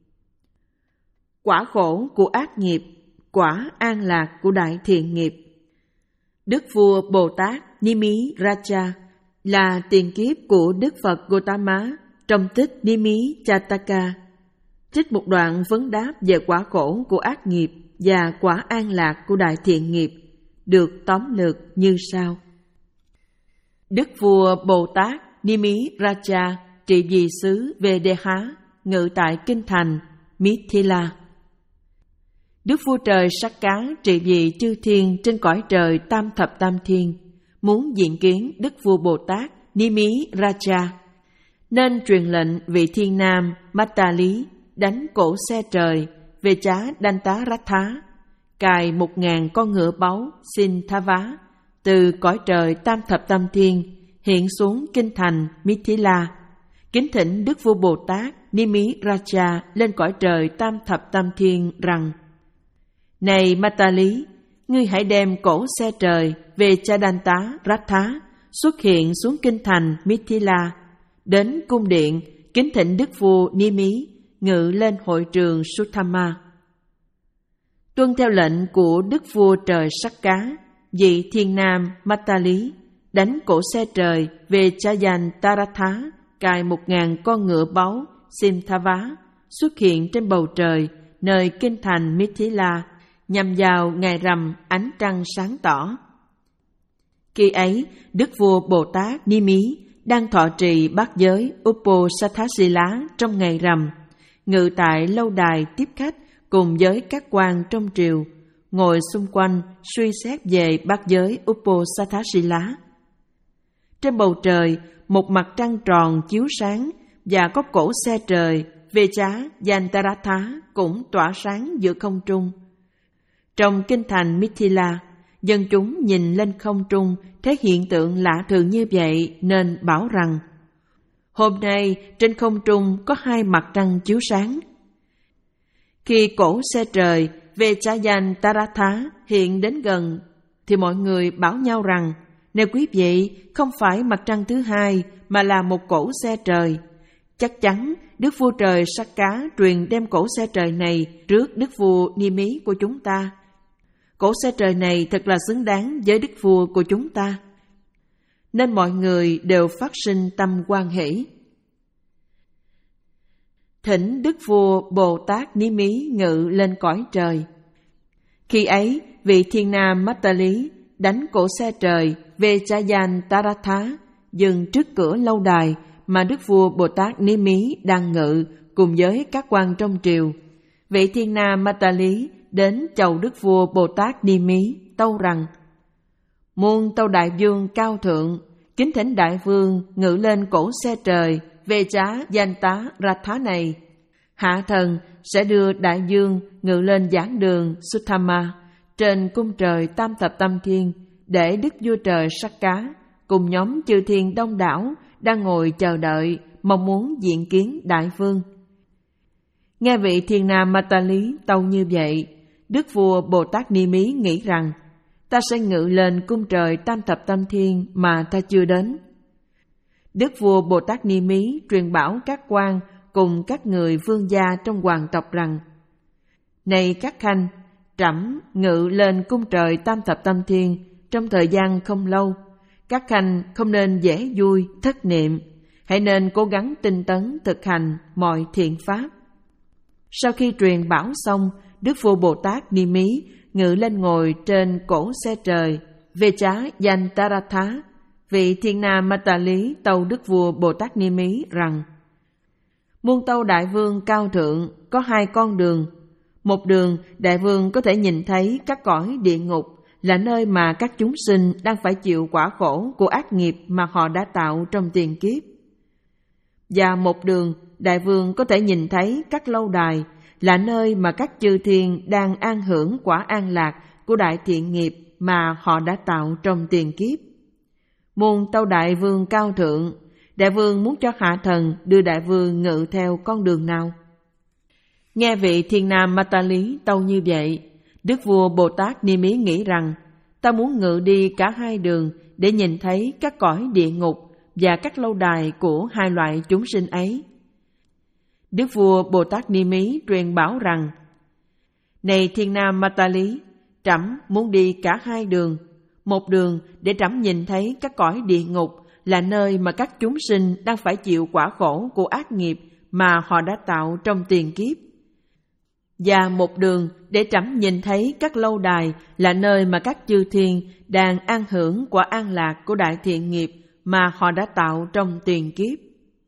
Quả khổ của ác nghiệp, quả an lạc của đại thiện nghiệp. Đức vua Bồ Tát Nimi Raja là tiền kiếp của Đức Phật Gautama trong tích Nimi Chataka, trích một đoạn vấn đáp về quả khổ của ác nghiệp và quả an lạc của đại thiện nghiệp, được tóm lược như sau. Đức vua Bồ Tát Nimi Raja trị vì xứ Vedeha, ngự tại kinh thành Mithila. Đức vua trời Sắc Cá trị vì chư thiên trên cõi trời tam thập tam thiên, muốn diện kiến Đức vua Bồ Tát Nimi Raja, nên truyền lệnh vị thiên nam Matali đánh cổ xe trời về chá Danta Ratha, cài một ngàn con ngựa báu xin tha vá từ cõi trời tam thập tam thiên hiện xuống kinh thành Mithila, kính thỉnh Đức vua Bồ Tát Nimi Raja lên cõi trời tam thập tam thiên rằng: Này Matali, ngươi hãy đem cổ xe trời về Chadanta Ratha xuất hiện xuống kinh thành Mithila, đến cung điện kính thỉnh Đức vua Nimi ngự lên hội trường Suthama. Tuân theo lệnh của Đức vua trời Sắc Cá, vị thiên nam Matali đánh cổ xe trời về Chayantaratha, cài một ngàn con ngựa báu Simthava xuất hiện trên bầu trời nơi kinh thành Mithila, nhằm vào ngày rằm ánh trăng sáng tỏ. Khi ấy, Đức vua Bồ Tát Nimi đang thọ trì bát giới Uposatthasila trong ngày rằm, ngự tại lâu đài tiếp khách cùng với các quan trong triều, ngồi xung quanh suy xét về bát giới Uposatthasila. Trên bầu trời, một mặt trăng tròn chiếu sáng và có cổ xe trời Vecha Yantaratha cũng tỏa sáng giữa không trung. Trong kinh thành Mithila, dân chúng nhìn lên không trung thấy hiện tượng lạ thường như vậy nên bảo rằng: Hôm nay trên không trung có hai mặt trăng chiếu sáng. Khi cỗ xe trời Vechayantarattha hiện đến gần, thì mọi người bảo nhau rằng, nếu quý vị không phải mặt trăng thứ hai mà là một cỗ xe trời, chắc chắn Đức Vua Trời Sakka truyền đem cỗ xe trời này trước Đức Vua Nimi của chúng ta. Cỗ xe trời này thật là xứng đáng với Đức Vua của chúng ta. Nên mọi người đều phát sinh tâm hoan hỷ. Thỉnh Đức Vua Bồ Tát Ni Mí ngự lên cõi trời. Khi ấy, vị Thiên Nam Matali đánh cỗ xe trời Vechayantarattha dừng trước cửa lâu đài mà Đức Vua Bồ Tát Ni Mí đang ngự cùng với các quan trong triều. Vị Thiên Nam Matali đến chầu Đức Vua Bồ Tát Ni Mí tâu rằng: Muôn tâu đại vương cao thượng, kính thỉnh đại vương ngự lên cỗ xe trời Vechayantarattha này. Hạ thần sẽ đưa đại vương ngự lên giảng đường Suttama trên cung trời tam thập tam thiên, để Đức Vua Trời Sakka cùng nhóm chư thiên đông đảo đang ngồi chờ đợi, mong muốn diện kiến đại vương. Nghe vị Thiên Nam Matali tâu như vậy, Đức Vua Bồ Tát Ni Mí nghĩ rằng, ta sẽ ngự lên cung trời tam thập tam thiên mà ta chưa đến. Đức Vua Bồ Tát Ni Mí truyền bảo các quan cùng các người vương gia trong hoàng tộc rằng: Này các khanh, trẫm ngự lên cung trời tam thập tam thiên trong thời gian không lâu. Các khanh không nên dễ vui, thất niệm, hãy nên cố gắng tinh tấn thực hành mọi thiện pháp. Sau khi truyền bảo xong, Đức Vua Bồ Tát Ni Mí ngự lên ngồi trên cỗ xe trời Vechayantarattha. Vị Thiên Nam Matali tâu Đức Vua Bồ Tát Ni Mí rằng: Muôn tâu đại vương cao thượng, có hai con đường. Một đường, đại vương có thể nhìn thấy các cõi địa ngục, là nơi mà các chúng sinh đang phải chịu quả khổ của ác nghiệp mà họ đã tạo trong tiền kiếp. Và một đường, đại vương có thể nhìn thấy các lâu đài, là nơi mà các chư thiên đang an hưởng quả an lạc của đại thiện nghiệp mà họ đã tạo trong tiền kiếp. Muôn tâu đại vương cao thượng, đại vương muốn cho hạ thần đưa đại vương ngự theo con đường nào? Nghe vị Thiên Nam Matali tâu như vậy, Đức Vua Bồ Tát Ni Mí nghĩ rằng, ta muốn ngự đi cả hai đường để nhìn thấy các cõi địa ngục và các lâu đài của hai loại chúng sinh ấy. Đức Vua Bồ Tát Ni Mí truyền bảo rằng: Này Thiên Nam Matali, trẫm muốn đi cả hai đường. Một đường để trẫm nhìn thấy các cõi địa ngục, là nơi mà các chúng sinh đang phải chịu quả khổ của ác nghiệp mà họ đã tạo trong tiền kiếp. Và một đường để trẫm nhìn thấy các lâu đài, là nơi mà các chư thiên đang an hưởng quả an lạc của đại thiện nghiệp mà họ đã tạo trong tiền kiếp.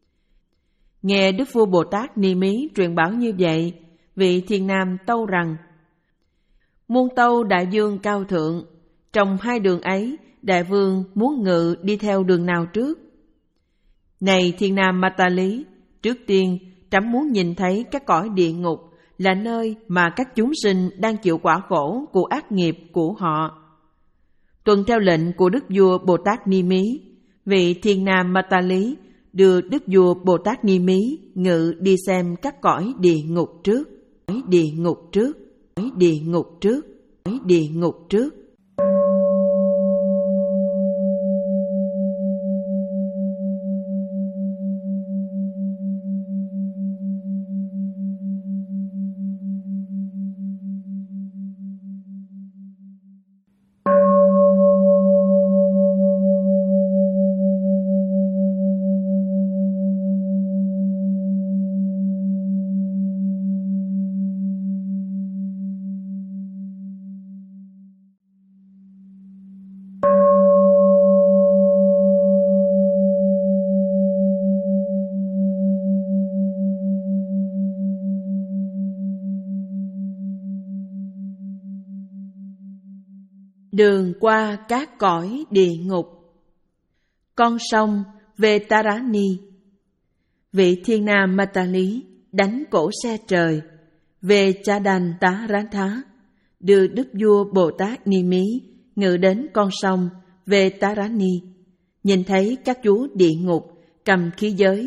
Nghe Đức Vua Bồ Tát Ni Mí truyền bảo như vậy, vị Thiên Nam tâu rằng: Muôn tâu đại vương cao thượng, trong hai đường ấy, đại vương muốn ngự đi theo đường nào trước? Này Thiên Nam Matali, trước tiên trẫm muốn nhìn thấy các cõi địa ngục, là nơi mà các chúng sinh đang chịu quả khổ của ác nghiệp của họ. Tuân theo lệnh của Đức Vua Bồ Tát Ni Mí, vị Thiên Nam Matali đưa Đức Vua Bồ Tát Ni Mí ngự đi xem các cõi địa ngục trước, cõi địa ngục trước, cõi địa ngục trước, cõi địa ngục trước. Đường qua các cõi địa ngục. Con sông Vetarani. Vị Thiên Nam Matali đánh cỗ xe trời Vechayantarattha đưa Đức Vua Bồ Tát Ni Mí ngự đến con sông Vetarani, nhìn thấy các chúa địa ngục cầm khí giới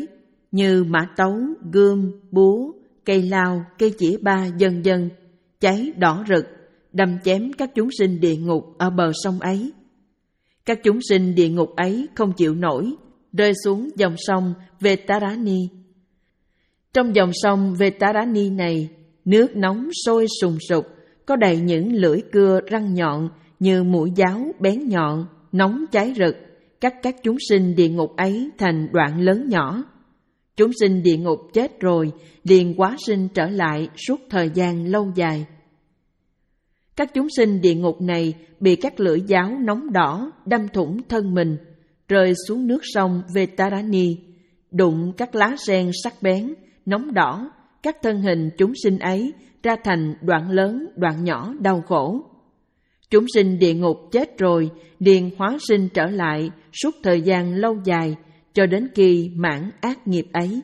như mã tấu, gươm, búa, cây lao, cây chĩa ba vân vân, cháy đỏ rực, đâm chém các chúng sinh địa ngục ở bờ sông ấy. Các chúng sinh địa ngục ấy không chịu nổi, rơi xuống dòng sông Vetarani. Trong dòng sông Vetarani này, nước nóng sôi sùng sục, có đầy những lưỡi cưa răng nhọn như mũi giáo bén nhọn, nóng cháy rực, cắt các chúng sinh địa ngục ấy thành đoạn lớn nhỏ. Chúng sinh địa ngục chết rồi, liền hóa sinh trở lại suốt thời gian lâu dài. Các chúng sinh địa ngục này bị các lưỡi giáo nóng đỏ đâm thủng thân mình, rơi xuống nước sông Vetarani, đụng các lá sen sắc bén, nóng đỏ, các thân hình chúng sinh ấy ra thành đoạn lớn, đoạn nhỏ đau khổ. Chúng sinh địa ngục chết rồi, liền hóa sinh trở lại suốt thời gian lâu dài, cho đến khi mãn ác nghiệp ấy.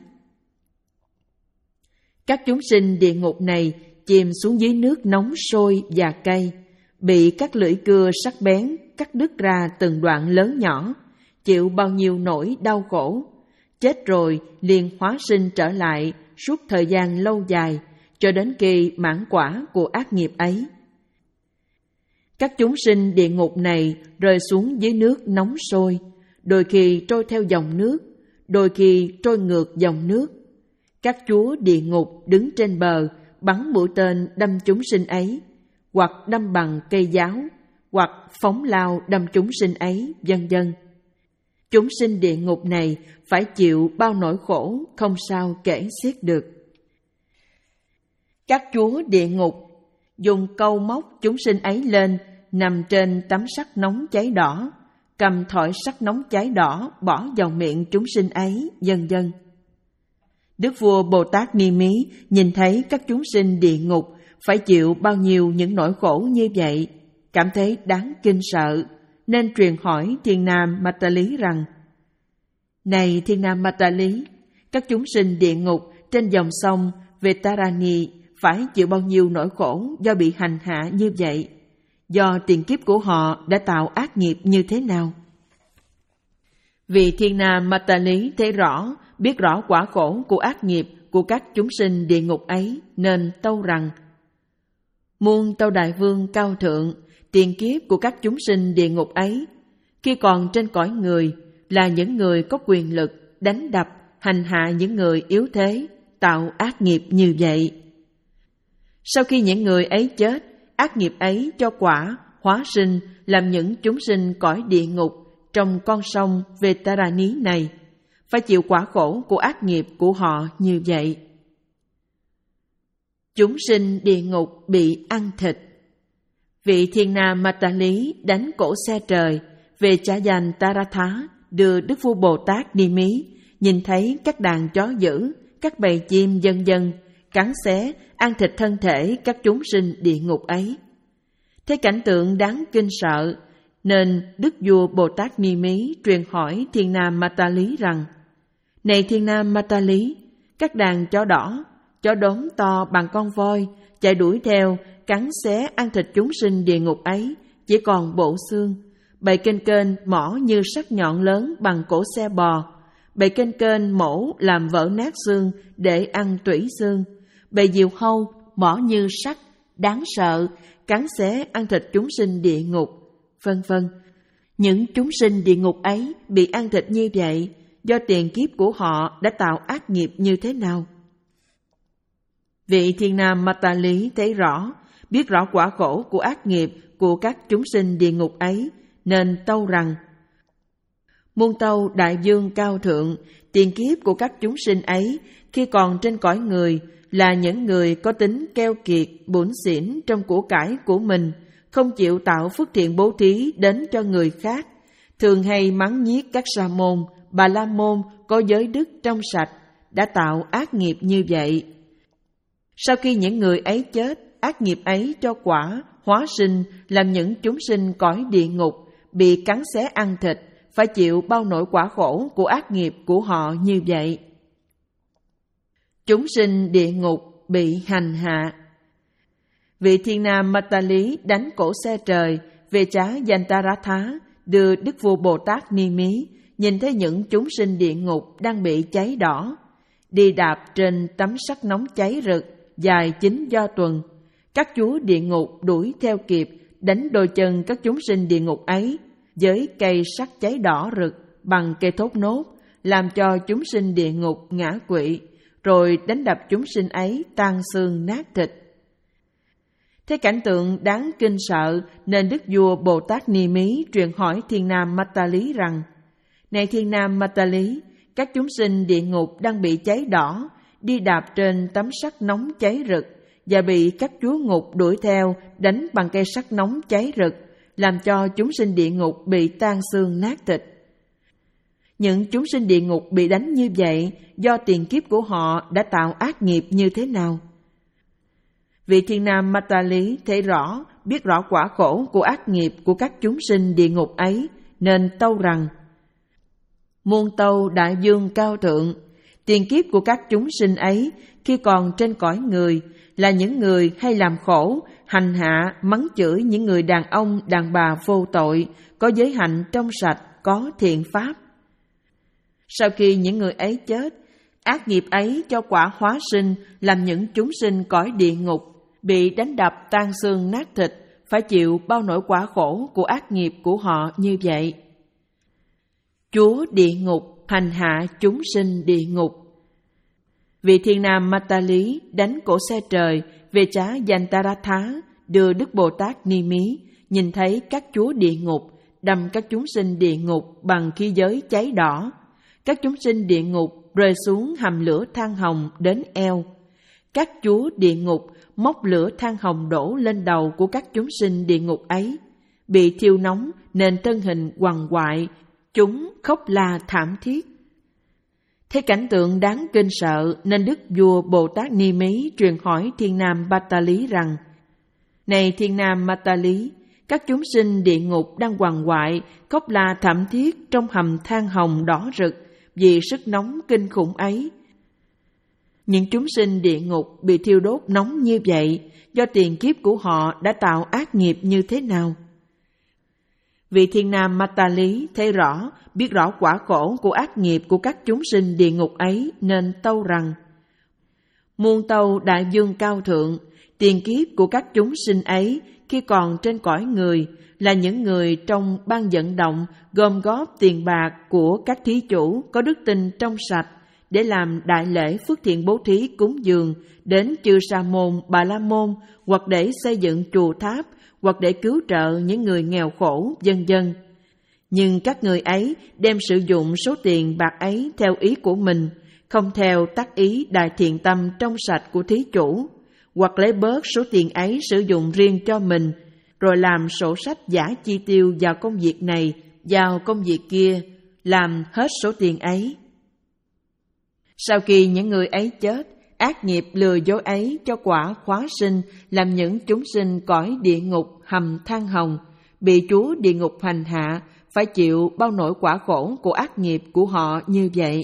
Các chúng sinh địa ngục này chìm xuống dưới nước nóng sôi và cay, bị các lưỡi cưa sắc bén cắt đứt ra từng đoạn lớn nhỏ, chịu bao nhiêu nỗi đau khổ. Chết rồi liền hóa sinh trở lại suốt thời gian lâu dài, cho đến khi mãn quả của ác nghiệp ấy. Các chúng sinh địa ngục này rơi xuống dưới nước nóng sôi, đôi khi trôi theo dòng nước, đôi khi trôi ngược dòng nước. Các chúa địa ngục đứng trên bờ, bắn mũi tên đâm chúng sinh ấy, hoặc đâm bằng cây giáo, hoặc phóng lao đâm chúng sinh ấy, vân vân. Chúng sinh địa ngục này phải chịu bao nỗi khổ không sao kể xiết được. Các chúa địa ngục dùng câu móc chúng sinh ấy lên, nằm trên tấm sắt nóng cháy đỏ, cầm thỏi sắt nóng cháy đỏ bỏ vào miệng chúng sinh ấy, vân vân. Đức vua Bồ Tát Ni Mí nhìn thấy các chúng sinh địa ngục phải chịu bao nhiêu những nỗi khổ như vậy, cảm thấy đáng kinh sợ, nên truyền hỏi Thiên Nam Matali rằng: Này Thiên Nam Matali, các chúng sinh địa ngục trên dòng sông Vetarani phải chịu bao nhiêu nỗi khổ do bị hành hạ như vậy? Do tiền kiếp của họ đã tạo ác nghiệp như thế nào? Vị Thiên Nam Matali thấy rõ, biết rõ quả khổ của ác nghiệp của các chúng sinh địa ngục ấy, nên tâu rằng: Muôn tâu đại vương cao thượng, tiền kiếp của các chúng sinh địa ngục ấy, khi còn trên cõi người, là những người có quyền lực, đánh đập, hành hạ những người yếu thế, tạo ác nghiệp như vậy. Sau khi những người ấy chết, ác nghiệp ấy cho quả, hóa sinh làm những chúng sinh cõi địa ngục trong con sông Vetarani này, phải chịu quả khổ của ác nghiệp của họ như vậy. Chúng sinh địa ngục bị ăn thịt. Vị Thiên Nam Matali đánh cổ xe trời về trả danh Taratha, đưa Đức vua Bồ Tát Ni Mí nhìn thấy các đàn chó dữ, các bầy chim vân vân cắn xé, ăn thịt thân thể các chúng sinh địa ngục ấy. Thấy cảnh tượng đáng kinh sợ, nên Đức vua Bồ Tát Ni Mí truyền hỏi Thiên Nam Matali rằng: Này Thiên Nam Matali, các đàn chó đỏ, chó đốm to bằng con voi chạy đuổi theo, cắn xé ăn thịt chúng sinh địa ngục ấy, chỉ còn bộ xương. Bầy kênh kênh mỏ như sắc nhọn lớn bằng cổ xe bò. Bầy kênh kênh mổ làm vỡ nát xương để ăn tủy xương. Bầy diều hâu mỏ như sắt, đáng sợ, cắn xé ăn thịt chúng sinh địa ngục, vân vân. Những chúng sinh địa ngục ấy bị ăn thịt như vậy do tiền kiếp của họ đã tạo ác nghiệp như thế nào? Vị Thiên Nam Matali thấy rõ, biết rõ quả khổ của ác nghiệp của các chúng sinh địa ngục ấy, nên tâu rằng: Muôn tâu đại vương cao thượng, tiền kiếp của các chúng sinh ấy khi còn trên cõi người là những người có tính keo kiệt, bủn xỉn trong của cải của mình, không chịu tạo phước thiện bố thí đến cho người khác, thường hay mắng nhiếc các sa môn, bà la môn có giới đức trong sạch, đã tạo ác nghiệp như vậy. Sau khi những người ấy chết, ác nghiệp ấy cho quả, hóa sinh làm những chúng sinh cõi địa ngục, bị cắn xé ăn thịt, phải chịu bao nỗi quả khổ của ác nghiệp của họ như vậy. Chúng sinh địa ngục bị hành hạ. Vị Thiên Nam Matali đánh cổ xe trời về trá Yantaratha, đưa Đức vua Bồ Tát Ni Mí nhìn thấy những chúng sinh địa ngục đang bị cháy đỏ, đi đạp trên tấm sắt nóng cháy rực dài chín do tuần. Các chúa địa ngục đuổi theo kịp, đánh đôi chân các chúng sinh địa ngục ấy với cây sắt cháy đỏ rực bằng cây thốt nốt, làm cho chúng sinh địa ngục ngã quỵ, rồi đánh đập chúng sinh ấy tan xương nát thịt. Thế cảnh tượng đáng kinh sợ nên Đức Vua Bồ Tát Ni Mí truyền hỏi Thiên Nam Mata Lý rằng: Này Thiên Nam Mata Lý, các chúng sinh địa ngục đang bị cháy đỏ, đi đạp trên tấm sắt nóng cháy rực, và bị các chúa ngục đuổi theo đánh bằng cây sắt nóng cháy rực, làm cho chúng sinh địa ngục bị tan xương nát thịt. Những chúng sinh địa ngục bị đánh như vậy do tiền kiếp của họ đã tạo ác nghiệp như thế nào? Vị Thiên Nam Mata Lý thấy rõ, biết rõ quả khổ của ác nghiệp của các chúng sinh địa ngục ấy, nên tâu rằng: Muôn tâu đại dương cao thượng, tiền kiếp của các chúng sinh ấy khi còn trên cõi người là những người hay làm khổ, hành hạ, mắng chửi những người đàn ông, đàn bà vô tội, có giới hạnh trong sạch, có thiện pháp. Sau khi những người ấy chết, ác nghiệp ấy cho quả hóa sinh làm những chúng sinh cõi địa ngục, bị đánh đập tan xương nát thịt, phải chịu bao nỗi quả khổ của ác nghiệp của họ như vậy. Chúa địa ngục hành hạ chúng sinh địa ngục. Vị Thiên Nam Mata Lý đánh cỗ xe trời về trá Yantaratha, đưa Đức Bồ Tát Ni Mí nhìn thấy các chúa địa ngục đâm các chúng sinh địa ngục bằng khí giới cháy đỏ. Các chúng sinh địa ngục rơi xuống hầm lửa than hồng đến eo. Các chúa địa ngục móc lửa than hồng đổ lên đầu của các chúng sinh địa ngục ấy. Bị thiêu nóng nên thân hình quằn quại, chúng khóc la thảm thiết. Thế cảnh tượng đáng kinh sợ nên Đức Vua Bồ Tát Ni Mí truyền hỏi Thiên Nam Mata Lý rằng: Này Thiên Nam Mata Lý, các chúng sinh địa ngục đang quằn quại, khóc la thảm thiết trong hầm than hồng đỏ rực vì sức nóng kinh khủng ấy. Những chúng sinh địa ngục bị thiêu đốt nóng như vậy do tiền kiếp của họ đã tạo ác nghiệp như thế nào? Vị Thiên Nam Mata Lý thấy rõ, biết rõ quả khổ của ác nghiệp của các chúng sinh địa ngục ấy, nên tâu rằng: Muôn tâu đại dương cao thượng, tiền kiếp của các chúng sinh ấy khi còn trên cõi người là những người trong ban vận động gom góp tiền bạc của các thí chủ có đức tin trong sạch để làm đại lễ phước thiện bố thí cúng dường đến chư Sa môn, Bà La môn, hoặc để xây dựng chùa tháp, hoặc để cứu trợ những người nghèo khổ, vân vân. Nhưng các người ấy đem sử dụng số tiền bạc ấy theo ý của mình, không theo tác ý đại thiện tâm trong sạch của thí chủ, hoặc lấy bớt số tiền ấy sử dụng riêng cho mình, rồi làm sổ sách giả chi tiêu vào công việc này, vào công việc kia, làm hết số tiền ấy. Sau khi những người ấy chết, ác nghiệp lừa dối ấy cho quả khóa sinh làm những chúng sinh cõi địa ngục hầm than hồng, bị chúa địa ngục hành hạ, phải chịu bao nỗi quả khổ của ác nghiệp của họ như vậy.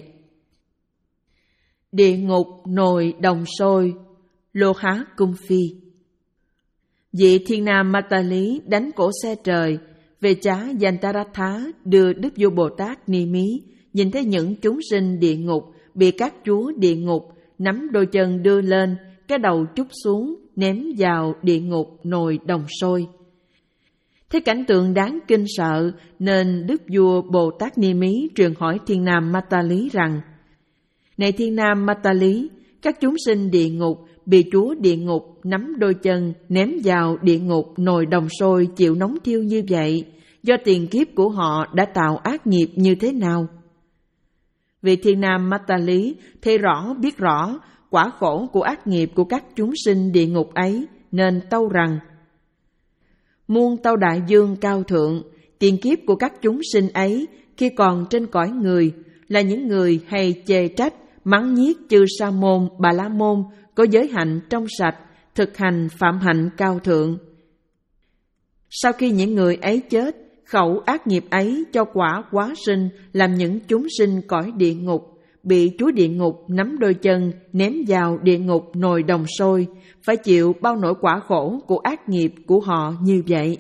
Địa ngục nồi đồng sôi, Lô Há Cung Phi. Vị Thiên Nam Mata Lý đánh cỗ xe trời về trá Yantaratha, đưa Đức Vua Bồ Tát Ni Mí nhìn thấy những chúng sinh địa ngục bị các chúa địa ngục nắm đôi chân đưa lên, cái đầu trút xuống, ném vào địa ngục nồi đồng sôi. Thế cảnh tượng đáng kinh sợ nên Đức Vua Bồ Tát Ni Mí truyền hỏi Thiên Nam Mata Lý rằng: Này Thiên Nam Mata Lý, các chúng sinh địa ngục bị chúa địa ngục nắm đôi chân ném vào địa ngục nồi đồng sôi chịu nóng thiêu như vậy do tiền kiếp của họ đã tạo ác nghiệp như thế nào? Vị Thiên Nam Mata Lý thấy rõ, biết rõ quả khổ của ác nghiệp của các chúng sinh địa ngục ấy, nên tâu rằng: Muôn tâu đại dương cao thượng, tiền kiếp của các chúng sinh ấy khi còn trên cõi người là những người hay chê trách, mắng nhiếc chư Sa môn, Bà La môn có giới hạnh trong sạch, thực hành phạm hạnh cao thượng. Sau khi những người ấy chết, khẩu ác nghiệp ấy cho quả quá sinh làm những chúng sinh cõi địa ngục, bị chúa địa ngục nắm đôi chân ném vào địa ngục nồi đồng sôi, phải chịu bao nỗi quả khổ của ác nghiệp của họ như vậy.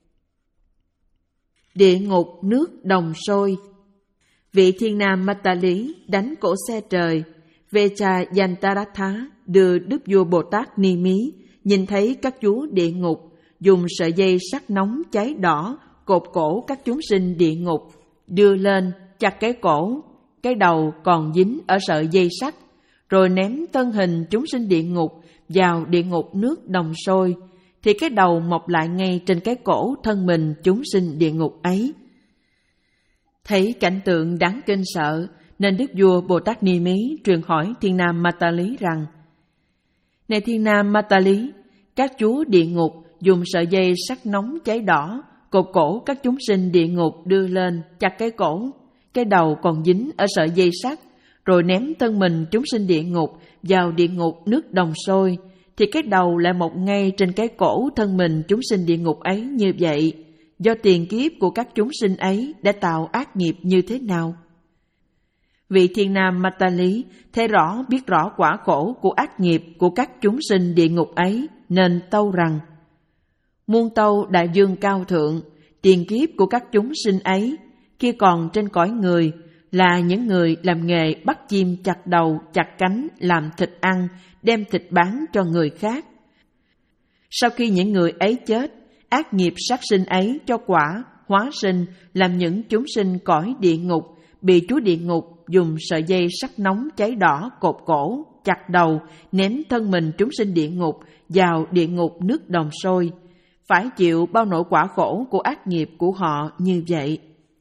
Địa ngục nước đồng sôi. Vị Thiên Nam Mata Lý đánh cỗ xe trời Vechayantaratha đưa Đức Vua Bồ Tát Ni Mí nhìn thấy các chúa địa ngục dùng sợi dây sắt nóng cháy đỏ cột cổ các chúng sinh địa ngục, đưa lên chặt cái cổ, cái đầu còn dính ở sợi dây sắt, rồi ném thân hình chúng sinh địa ngục vào địa ngục nước đồng sôi, thì cái đầu mọc lại ngay trên cái cổ thân mình chúng sinh địa ngục ấy. Thấy cảnh tượng đáng kinh sợ, nên Đức Vua Bồ Tát Ni Mí truyền hỏi Thiên Nam Matali rằng: Này Thiên Nam Matali, các chúa địa ngục dùng sợi dây sắt nóng cháy đỏ cột cổ các chúng sinh địa ngục đưa lên chặt cái cổ, cái đầu còn dính ở sợi dây sắt, rồi ném thân mình chúng sinh địa ngục vào địa ngục nước đồng sôi, thì cái đầu lại mọc ngay trên cái cổ thân mình chúng sinh địa ngục ấy như vậy, do tiền kiếp của các chúng sinh ấy đã tạo ác nghiệp như thế nào? Vị Thiên Nam Matali thấy rõ biết rõ quả khổ của ác nghiệp của các chúng sinh địa ngục ấy, nên tâu rằng: Muôn tâu đại dương cao thượng, tiền kiếp của các chúng sinh ấy khi còn trên cõi người là những người làm nghề bắt chim chặt đầu chặt cánh làm thịt ăn, đem thịt bán cho người khác. Sau khi những người ấy chết, ác nghiệp sát sinh ấy cho quả hóa sinh làm những chúng sinh cõi địa ngục bị chúa địa ngục dùng sợi dây sắt nóng cháy đỏ cột cổ, chặt đầu, ném thân mình chúng sinh địa ngục vào địa ngục nước đồng sôi, phải chịu bao nỗi quả khổ của ác nghiệp của họ như vậy.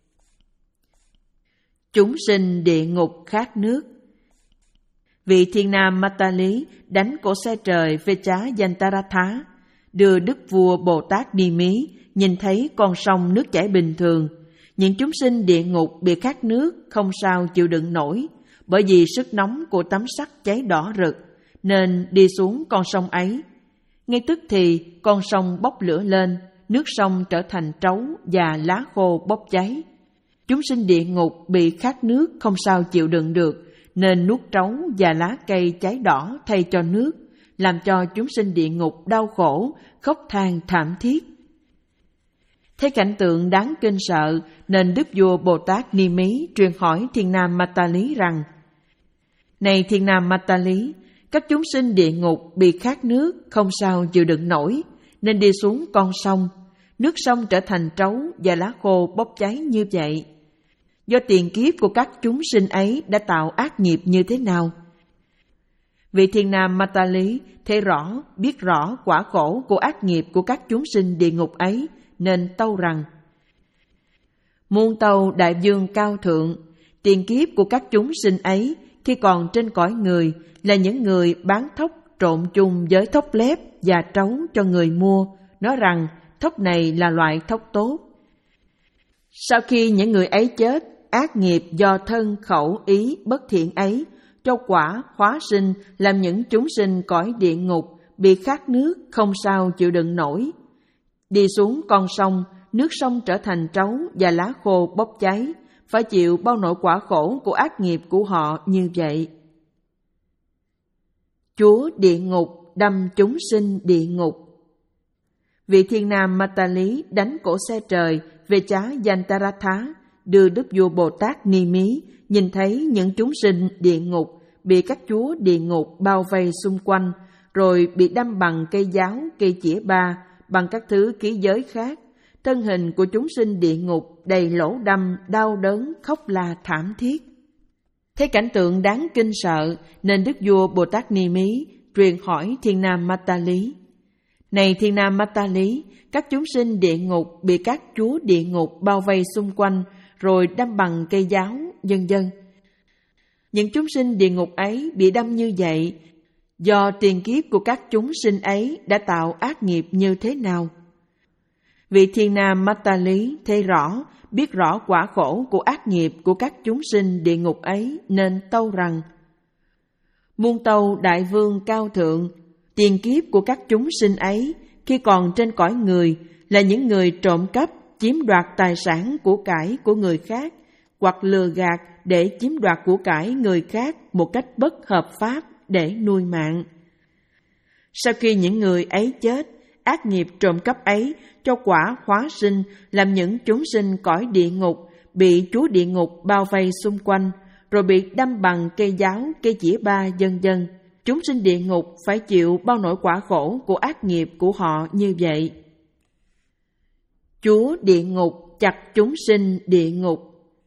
Chúng sinh địa ngục khát nước. Vị Thiên Nam Matali đánh cỗ xe trời Vechayantaratha đưa Đức Vua Bồ Tát Ni Mí nhìn thấy con sông nước chảy bình thường. Những chúng sinh địa ngục bị khát nước không sao chịu đựng nổi, bởi vì sức nóng của tấm sắt cháy đỏ rực, nên đi xuống con sông ấy. Ngay tức thì con sông bốc lửa lên, nước sông trở thành trấu và lá khô bốc cháy. Chúng sinh địa ngục bị khát nước không sao chịu đựng được, nên nuốt trấu và lá cây cháy đỏ thay cho nước, làm cho chúng sinh địa ngục đau khổ, khóc than thảm thiết. Thấy cảnh tượng đáng kinh sợ, nên Đức Vua Bồ Tát Ni Mí truyền hỏi Thiên Nam Matali rằng: Này Thiên Nam Matali, các chúng sinh địa ngục bị khát nước không sao chịu đựng nổi, nên đi xuống con sông. Nước sông trở thành trấu và lá khô bốc cháy như vậy. Do tiền kiếp của các chúng sinh ấy đã tạo ác nghiệp như thế nào? Vị Thiên Nam Matali thấy rõ, biết rõ quả khổ của ác nghiệp của các chúng sinh địa ngục ấy, nên tâu rằng: Muôn tâu đại dương cao thượng, tiền kiếp của các chúng sinh ấy khi còn trên cõi người là những người bán thóc trộn chung với thóc lép và trấu cho người mua, nói rằng thóc này là loại thóc tốt. Sau khi những người ấy chết, ác nghiệp do thân khẩu ý bất thiện ấy cho quả hóa sinh làm những chúng sinh cõi địa ngục bị khát nước không sao chịu đựng nổi. Đi xuống con sông, nước sông trở thành trấu và lá khô bốc cháy, phải chịu bao nỗi quả khổ của ác nghiệp của họ như vậy. Chúa địa ngục đâm chúng sinh địa ngục. Vị Thiên Nam Matali đánh cỗ xe trời Vechayantaratha đưa Đức Vua Bồ Tát Ni Mí nhìn thấy những chúng sinh địa ngục bị các chúa địa ngục bao vây xung quanh, rồi bị đâm bằng cây giáo, cây chĩa ba, bằng các thứ ký giới khác. Thân hình của chúng sinh địa ngục đầy lỗ đâm, đau đớn, khóc la thảm thiết. Thấy cảnh tượng đáng kinh sợ, nên Đức Vua Bồ Tát Ni Mí truyền hỏi Thiên Nam Matali: Này Thiên Nam Matali, các chúng sinh địa ngục bị các chúa địa ngục bao vây xung quanh, rồi đâm bằng cây giáo, vân vân. Những chúng sinh địa ngục ấy bị đâm như vậy, do tiền kiếp của các chúng sinh ấy đã tạo ác nghiệp như thế nào? Vị Thiên Nam Matali thấy rõ, biết rõ quả khổ của ác nghiệp của các chúng sinh địa ngục ấy, nên tâu rằng: Muôn tâu đại vương cao thượng, tiền kiếp của các chúng sinh ấy khi còn trên cõi người là những người trộm cắp, chiếm đoạt tài sản của cải của người khác, hoặc lừa gạt để chiếm đoạt của cải người khác một cách bất hợp pháp để nuôi mạng. Sau khi những người ấy chết, ác nghiệp trộm cắp ấy cho quả hóa sinh làm những chúng sinh cõi địa ngục bị chúa địa ngục bao vây xung quanh, rồi bị đâm bằng cây giáo, cây chĩa ba, vân vân. Chúng sinh địa ngục phải chịu bao nỗi quả khổ của ác nghiệp của họ như vậy. Chúa địa ngục chặt chúng sinh địa ngục.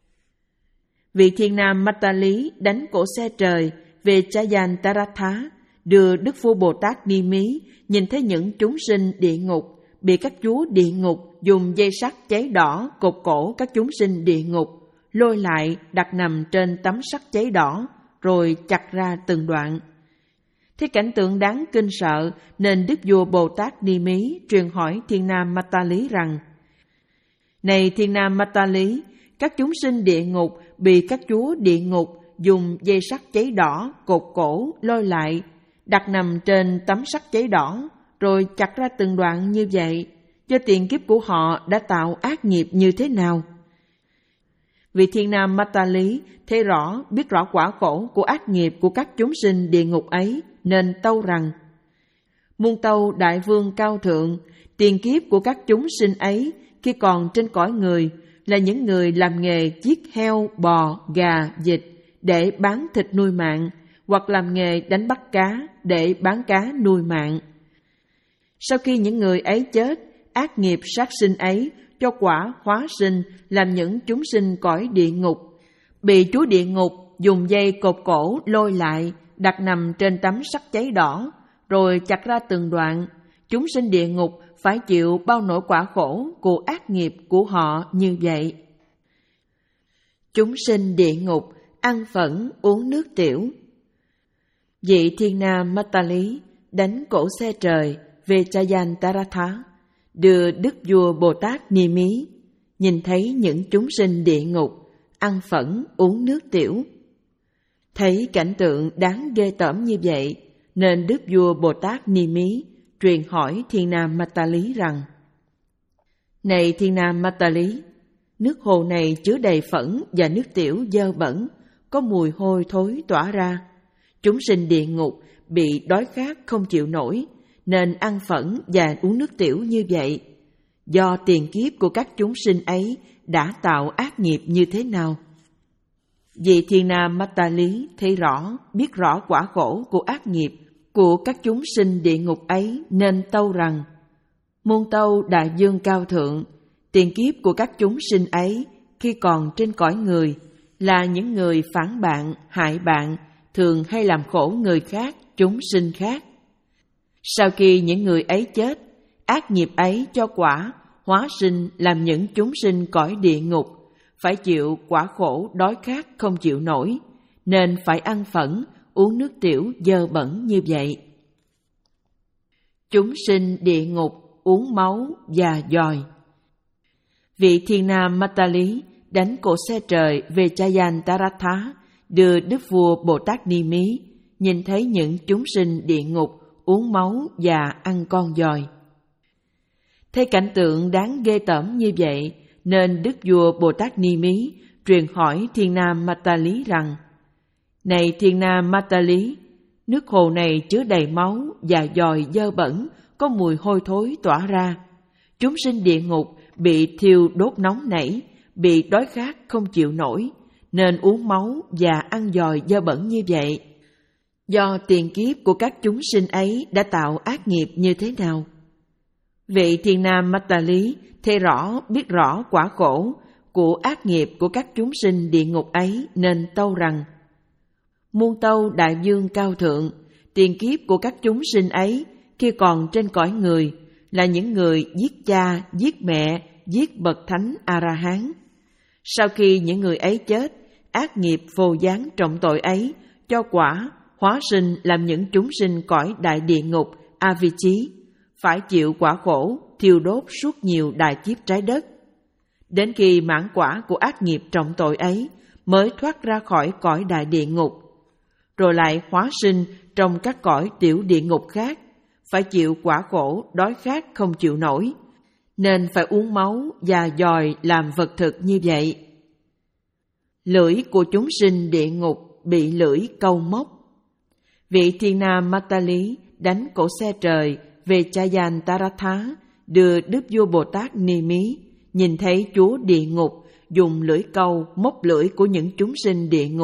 Vị thiên nam Matali đánh cổ xe trời về Chayantaratha, đưa Đức Vua Bồ Tát Ni Mí nhìn thấy những chúng sinh địa ngục bị các chúa địa ngục dùng dây sắt cháy đỏ cột cổ các chúng sinh địa ngục, lôi lại đặt nằm trên tấm sắt cháy đỏ, rồi chặt ra từng đoạn. Thế cảnh tượng đáng kinh sợ nên Đức Vua Bồ Tát Ni Mí truyền hỏi thiên nam Matali rằng: Này thiên nam Matali, các chúng sinh địa ngục bị các chúa địa ngục dùng dây sắt cháy đỏ cột cổ lôi lại, đặt nằm trên tấm sắt cháy đỏ, rồi chặt ra từng đoạn như vậy, do tiền kiếp của họ đã tạo ác nghiệp như thế nào? Vị thiên nam Matali thấy rõ, biết rõ quả khổ của ác nghiệp của các chúng sinh địa ngục ấy, nên tâu rằng: Muôn tâu đại vương cao thượng, tiền kiếp của các chúng sinh ấy khi còn trên cõi người là những người làm nghề giết heo, bò, gà, vịt để bán thịt nuôi mạng, hoặc làm nghề đánh bắt cá để bán cá nuôi mạng. Sau khi những người ấy chết, ác nghiệp sát sinh ấy cho quả hóa sinh làm những chúng sinh cõi địa ngục, bị chúa địa ngục dùng dây cột cổ lôi lại, đặt nằm trên tấm sắt cháy đỏ, rồi chặt ra từng đoạn. Chúng sinh địa ngục phải chịu bao nỗi quả khổ của ác nghiệp của họ như vậy. Chúng sinh địa ngục ăn phẫn uống nước tiểu. Vị thiên nam Matali đánh cổ xe trời về Chayantaratha, đưa Đức Vua Bồ Tát Ni Mí nhìn thấy những chúng sinh địa ngục ăn phẫn uống nước tiểu. Thấy cảnh tượng đáng ghê tởm như vậy, nên Đức Vua Bồ Tát Ni Mí truyền hỏi thiên nam Matali rằng: Này thiên nam Matali, nước hồ này chứa đầy phẫn và nước tiểu dơ bẩn, có mùi hôi thối tỏa ra. Chúng sinh địa ngục bị đói khát không chịu nổi, nên ăn phẫn và uống nước tiểu như vậy. Do tiền kiếp của các chúng sinh ấy đã tạo ác nghiệp như thế nào? Vị thiên nam Matali thấy rõ, biết rõ quả khổ của ác nghiệp của các chúng sinh địa ngục ấy, nên tâu rằng: Muôn tâu đại vương cao thượng, tiền kiếp của các chúng sinh ấy khi còn trên cõi người là những người phản bạn, hại bạn, thường hay làm khổ người khác, chúng sinh khác. Sau khi những người ấy chết, ác nghiệp ấy cho quả hóa sinh làm những chúng sinh cõi địa ngục phải chịu quả khổ đói khát không chịu nổi, nên phải ăn phẫn uống nước tiểu dơ bẩn như vậy. Chúng sinh địa ngục uống máu và dòi. Vị thiên nam Matali đánh cổ xe trời về Chayantaratha, đưa Đức Vua Bồ Tát Ni Mí nhìn thấy những chúng sinh địa ngục uống máu và ăn con dòi. Thấy cảnh tượng đáng ghê tởm như vậy, nên Đức Vua Bồ Tát Ni Mí truyền hỏi thiên nam Matali rằng: Này thiên nam Matali, nước hồ này chứa đầy máu và dòi dơ bẩn, có mùi hôi thối tỏa ra. Chúng sinh địa ngục bị thiêu đốt nóng nảy, bị đói khát không chịu nổi, nên uống máu và ăn dòi dơ bẩn như vậy. Do tiền kiếp của các chúng sinh ấy đã tạo ác nghiệp như thế nào? Vị thiên nam Matali thấy rõ, biết rõ quả khổ của ác nghiệp của các chúng sinh địa ngục ấy, nên tâu rằng: Muôn tâu đại vương cao thượng, tiền kiếp của các chúng sinh ấy khi còn trên cõi người là những người giết cha, giết mẹ, giết bậc thánh A-la-hán. Sau khi những người ấy chết, ác nghiệp phô giáng trọng tội ấy cho quả hóa sinh làm những chúng sinh cõi đại địa ngục A-vi-chí phải chịu quả khổ thiêu đốt suốt nhiều đại kiếp trái đất. Đến khi mãn quả của ác nghiệp trọng tội ấy mới thoát ra khỏi cõi đại địa ngục, rồi lại hóa sinh trong các cõi tiểu địa ngục khác, phải chịu quả khổ đói khát không chịu nổi, nên phải uống máu và dòi làm vật thực như vậy. Lưỡi của chúng sinh địa ngục bị lưỡi câu móc. Vị thiên nam Matali đánh cổ xe trời về Chayantaratha, đưa Đức Vua Bồ Tát Ni Mí nhìn thấy chúa địa ngục dùng lưỡi câu móc lưỡi của những chúng sinh địa ngục,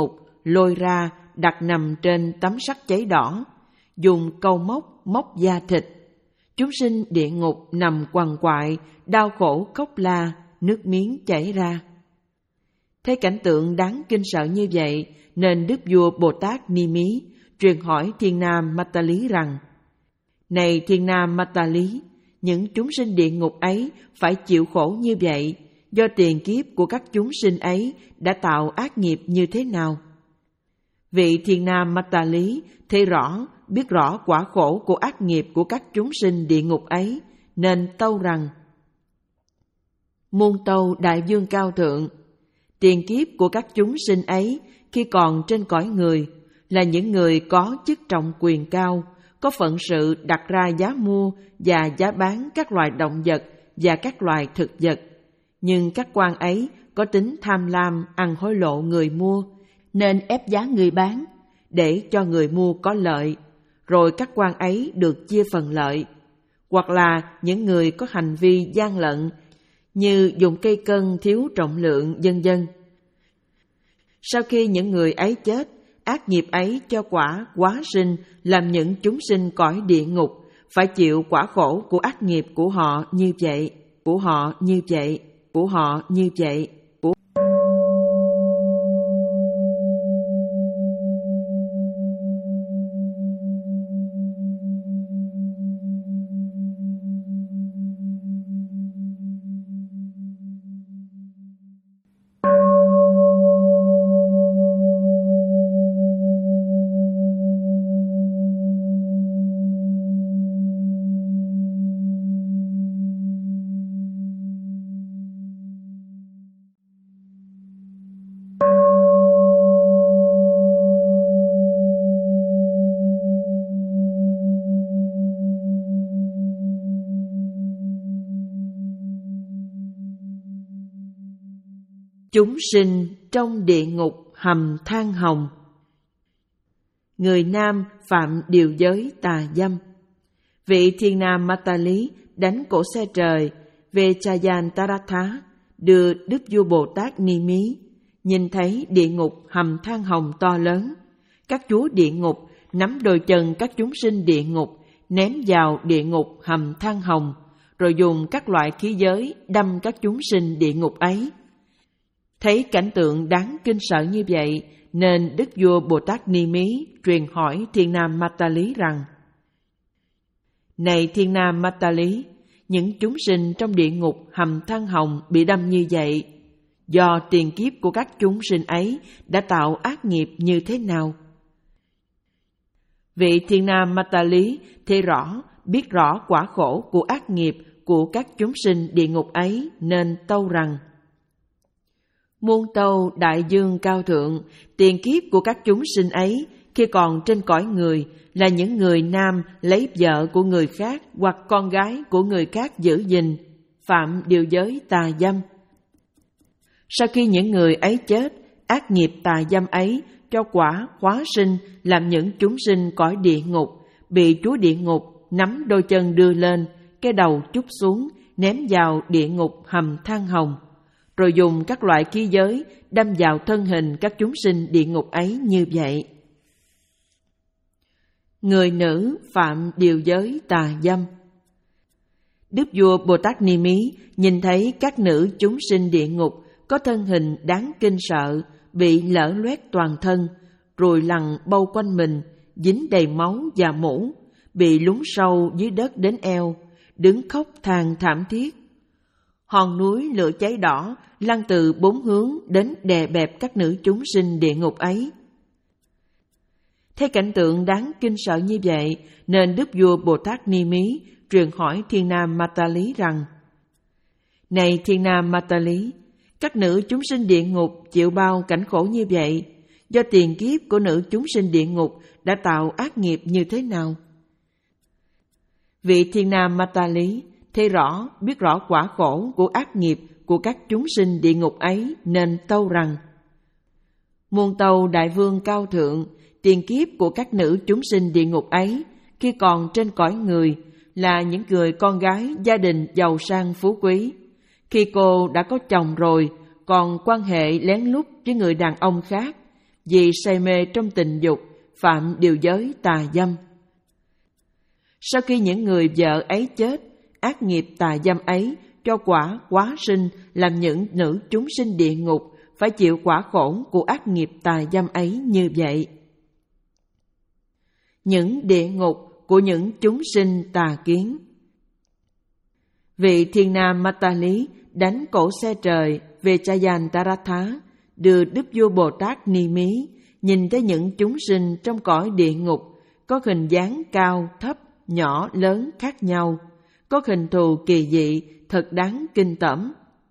lôi ra đặt nằm trên tấm sắt cháy đỏ, dùng câu móc móc da thịt. Chúng sinh địa ngục nằm quằn quại, đau khổ khóc la, nước miếng chảy ra. Thấy cảnh tượng đáng kinh sợ như vậy, nên Đức vua Bồ Tát Ni Mí truyền hỏi Thiên Nam Mata Lý rằng: Này Thiên Nam Mata Lý, những chúng sinh địa ngục ấy phải chịu khổ như vậy, do tiền kiếp của các chúng sinh ấy đã tạo ác nghiệp như thế nào? Vị Thiên Nam Mata Lý thấy rõ, biết rõ quả khổ của ác nghiệp của các chúng sinh địa ngục ấy, nên tâu rằng: Muôn tâu đại vương cao thượng, tiền kiếp của các chúng sinh ấy khi còn trên cõi người là những người có chức trọng quyền cao, có phận sự đặt ra giá mua và giá bán các loài động vật và các loài thực vật. Nhưng các quan ấy có tính tham lam, ăn hối lộ người mua, nên ép giá người bán để cho người mua có lợi, rồi các quan ấy được chia phần lợi. Hoặc là những người có hành vi gian lận, như dùng cây cân thiếu trọng lượng, vân vân. Sau khi những người ấy chết, ác nghiệp ấy cho quả quá sinh, làm những chúng sinh cõi địa ngục phải chịu quả khổ của ác nghiệp của họ như vậy, của họ như vậy, của họ như vậy. Của... Chúng sinh trong địa ngục hầm than hồng. Người nam phạm điều giới tà dâm. Vị Thiên Nam Mata Lý đánh cổ xe trời về Chayantaratha, đưa Đức vua Bồ Tát Ni Mí, nhìn thấy địa ngục hầm than hồng to lớn. Các chúa địa ngục nắm đôi chân các chúng sinh địa ngục, ném vào địa ngục hầm than hồng, rồi dùng các loại khí giới đâm các chúng sinh địa ngục ấy. Thấy cảnh tượng đáng kinh sợ như vậy, nên Đức vua Bồ Tát Ni Mí truyền hỏi Thiên Nam Mata Lý rằng: Này Thiên Nam Mata Lý, những chúng sinh trong địa ngục hầm than hồng bị đâm như vậy, do tiền kiếp của các chúng sinh ấy đã tạo ác nghiệp như thế nào? Vị Thiên Nam Mata Lý thấy rõ, biết rõ quả khổ của ác nghiệp của các chúng sinh địa ngục ấy, nên tâu rằng: Muôn tâu đại dương cao thượng, tiền kiếp của các chúng sinh ấy khi còn trên cõi người là những người nam lấy vợ của người khác hoặc con gái của người khác giữ gìn, phạm điều giới tà dâm. Sau khi những người ấy chết, ác nghiệp tà dâm ấy cho quả hóa sinh, làm những chúng sinh cõi địa ngục bị chúa địa ngục nắm đôi chân đưa lên, cái đầu chúc xuống, ném vào địa ngục hầm than hồng, rồi dùng các loại khí giới đâm vào thân hình các chúng sinh địa ngục ấy như vậy. Người nữ phạm điều giới tà dâm. Đức vua Bồ Tát Ni Mí nhìn thấy các nữ chúng sinh địa ngục có thân hình đáng kinh sợ, bị lở loét toàn thân, ruồi lằn bao quanh mình, dính đầy máu và mũ, bị lún sâu dưới đất đến eo, đứng khóc than thảm thiết. Hòn núi lửa cháy đỏ lăn từ bốn hướng đến đè bẹp các nữ chúng sinh địa ngục ấy. Thấy cảnh tượng đáng kinh sợ như vậy, nên Đức vua Bồ Tát Ni Mí truyền hỏi Thiên Nam Mata Lý rằng: Này Thiên Nam Mata Lý, các nữ chúng sinh địa ngục chịu bao cảnh khổ như vậy, do tiền kiếp của nữ chúng sinh địa ngục đã tạo ác nghiệp như thế nào? Vị Thiên Nam Mata Lý thấy rõ, biết rõ quả khổ của ác nghiệp của các chúng sinh địa ngục ấy, nên tâu rằng: Muôn tâu đại vương cao thượng, tiền kiếp của các nữ chúng sinh địa ngục ấy khi còn trên cõi người là những người con gái gia đình giàu sang phú quý. Khi cô đã có chồng rồi, còn quan hệ lén lút với người đàn ông khác, vì say mê trong tình dục, phạm điều giới tà dâm. Sau khi những người vợ ấy chết, ác nghiệp tà dâm ấy cho quả quá sinh làm những nữ chúng sinh địa ngục phải chịu quả khổ của ác nghiệp tà dâm ấy như vậy. Những địa ngục của những chúng sinh tà kiến. Vị thiên nam Matali đánh cổ xe trời về Chayantaratha, đưa Đức Vua Bồ Tát Ni Mí nhìn thấy những chúng sinh trong cõi địa ngục có hình dáng cao, thấp, nhỏ, lớn khác nhau, có hình thù kỳ dị, thật đáng kinh tởm.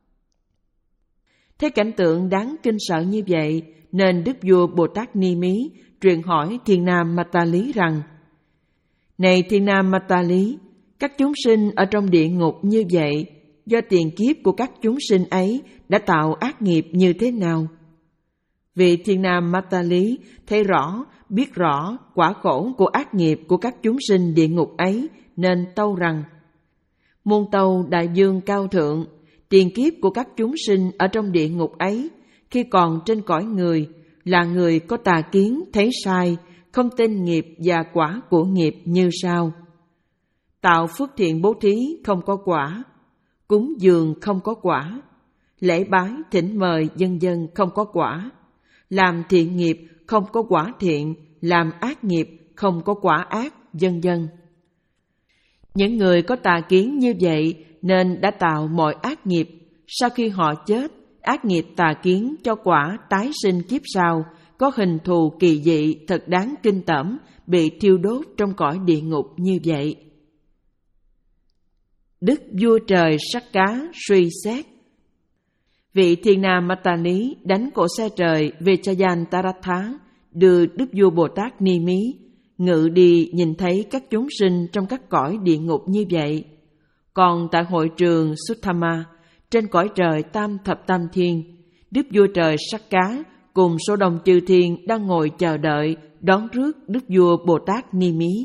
Thấy cảnh tượng đáng kinh sợ như vậy, nên Đức Vua Bồ Tát Ni Mí truyền hỏi thiên nam Matali rằng: Này thiên nam Matali, các chúng sinh ở trong địa ngục như vậy, do tiền kiếp của các chúng sinh ấy đã tạo ác nghiệp như thế nào? Vị thiên nam Matali thấy rõ, biết rõ quả khổ của ác nghiệp của các chúng sinh địa ngục ấy, nên tâu rằng: Muôn tâu đại dương cao thượng, tiền kiếp của các chúng sinh ở trong địa ngục ấy, khi còn trên cõi người, là người có tà kiến thấy sai, không tin nghiệp và quả của nghiệp như sau: tạo phước thiện bố thí không có quả, cúng dường không có quả, lễ bái thỉnh mời vân vân không có quả, làm thiện nghiệp không có quả thiện, làm ác nghiệp không có quả ác, vân vân. Những người có tà kiến như vậy nên đã tạo mọi ác nghiệp. Sau khi họ chết, ác nghiệp tà kiến cho quả tái sinh kiếp sau, có hình thù kỳ dị thật đáng kinh tởm, bị thiêu đốt trong cõi địa ngục như vậy. Đức vua trời sắc cá suy xét. Vị thiên nam Matali đánh cổ xe trời về Chayantaratha, đưa Đức vua Bồ Tát Ni Mí ngự đi nhìn thấy các chúng sinh trong các cõi địa ngục như vậy. Còn tại hội trường Suttama, trên cõi trời tam thập tam thiên, Đức vua trời sắc cá cùng số đông chư thiên đang ngồi chờ đợi đón rước Đức vua Bồ Tát Ni Mí.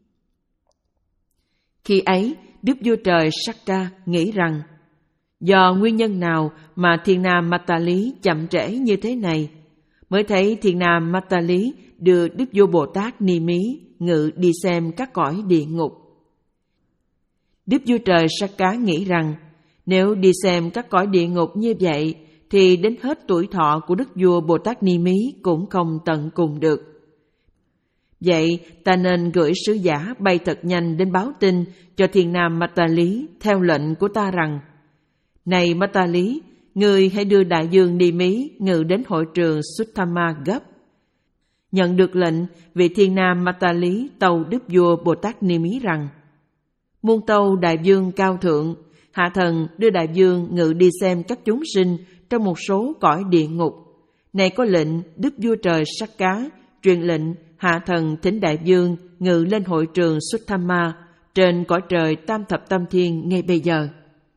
Khi ấy, Đức vua trời Sakka nghĩ rằng: do nguyên nhân nào mà thiên nam Matali chậm trễ như thế này? Mới thấy thiên nam Matali đưa Đức vua Bồ Tát Ni Mí ngự đi xem các cõi địa ngục. Đức vua trời Sakka nghĩ rằng nếu đi xem các cõi địa ngục như vậy thì đến hết tuổi thọ của Đức vua Bồ Tát Ni Mí cũng không tận cùng được. Vậy ta nên gửi sứ giả bay thật nhanh đến báo tin cho thiên nam Matali theo lệnh của ta rằng: Này Matali, người hãy đưa đại dương Ni Mí ngự đến hội trường Suttama gấp. Nhận được lệnh, vị thiên nam Matali tâu Đức vua Bồ Tát Ni Mí rằng: Muôn tâu đại dương cao thượng, hạ thần đưa đại dương ngự đi xem các chúng sinh trong một số cõi địa ngục. Này có lệnh Đức vua trời sắc cá truyền lệnh hạ thần thỉnh đại dương ngự lên hội trường Suttama trên cõi trời tam thập tam thiên ngay bây giờ.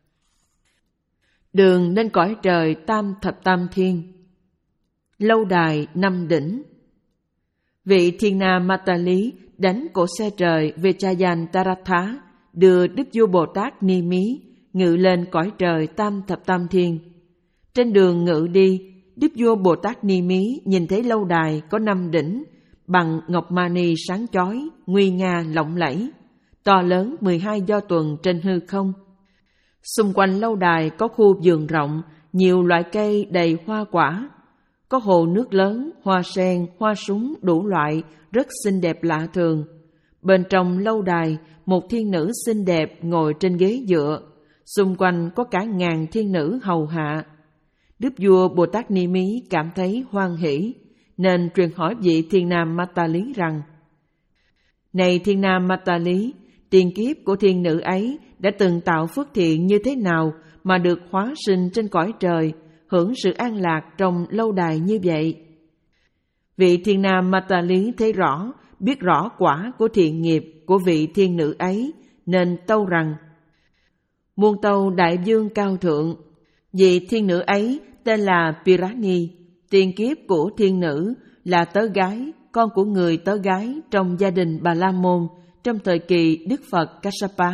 Đường lên cõi trời tam thập tam thiên. Lâu đài năm đỉnh. Vị thiên nam Matali đánh cổ xe trời về Chayantaratha, đưa Đức vua Bồ Tát Ni Mí ngự lên cõi trời tam thập tam thiên. Trên đường ngự đi, Đức vua Bồ Tát Ni Mí nhìn thấy lâu đài có năm đỉnh bằng ngọc mani sáng chói, nguy nga lộng lẫy, to lớn mười hai do tuần trên hư không. Xung quanh lâu đài có khu vườn rộng, nhiều loại cây đầy hoa quả. Có hồ nước lớn, hoa sen, hoa súng đủ loại, rất xinh đẹp lạ thường. Bên trong lâu đài, một thiên nữ xinh đẹp ngồi trên ghế dựa. Xung quanh có cả ngàn thiên nữ hầu hạ. Đức vua Bồ Tát Ni Mí cảm thấy hoan hỷ, nên truyền hỏi vị thiên nam Matali rằng: Này thiên nam Matali, tiền kiếp của thiên nữ ấy đã từng tạo phước thiện như thế nào mà được hóa sinh trên cõi trời, hưởng sự an lạc trong lâu đài như vậy? Vị thiên nam Matali thấy rõ, biết rõ quả của thiện nghiệp của vị thiên nữ ấy, nên tâu rằng: Muôn tâu đại dương cao thượng, vị thiên nữ ấy tên là Pirani, tiền kiếp của thiên nữ là tớ gái, con của người tớ gái trong gia đình Bà La Môn trong thời kỳ Đức Phật Kassapa.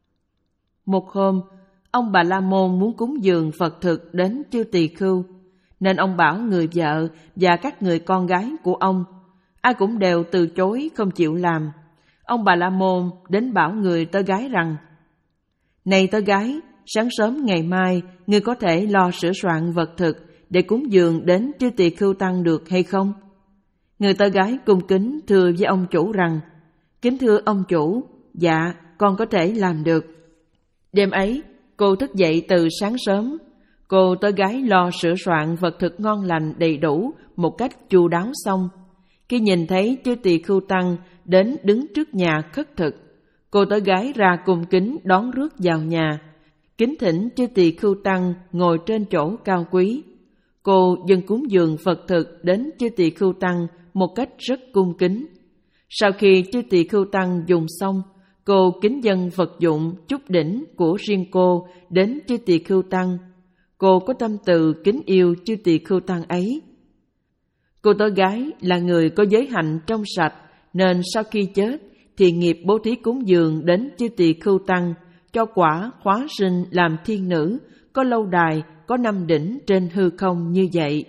Một hôm, ông Bà La Môn muốn cúng dường Phật thực đến chư tỳ khưu, nên ông bảo người vợ và các người con gái của ông, ai cũng đều từ chối không chịu làm. Ông Bà La Môn đến bảo người tơ gái rằng: Này tơ gái, sáng sớm ngày mai, ngươi có thể lo sửa soạn vật thực để cúng dường đến chư tỳ khưu tăng được hay không? Người tơ gái cung kính thưa với ông chủ rằng: Kính thưa ông chủ, dạ, con có thể làm được. Đêm ấy, cô thức dậy từ sáng sớm. Cô tơ gái lo sửa soạn vật thực ngon lành đầy đủ một cách chu đáo xong. Khi nhìn thấy chư tỳ khưu tăng đến đứng trước nhà khất thực, cô tơ gái ra cung kính đón rước vào nhà, kính thỉnh chư tỳ khưu tăng ngồi trên chỗ cao quý. Cô dâng cúng dường Phật thực đến chư tỳ khưu tăng một cách rất cung kính. Sau khi chư tỳ khưu tăng dùng xong, cô kính dâng vật dụng chúc đỉnh của riêng cô đến chư tỳ khưu tăng. Cô có tâm từ kính yêu chư tỳ khưu tăng ấy. Cô tơ gái là người có giới hạnh trong sạch, nên sau khi chết thì nghiệp bố thí cúng dường đến chư tỳ khưu tăng, cho quả hóa sinh làm thiên nữ, có lâu đài, có năm đỉnh trên hư không như vậy.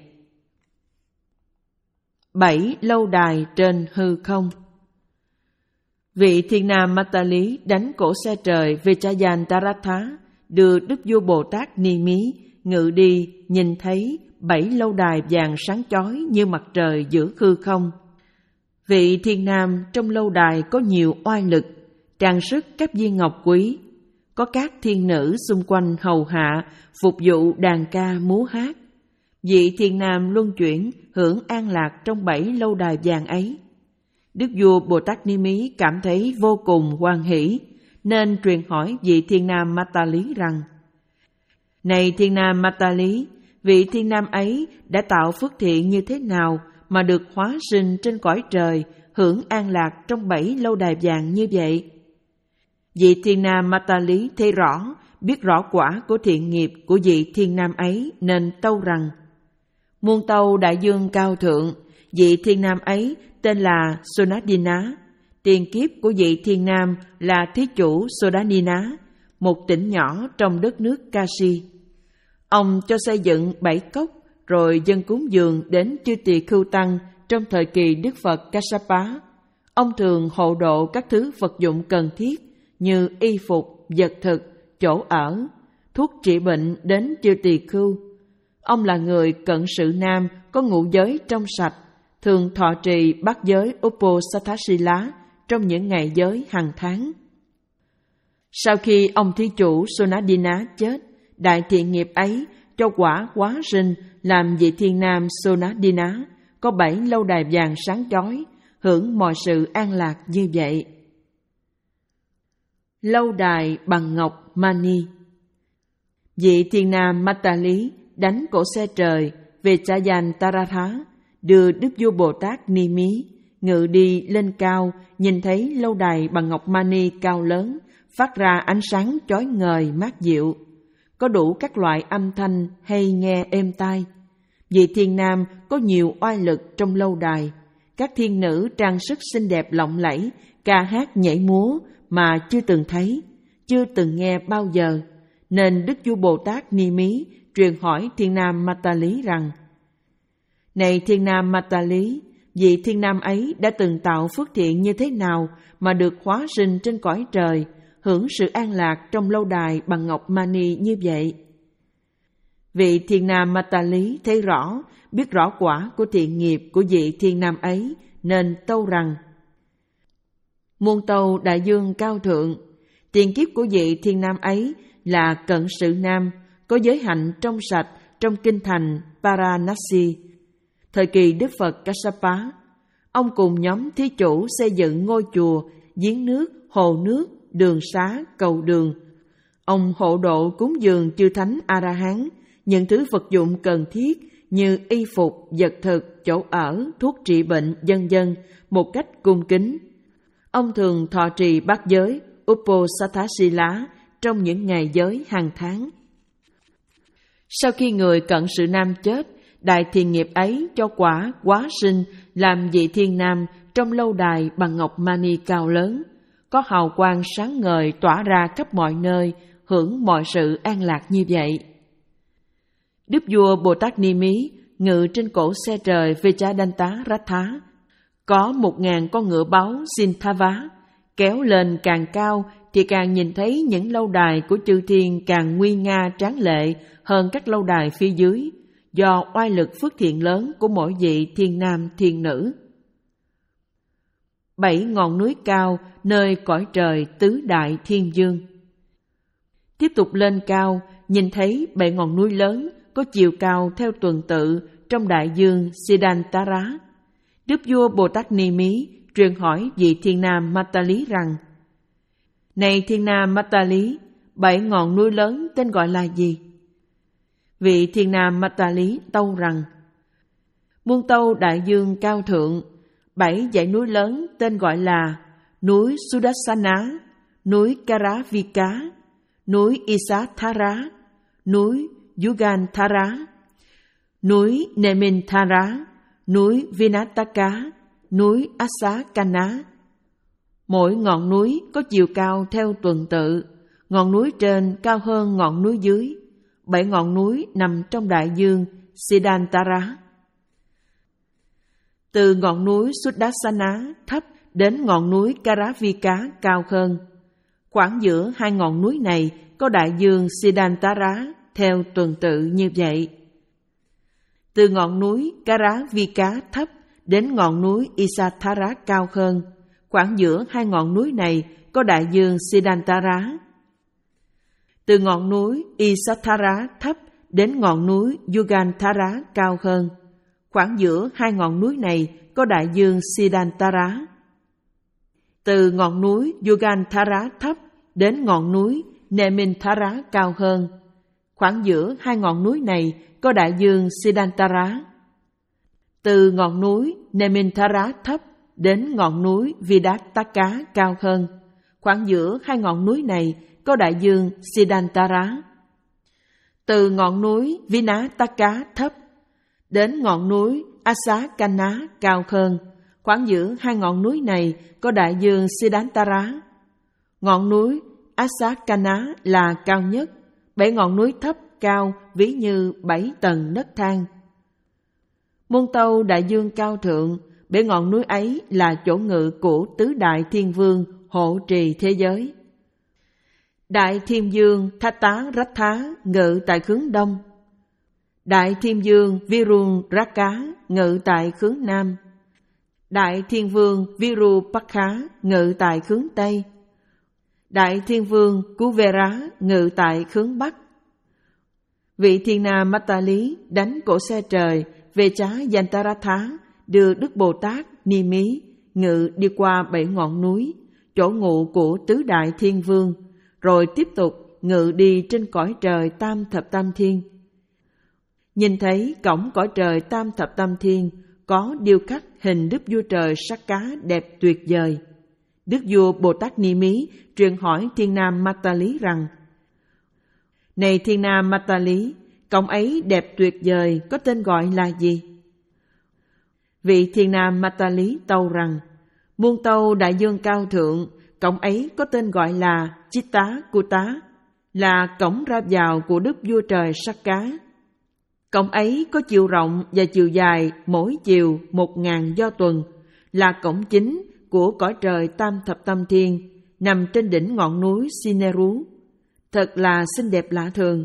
Bảy lâu đài trên hư không. Vị thiên nam Matali đánh cổ xe trời Vijayantharatha đưa Đức Vua Bồ Tát Ni Mí ngự đi, nhìn thấy bảy lâu đài vàng sáng chói như mặt trời giữa hư không. Vị thiên nam trong lâu đài có nhiều oai lực, trang sức các viên ngọc quý, có các thiên nữ xung quanh hầu hạ, phục vụ đàn ca múa hát. Vị thiên nam luân chuyển hưởng an lạc trong bảy lâu đài vàng ấy. Đức vua Bồ Tát Ni Mí cảm thấy vô cùng hoan hỷ, nên truyền hỏi vị thiên nam Matali rằng: Này thiên nam Matali, vị thiên nam ấy đã tạo phước thiện như thế nào mà được hóa sinh trên cõi trời, hưởng an lạc trong bảy lâu đài vàng như vậy? Vị thiên nam Matali thấy rõ, biết rõ quả của thiện nghiệp của vị thiên nam ấy, nên tâu rằng: Muôn tâu đại dương cao thượng, vị thiên nam ấy tên là Sonadina. Tiền kiếp của vị thiên nam là thí chủ Sonadina, một tỉnh nhỏ trong đất nước Kashi. Ông cho xây dựng bảy cốc, rồi dâng cúng dường đến chư tỳ khưu tăng trong thời kỳ Đức Phật Kassapa. Ông thường hộ độ các thứ vật dụng cần thiết như y phục, vật thực, chỗ ở, thuốc trị bệnh đến chư tỳ khưu. Ông là người cận sự nam có ngũ giới trong sạch, thường thọ trì bát giới Uposatthasila trong những ngày giới hàng tháng. Sau khi ông thí chủ Sonadina chết, đại thiện nghiệp ấy cho quả hóa sinh làm vị thiên nam Sonadina có bảy lâu đài vàng sáng chói, hưởng mọi sự an lạc như vậy. Lâu đài bằng ngọc Mani. Vị thiên nam Matali đánh cổ xe trời Vijayantharatha đưa Đức vua Bồ Tát Ni Mí ngự đi lên cao, nhìn thấy lâu đài bằng ngọc Mani cao lớn, phát ra ánh sáng chói ngời mát dịu, có đủ các loại âm thanh hay nghe êm tai. Vị thiên nam có nhiều oai lực trong lâu đài, các thiên nữ trang sức xinh đẹp lộng lẫy, ca hát nhảy múa mà chưa từng thấy, chưa từng nghe bao giờ, nên Đức vua Bồ Tát Ni Mí truyền hỏi thiên nam Matali rằng: Này thiên nam Matali, vị thiên nam ấy đã từng tạo phước thiện như thế nào mà được hóa sinh trên cõi trời, hưởng sự an lạc trong lâu đài bằng ngọc Mani như vậy? Vị thiên nam Matali thấy rõ, biết rõ quả của thiện nghiệp của vị thiên nam ấy, nên tâu rằng: Muôn tâu đại dương cao thượng, tiền kiếp của vị thiên nam ấy là cận sự nam, có giới hạnh trong sạch trong kinh thành Varanasi. Thời kỳ Đức Phật Kassapa, ông cùng nhóm thí chủ xây dựng ngôi chùa, giếng nước, hồ nước, đường xá, cầu đường. Ông hộ độ cúng dường chư thánh A-la-hán những thứ vật dụng cần thiết như y phục, vật thực, chỗ ở, thuốc trị bệnh, vân vân một cách cung kính. Ông thường thọ trì bát giới Uposatthasila trong những ngày giới hàng tháng. Sau khi người cận sự nam chết, đại thiện nghiệp ấy cho quả hóa sinh làm vị thiên nam trong lâu đài bằng ngọc Mani cao lớn, có hào quang sáng ngời tỏa ra khắp mọi nơi, hưởng mọi sự an lạc như vậy. Đức vua Bồ Tát Ni Mí ngự trên cổ xe trời Vajradanta Ratha, có một ngàn con ngựa báu Sinthavá, kéo lên càng cao thì càng nhìn thấy những lâu đài của chư thiên càng nguy nga tráng lệ hơn các lâu đài phía dưới, do oai lực phước thiện lớn của mỗi vị thiên nam thiên nữ. Bảy ngọn núi cao nơi cõi trời tứ đại thiên dương. Tiếp tục lên cao, nhìn thấy bảy ngọn núi lớn có chiều cao theo tuần tự trong đại dương Siddhantara. Đức vua Bồ Tát Ni Mí truyền hỏi vị thiên nam Matali rằng: Này thiên nam Matali, bảy ngọn núi lớn tên gọi là gì? Vị thiên nam Matali tâu rằng: Muôn tâu đại dương cao thượng, bảy dãy núi lớn tên gọi là núi Sudassana, núi Karavika, núi Isathara, núi Yuganthara, núi Neminthara, núi Vinataka, núi Asakana. Mỗi ngọn núi có chiều cao theo tuần tự, ngọn núi trên cao hơn ngọn núi dưới. Bảy ngọn núi nằm trong đại dương Siddhantara. Từ ngọn núi Sudassana thấp đến ngọn núi Karavika cao hơn. Khoảng giữa hai ngọn núi này có đại dương Siddhantara theo tuần tự như vậy. Từ ngọn núi Karavika thấp đến ngọn núi Isathara cao hơn. Khoảng giữa hai ngọn núi này có đại dương Siddhantara. Từ ngọn núi Isathara thấp đến ngọn núi Yuganthara cao hơn. Khoảng giữa hai ngọn núi này có đại dương Siddhantara. Từ ngọn núi Yuganthara thấp đến ngọn núi Neminthara cao hơn. Khoảng giữa hai ngọn núi này có đại dương Siddhantara. Từ ngọn núi Neminthara thấp đến ngọn núi Vidataka cao hơn. Khoảng giữa hai ngọn núi này có đại dương Siddhantara. Từ ngọn núi Vinataka thấp đến ngọn núi Asakana cao hơn. Khoảng giữa hai ngọn núi này có đại dương Siddhantara. Ngọn núi Asakana là cao nhất. Bảy ngọn núi thấp cao ví như bảy tầng nấc thang. Muôn tâu đại dương cao thượng, bảy ngọn núi ấy là chỗ ngự của tứ đại thiên vương hộ trì thế giới. Đại thiên vương Thata Ratha ngự tại hướng đông. Đại thiên vương Virunraka ngự tại hướng nam. Đại thiên vương Virupakha ngự tại hướng tây. Đại thiên vương Kuvera ngự tại hướng bắc. Vị thiên nam Matali đánh cổ xe trời về chá Yantaratha đưa Đức Bồ Tát Ni Mí ngự đi qua bảy ngọn núi, chỗ ngụ của tứ đại thiên vương, rồi tiếp tục ngự đi trên cõi trời tam thập tam thiên. Nhìn thấy cổng cõi trời tam thập tam thiên có điêu khắc hình Đức Vua Trời Sắc Cá đẹp tuyệt vời. Đức vua Bồ Tát Ni Mí truyền hỏi thiên nam Matali rằng: Này thiên nam Matali, cổng ấy đẹp tuyệt vời có tên gọi là gì? Vị thiên nam Matali tâu rằng: Muôn tâu đại dương cao thượng, cổng ấy có tên gọi là Chittakuta, là cổng ra vào của Đức Vua Trời Sắc Cá. Cổng ấy có chiều rộng và chiều dài mỗi chiều một ngàn do tuần, là cổng chính của cõi trời tam thập tam thiên, nằm trên đỉnh ngọn núi Sineru. Thật là xinh đẹp lạ thường.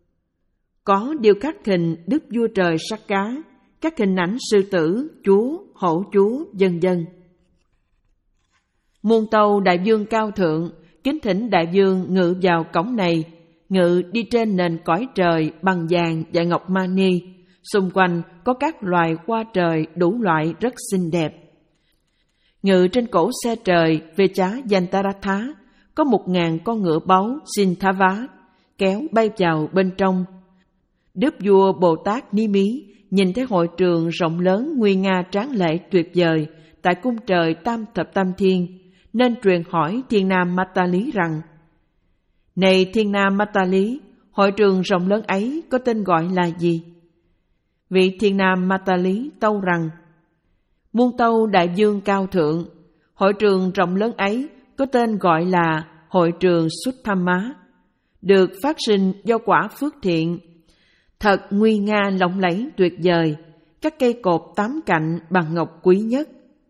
Có điêu khắc hình Đức Vua Trời Sắc Cá, các hình ảnh sư tử, chúa, hổ chúa, vân vân. Muôn tâu đại dương cao thượng, kính thỉnh đại dương ngự vào cổng này, ngự đi trên nền cõi trời bằng vàng và ngọc mani. Xung quanh có các loài hoa trời đủ loại rất xinh đẹp. Ngự trên cổ xe trời về chá Yantaratha có một ngàn con ngựa báu Sinthavá kéo bay vào bên trong. Đức vua Bồ Tát Ni Mí nhìn thấy hội trường rộng lớn nguy nga tráng lệ tuyệt vời tại cung trời tam thập tam thiên, nên truyền hỏi thiên nam Matali rằng: Này thiên nam Matali, hội trường rộng lớn ấy có tên gọi là gì? Vị thiên nam Matali tâu rằng: Muôn tâu đại dương cao thượng, hội trường rộng lớn ấy có tên gọi là hội trường Suttama, được phát sinh do quả phước thiện. thật nguy nga lộng lẫy tuyệt vời, các cây cột tám cạnh bằng ngọc quý nhất.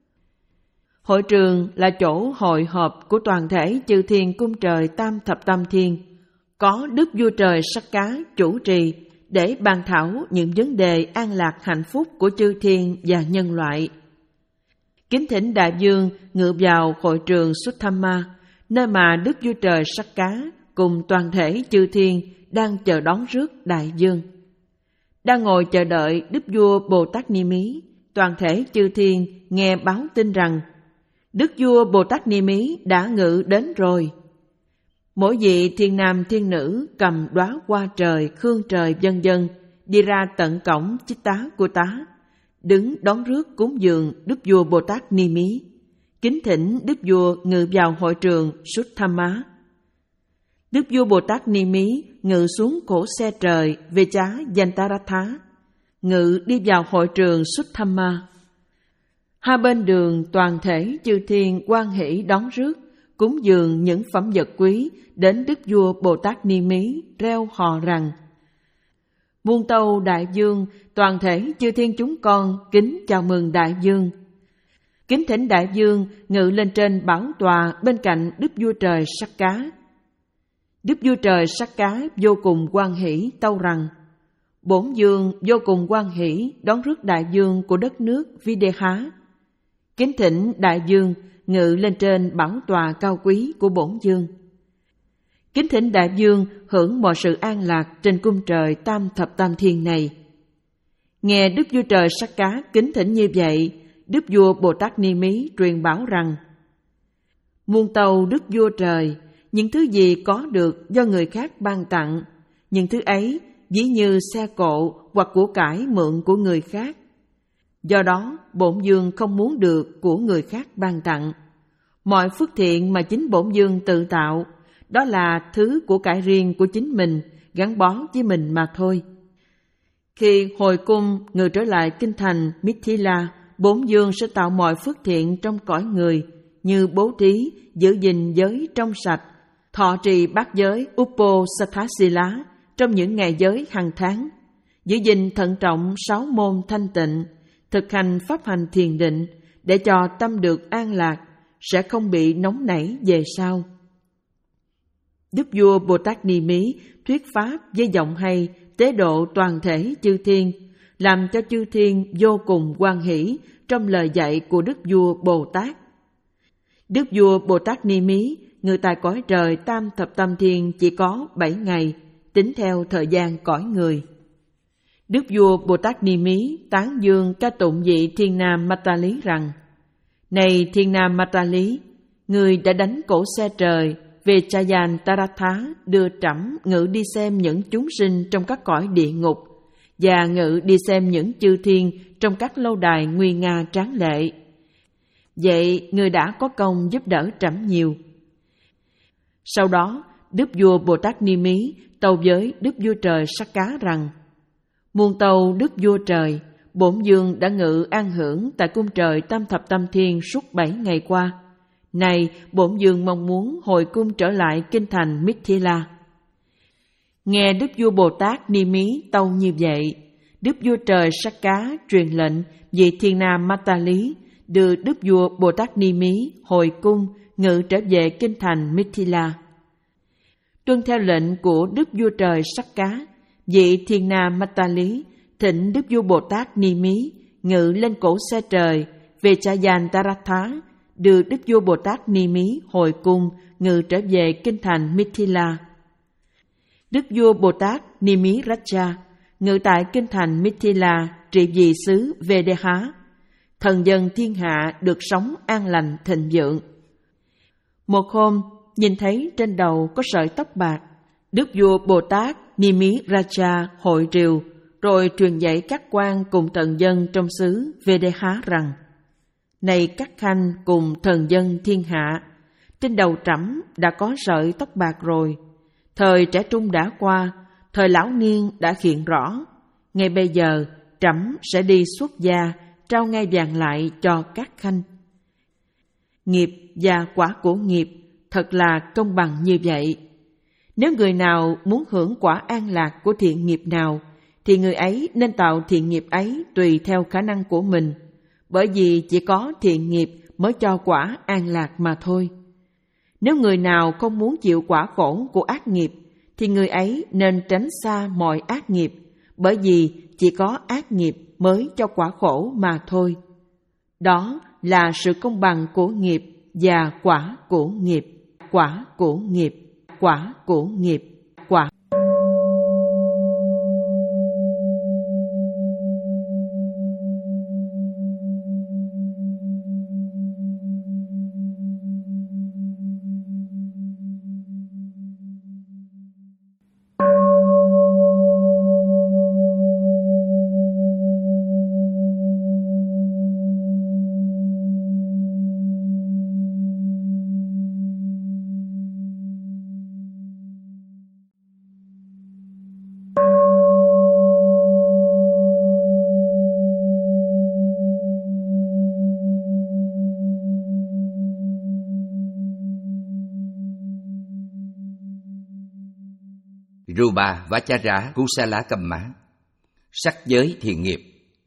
Hội trường là chỗ hội họp của toàn thể chư thiên cung trời tam thập tam thiên, có Đức Vua Trời Sắc Cá chủ trì để bàn thảo những vấn đề an lạc hạnh phúc của chư thiên và nhân loại. Kính thỉnh Đại Dương ngự vào hội trường Suttama, nơi mà Đức Vua Trời Sắc Cá cùng toàn thể chư thiên đang chờ đón rước Đại Dương. Đang ngồi chờ đợi Đức Vua Bồ Tát Ni Mí, toàn thể chư thiên nghe báo tin rằng Đức Vua Bồ Tát Ni Mí đã ngự đến rồi. Mỗi vị thiên nam thiên nữ cầm đóa hoa trời, khương trời vân vân đi ra tận cổng Chitta Kutta, đứng đón rước cúng dường Đức Vua Bồ Tát Ni Mí, kính thỉnh Đức Vua ngự vào hội trường Suttama. Đức Vua Bồ Tát Ni Mí ngự xuống cổ xe trời Vecha Yantaratha, ngự đi vào hội trường Suttama. Hai bên đường toàn thể chư thiên hoan hỷ đón rước, cúng dường những phẩm vật quý đến Đức Vua Bồ Tát Ni Mí, reo hò rằng: Muôn tâu Đại Dương, toàn thể chư thiên chúng con kính chào mừng Đại Dương. Kính thỉnh Đại Dương ngự lên trên bảo tọa bên cạnh Đức Vua Trời Sắc Cá. Đức Vua Trời Sắc Cá vô cùng hoan hỷ tâu rằng: Bổn Dương vô cùng hoan hỷ đón rước Đại Dương của đất nước Videha. Kính thỉnh Đại Dương ngự lên trên bảo tọa cao quý của bổn Dương. Kính thỉnh Đại Dương hưởng mọi sự an lạc trên cung trời tam thập tam thiên này. Nghe Đức Vua Trời Sắc Cá kính thỉnh như vậy, Đức Vua Bồ Tát Ni Mí truyền bảo rằng: Muôn tâu Đức Vua Trời, những thứ gì có được do người khác ban tặng, những thứ ấy ví như xe cộ hoặc của cải mượn của người khác. Do đó, bổn Dương không muốn được của người khác ban tặng. Mọi phước thiện mà chính bổn Dương tự tạo, đó là thứ của cải riêng của chính mình, gắn bó với mình mà thôi. Khi hồi cung ngự trở lại kinh thành Mithila, bổn Dương sẽ tạo mọi phước thiện trong cõi người, như bố thí, giữ gìn giới trong sạch, thọ trì bát giới Uposatthasila trong những ngày giới hàng tháng, giữ gìn thận trọng sáu môn thanh tịnh, thực hành pháp hành thiền định để cho tâm được an lạc, sẽ không bị nóng nảy về sau. Đức Vua Bồ Tát Ni Mí thuyết pháp với giọng hay, tế độ toàn thể chư thiên, làm cho chư thiên vô cùng hoan hỷ trong lời dạy của Đức Vua Bồ Tát. Đức Vua Bồ Tát Ni Mí ngự tại cõi trời tam thập tam thiên chỉ có bảy ngày, tính theo thời gian cõi người. Đức Vua Bồ Tát Ni Mí tán dương ca tụng vị thiên nam Matali rằng: Này thiên nam Matali, người đã đánh cổ xe trời về Chayantaratha, đưa trẫm ngự đi xem những chúng sinh trong các cõi địa ngục, và ngự đi xem những chư thiên trong các lâu đài nguy nga tráng lệ. Vậy người đã có công giúp đỡ trẫm nhiều. Sau đó, Đức Vua Bồ Tát Ni Mí tâu với Đức Vua Trời Sắc Cá rằng: Muôn tâu Đức Vua Trời, bổn Dương đã ngự an hưởng tại cung trời tam thập tam thiên suốt bảy ngày qua. Này, bổn Dương mong muốn hồi cung trở lại kinh thành Mithila. Nghe Đức Vua Bồ Tát Ni Mí tâu như vậy, Đức Vua Trời Sắc Cá truyền lệnh vị thiên nam Matali đưa Đức Vua Bồ Tát Ni Mí hồi cung ngự trở về kinh thành Mithila. Tuân theo lệnh của Đức Vua Trời Sắc Cá, vị thiên nam Matali thỉnh Đức Vua Bồ Tát Ni Mí ngự lên cổ xe trời về Chayantaratha, đưa Đức Vua Bồ Tát Ni Mí hồi cung ngự trở về kinh thành Mithila. Đức Vua Bồ Tát Ni Mí Raja ngự tại kinh thành Mithila trị vì xứ Vedeha. Thần dân thiên hạ được sống an lành thịnh vượng. Một hôm, nhìn thấy trên đầu có sợi tóc bạc, Đức Vua Bồ Tát Ni Mí Raja hội triều, rồi truyền dạy các quan cùng thần dân trong xứ Vedeha rằng: Này các khanh cùng thần dân thiên hạ, trên đầu trẫm đã có sợi tóc bạc rồi. Thời trẻ trung đã qua, thời lão niên đã hiện rõ. Ngay bây giờ, trẫm sẽ đi xuất gia, trao ngai vàng lại cho các khanh. Nghiệp và quả của nghiệp thật là công bằng như vậy. Nếu người nào muốn hưởng quả an lạc của thiện nghiệp nào, thì người ấy nên tạo thiện nghiệp ấy tùy theo khả năng của mình, bởi vì chỉ có thiện nghiệp mới cho quả an lạc mà thôi. Nếu người nào không muốn chịu quả khổ của ác nghiệp, thì người ấy nên tránh xa mọi ác nghiệp, bởi vì chỉ có ác nghiệp mới cho quả khổ mà thôi. Đó là sự công bằng của nghiệp và quả của nghiệp, quả của nghiệp, quả của nghiệp, quả. Rupa Vachara Kusala Kamma. Sắc giới thiện nghiệp.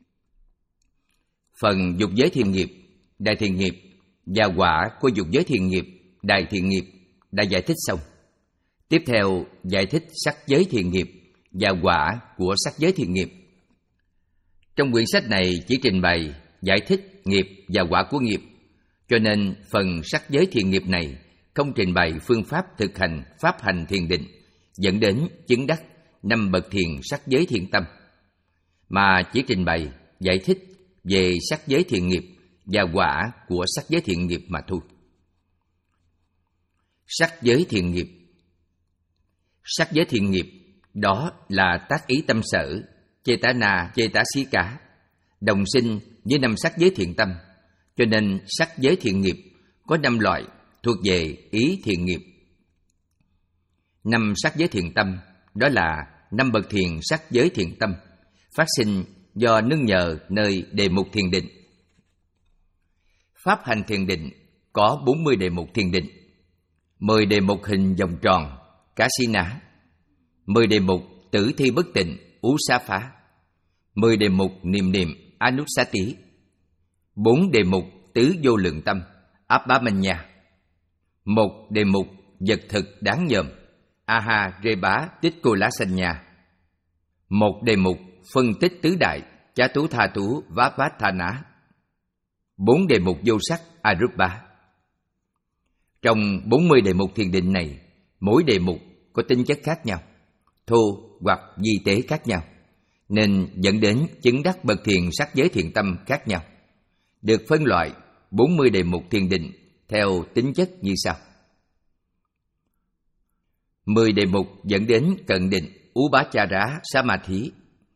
Phần dục giới thiện nghiệp, đại thiện nghiệp và quả của dục giới thiện nghiệp, đại thiện nghiệp đã giải thích xong. Tiếp theo giải thích sắc giới thiện nghiệp và quả của sắc giới thiện nghiệp. Trong quyển sách này chỉ trình bày giải thích nghiệp và quả của nghiệp, cho nên phần sắc giới thiện nghiệp này không trình bày phương pháp thực hành pháp hành thiền định dẫn đến chứng đắc năm bậc thiền sắc giới thiện tâm, mà chỉ trình bày giải thích về sắc giới thiện nghiệp và quả của sắc giới thiện nghiệp mà thôi. Sắc giới thiện nghiệp. Sắc giới thiện nghiệp đó là tác ý tâm sở, Chetana Chetasika, đồng sinh với năm sắc giới thiện tâm, cho nên sắc giới thiện nghiệp có năm loại thuộc về ý thiện nghiệp. Năm sắc giới thiện tâm đó là năm bậc thiền sắc giới thiện tâm, phát sinh do nương nhờ nơi đề mục thiền định. Pháp hành thiền định có bốn mươi đề mục thiền định, mười đề mục hình vòng tròn, Kasina, mười đề mục tử thi bất tịnh, Usafa, mười đề mục niệm niệm, Anusati, bốn đề mục tứ vô lượng tâm, Abhamanya, một đề mục vật thực đáng nhòm, Aha Reba Tích-cô-lá-sanh-nha, một đề mục phân tích tứ đại, Chá-tú-tha-tú Vá-vát-tha-ná, bốn đề mục vô sắc, Arupa. Trong bốn mươi đề mục thiền định này, mỗi đề mục có tính chất khác nhau, thô hoặc vi tế khác nhau, nên dẫn đến chứng đắc bậc thiền sắc giới thiện tâm khác nhau. Được phân loại bốn mươi đề mục thiền định theo tính chất như sau. mười đề mục dẫn đến cận định, Upachara Samadhi.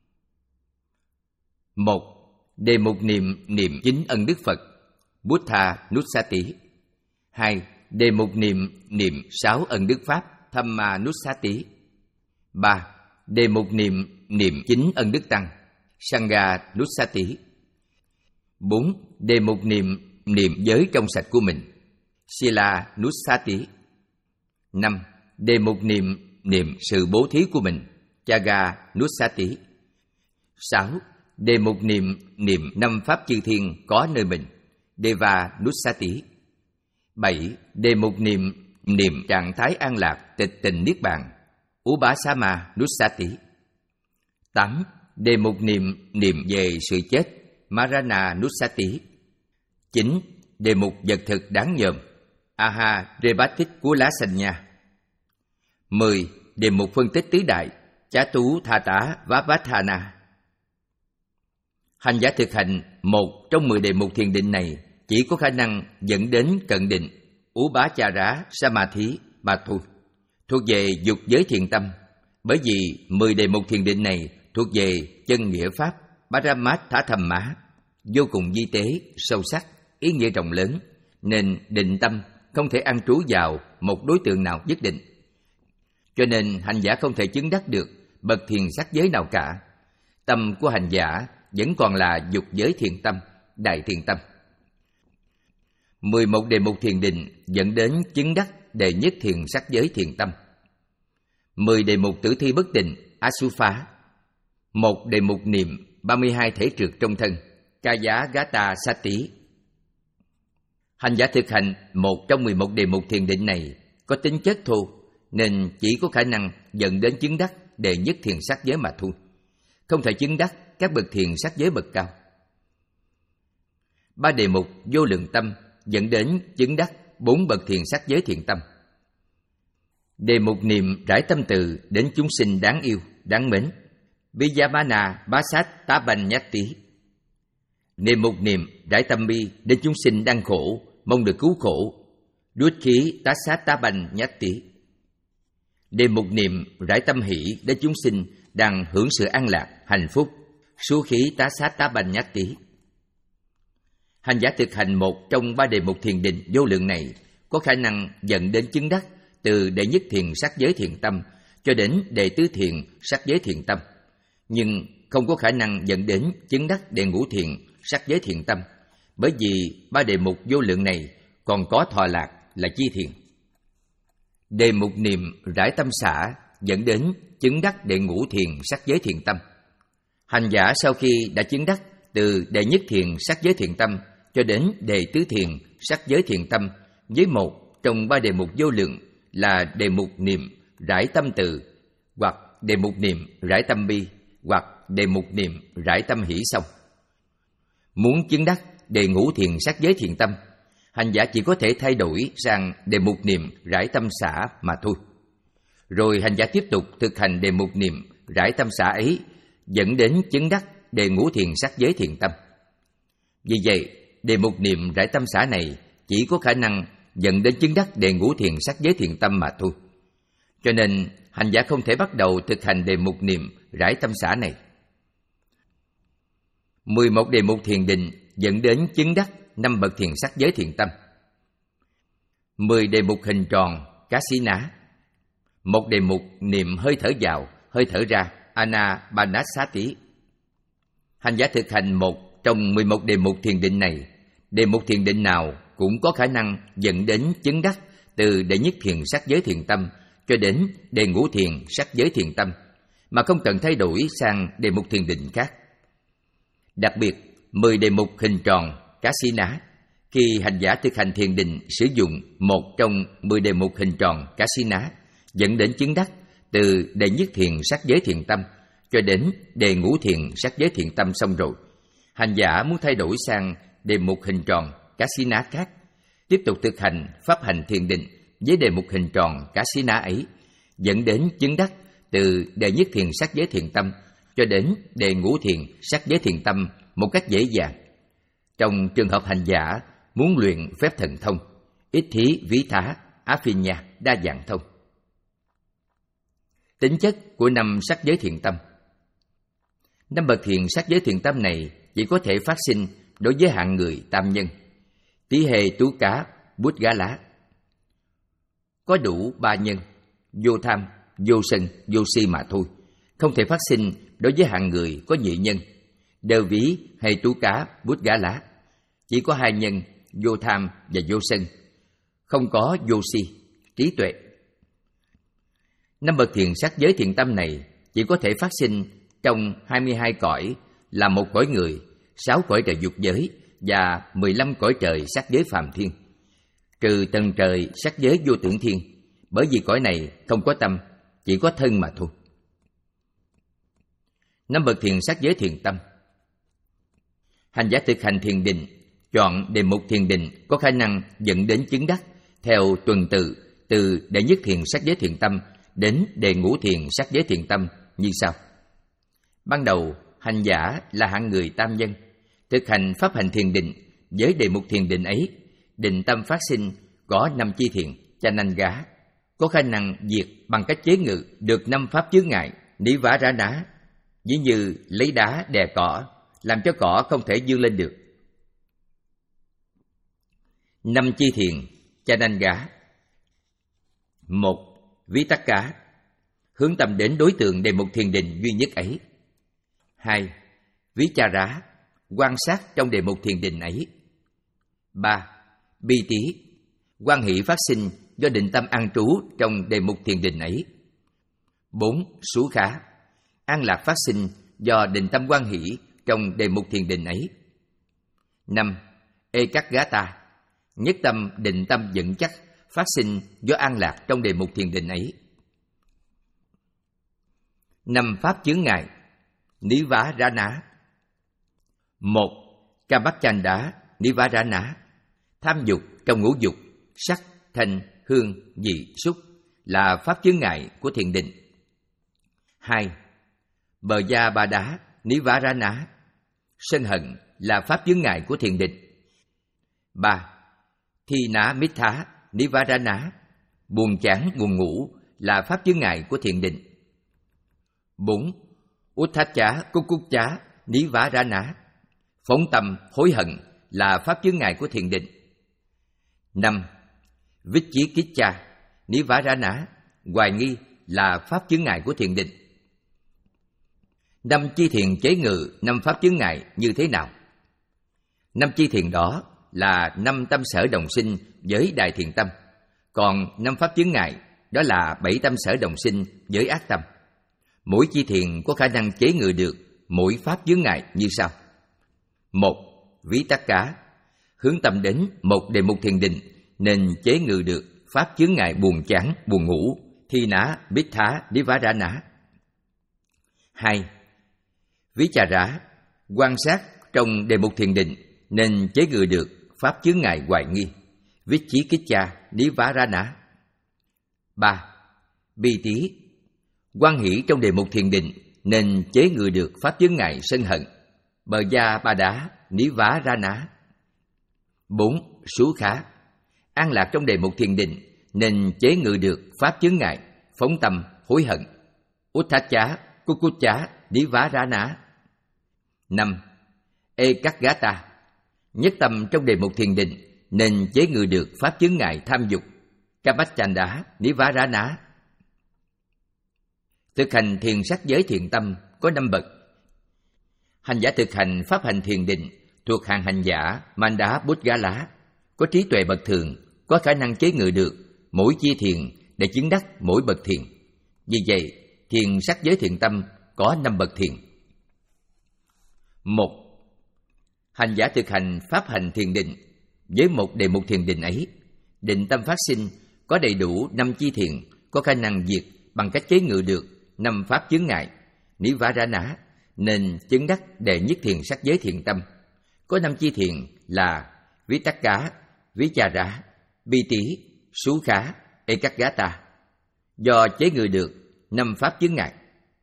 một. Đề mục niệm niệm chính ân đức Phật, Buddha Nussati. hai. Đề mục niệm niệm sáu ân đức Pháp, Dhamma Nussati. ba. Đề mục niệm niệm chín ân đức Tăng, Sangha Nussati. bốn. Đề mục niệm niệm giới trong sạch của mình, Sila Nussati. năm. Đề mục niệm niệm sự bố thí của mình, Chaga Nussati. sáu. Đề mục niệm niệm năm pháp chư thiên có nơi mình, Deva Nussati. bảy. Đề mục niệm niệm trạng thái an lạc tịch tình niết bàn, Upasama Nussati. tám. Đề mục niệm niệm về sự chết, Marana Nussati. chín. Đề mục vật thực đáng nhòm, Aha Rebatích-cô-lá-sanh-nha. mười. Đề mục phân tích tứ đại, Chá-tú-tha-tá Vá-vát-tha-na. Hành giả thực hành một trong mười đề mục thiền định này chỉ có khả năng dẫn đến cận định, Upachara Samadhi mà thôi, thuộc về dục giới thiền tâm, bởi vì mười đề mục thiền định này thuộc về chân nghĩa pháp Paramattha Thamma, vô cùng vi tế, sâu sắc, ý nghĩa rộng lớn, nên định tâm không thể an trú vào một đối tượng nào nhất định. Cho nên hành giả không thể chứng đắc được bậc thiền sắc giới nào cả. Tâm của hành giả vẫn còn là dục giới thiền tâm, đại thiền tâm. mười một đề mục thiền định dẫn đến chứng đắc đệ nhất thiền sắc giới thiền tâm. mười đề mục tử thi bất tịnh, Asufa. Một đề mục niệm ba mươi hai thể trượt trong thân, Kaya Gata Sati. Hành giả thực hành một trong mười một đề mục thiền định này có tính chất thô, nên chỉ có khả năng dẫn đến chứng đắc đệ nhất thiền sắc giới mà thôi, không thể chứng đắc các bậc thiền sắc giới bậc cao. Ba đề mục vô lượng tâm dẫn đến chứng đắc bốn bậc thiền sắc giới thiện tâm. Đề mục niệm rải tâm từ đến chúng sinh đáng yêu, đáng mến, Vijamana Basat Tabanyati. Đề mục niệm rải tâm bi đến chúng sinh đang khổ, mong được cứu khổ, Dukkhi Tasat Tabanyati. Đề mục niệm rải tâm hỷ đến chúng sinh đang hưởng sự an lạc, hạnh phúc, Sukhi Tasat Tabanyati. Hành giả thực hành một trong ba đề mục thiền định vô lượng này có khả năng dẫn đến chứng đắc từ đệ nhất thiền sắc giới thiện tâm cho đến đệ tứ thiền sắc giới thiện tâm, nhưng không có khả năng dẫn đến chứng đắc đệ ngũ thiền sắc giới thiện tâm, bởi vì ba đề mục vô lượng này còn có thọ lạc là chi thiền. Đề mục niệm rải tâm xả dẫn đến chứng đắc đệ ngũ thiền sắc giới thiện tâm. Hành giả sau khi đã chứng đắc từ đệ nhất thiền sắc giới thiện tâm cho đến đệ tứ thiền sắc giới thiện tâm với một trong ba đề mục vô lượng là đề mục niệm rải tâm từ, hoặc đề mục niệm rải tâm bi, hoặc đề mục niệm rải tâm hỷ xong. Muốn chứng đắc đề ngũ thiền sắc giới thiện tâm, hành giả chỉ có thể thay đổi sang đề mục niệm rải tâm xả mà thôi. Rồi hành giả tiếp tục thực hành đề mục niệm rải tâm xả ấy dẫn đến chứng đắc đề ngũ thiền sắc giới thiện tâm. Vì vậy, đề mục niệm rải tâm xả này chỉ có khả năng dẫn đến chứng đắc đề ngũ thiền sắc giới thiện tâm mà thôi. Cho nên, hành giả không thể bắt đầu thực hành đề mục niệm rải tâm xả này. mười một đề mục thiền định dẫn đến chứng đắc năm bậc thiền sắc giới thiện tâm. mười đề mục hình tròn Kasina. Một đề mục niệm hơi thở vào, hơi thở ra Anapanasati. Hành giả thực hành một trong mười một đề mục thiền định này, đề mục thiền định nào cũng có khả năng dẫn đến chứng đắc từ đệ nhất thiền sắc giới thiện tâm cho đến đề ngũ thiền sắc giới thiện tâm, mà không cần thay đổi sang đề mục thiền định khác. Đặc biệt, mười đề mục hình tròn Kasina, khi hành giả thực hành thiền định sử dụng một trong mười đề mục hình tròn Kasina dẫn đến chứng đắc từ đệ nhất thiền sắc giới thiện tâm cho đến đề ngũ thiền sắc giới thiện tâm xong rồi, hành giả muốn thay đổi sang đề mục hình tròn Kasina khác, tiếp tục thực hành pháp hành thiền định với đề mục hình tròn Kasina ấy, dẫn đến chứng đắc từ đệ nhất thiền sắc giới thiện tâm cho đến đề ngũ thiền sắc giới thiện tâm một cách dễ dàng. Trong trường hợp hành giả muốn luyện phép thần thông, ít thí ví thá, Aphinya, đa dạng thông. Tính chất của năm sắc giới thiện tâm. Năm bậc thiền sắc giới thiện tâm này chỉ có thể phát sinh đối với hạng người tam nhân, Tí hề tú cá, bút gá lá. Có đủ ba nhân, vô tham, vô sân, vô si mà thôi, không thể phát sinh đối với hạng người có nhị nhân, Đơ ví, hề tú cá, bút gá lá. Chỉ có hai nhân, vô tham và vô sân, không có vô si, trí tuệ. Năm bậc thiền sắc giới thiện tâm này chỉ có thể phát sinh trong hai mươi hai cõi là một cõi người, sáu cõi trời dục giới và mười lăm cõi trời sắc giới phàm thiên, trừ tầng trời sắc giới vô tưởng thiên, bởi vì cõi này không có tâm, chỉ có thân mà thôi. Năm bậc thiền sắc giới thiện tâm. Hành giả thực hành thiền định, chọn đề mục thiền định có khả năng dẫn đến chứng đắc theo tuần tự từ đệ nhất thiền sắc giới thiện tâm đến đề ngũ thiền sắc giới thiện tâm như sau. Ban đầu, hành giả là hạng người tam nhân, thực hành pháp hành thiền định với đề mục thiền định ấy, định tâm phát sinh có năm chi thiền Chananga, có khả năng diệt bằng cách chế ngự được năm pháp chướng ngại Nivarana, ví như lấy đá đè cỏ, làm cho cỏ không thể vươn lên được. Năm chi thiền Chananga. Một, Vitaka, hướng tâm đến đối tượng đề mục thiền định duy nhất ấy. Hai, Vichara, quan sát trong đề mục thiền định ấy. Ba, Piti, quan hỷ phát sinh do định tâm an trú trong đề mục thiền định ấy. Bốn, Sukha, an lạc phát sinh do định tâm hoan hỷ trong đề mục thiền định ấy. Năm. Ekaggata, nhất tâm định tâm vững chắc phát sinh do an lạc trong đề mục thiền định ấy. Năm pháp chướng ngại. Nivarana. Một. Kamacchanda Nivarana, tham dục trong ngũ dục, sắc, thanh, hương, vị, xúc là pháp chướng ngại của thiền định. Hai. Bờ gia ba đá Nivarana, sân hận là pháp chướng ngại của thiền định. Ba. Thi ná mít thá Nivarana, buồn chán buồn ngủ là pháp chướng ngại của thiền định. Bốn. Utthacha Kukucha Nivarana, phóng tâm hối hận là pháp chướng ngại của thiền định. Năm. Vichikiccha Nivarana, hoài nghi là pháp chướng ngại của thiền định. Năm chi thiền chế ngự năm pháp chướng ngại như thế nào? Năm chi thiền đó là năm tâm sở đồng sinh với đại thiện tâm, còn năm pháp chướng ngại đó là bảy tâm sở đồng sinh với ác tâm. Mỗi chi thiền có khả năng chế ngự được mỗi pháp chướng ngại như sau. Một. Vitakka, hướng tâm đến một đề mục thiền định nên chế ngự được pháp chướng ngại buồn chán, buồn ngủ, thi ná, bích thá, nivarana. Hai. Vichara, quan sát trong đề mục thiền định nên chế ngự được pháp chướng ngại hoài nghi, vichikiccha, nivarana. Ba. Bi tí, hoan hỷ trong đề mục thiền định nên chế ngự được pháp chướng ngại sân hận, bờ gia ba đá, nivarana. Bốn. Sú khá, an lạc trong đề mục thiền định nên chế ngự được pháp chướng ngại phóng tâm hối hận, utthacha kukucha nivarana. Năm. Ekaggata, nhất tâm trong đề mục thiền định nên chế ngự được pháp chướng ngại tham dục, kamacchanda nivarana. Thực hành thiền sắc giới thiện tâm có năm bậc. Hành giả thực hành pháp hành thiền định thuộc hàng hành giả Manda Buddgala, có trí tuệ bậc thường, có khả năng chế ngự được mỗi chi thiền để chứng đắc mỗi bậc thiền. Vì vậy, thiền sắc giới thiện tâm có năm bậc thiền. Một. Hành giả thực hành pháp hành thiền định với một đề mục thiền định ấy, định tâm phát sinh có đầy đủ năm chi thiền, có khả năng diệt bằng cách chế ngự được năm pháp chướng ngại nivarana nên chứng đắc đệ nhất thiền sắc giới thiện tâm. Có năm chi thiền là Vitakka, Vichara, Bi tí, Sú khá, Ekaggata, do chế ngự được năm pháp chướng ngại.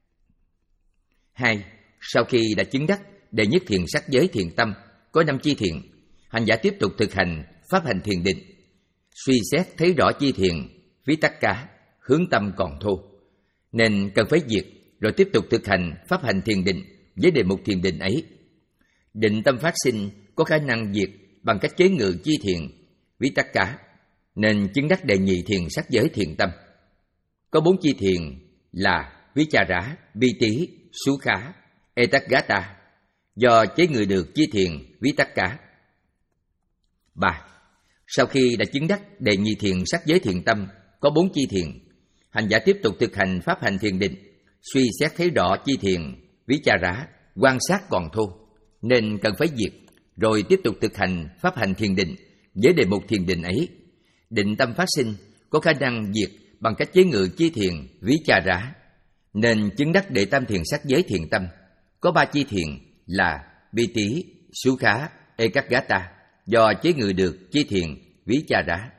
Hai. Sau khi đã chứng đắc đệ nhất thiền sắc giới thiện tâm có năm chi thiền, hành giả tiếp tục thực hành pháp hành thiền định, suy xét thấy rõ chi thiền Vitakka, hướng tâm còn thô, nên cần phải diệt rồi tiếp tục thực hành pháp hành thiền định với đề mục thiền định ấy. Định tâm phát sinh có khả năng diệt bằng cách chế ngự chi thiền Vitakka nên chứng đắc đệ nhị thiền sắc giới thiện tâm. Có bốn chi thiền là Vichara, Bi tí, Sú khá, Ekaggata, do chế ngự được chi thiền Vitakka. Ba. Sau khi đã chứng đắc đệ nhị thiền sắc giới thiện tâm có bốn chi thiền, hành giả tiếp tục thực hành pháp hành thiền định, suy xét thấy rõ chi thiền Vichara, quan sát còn thô, nên cần phải diệt, rồi tiếp tục thực hành pháp hành thiền định với đề mục thiền định ấy. Định tâm phát sinh có khả năng diệt bằng cách chế ngự chi thiền Vichara, nên chứng đắc đệ tam thiền sắc giới thiện tâm. Có ba chi thiền là Bi tí, Sú khá, Ekaggata, do chế ngự được chi thiền Vichara.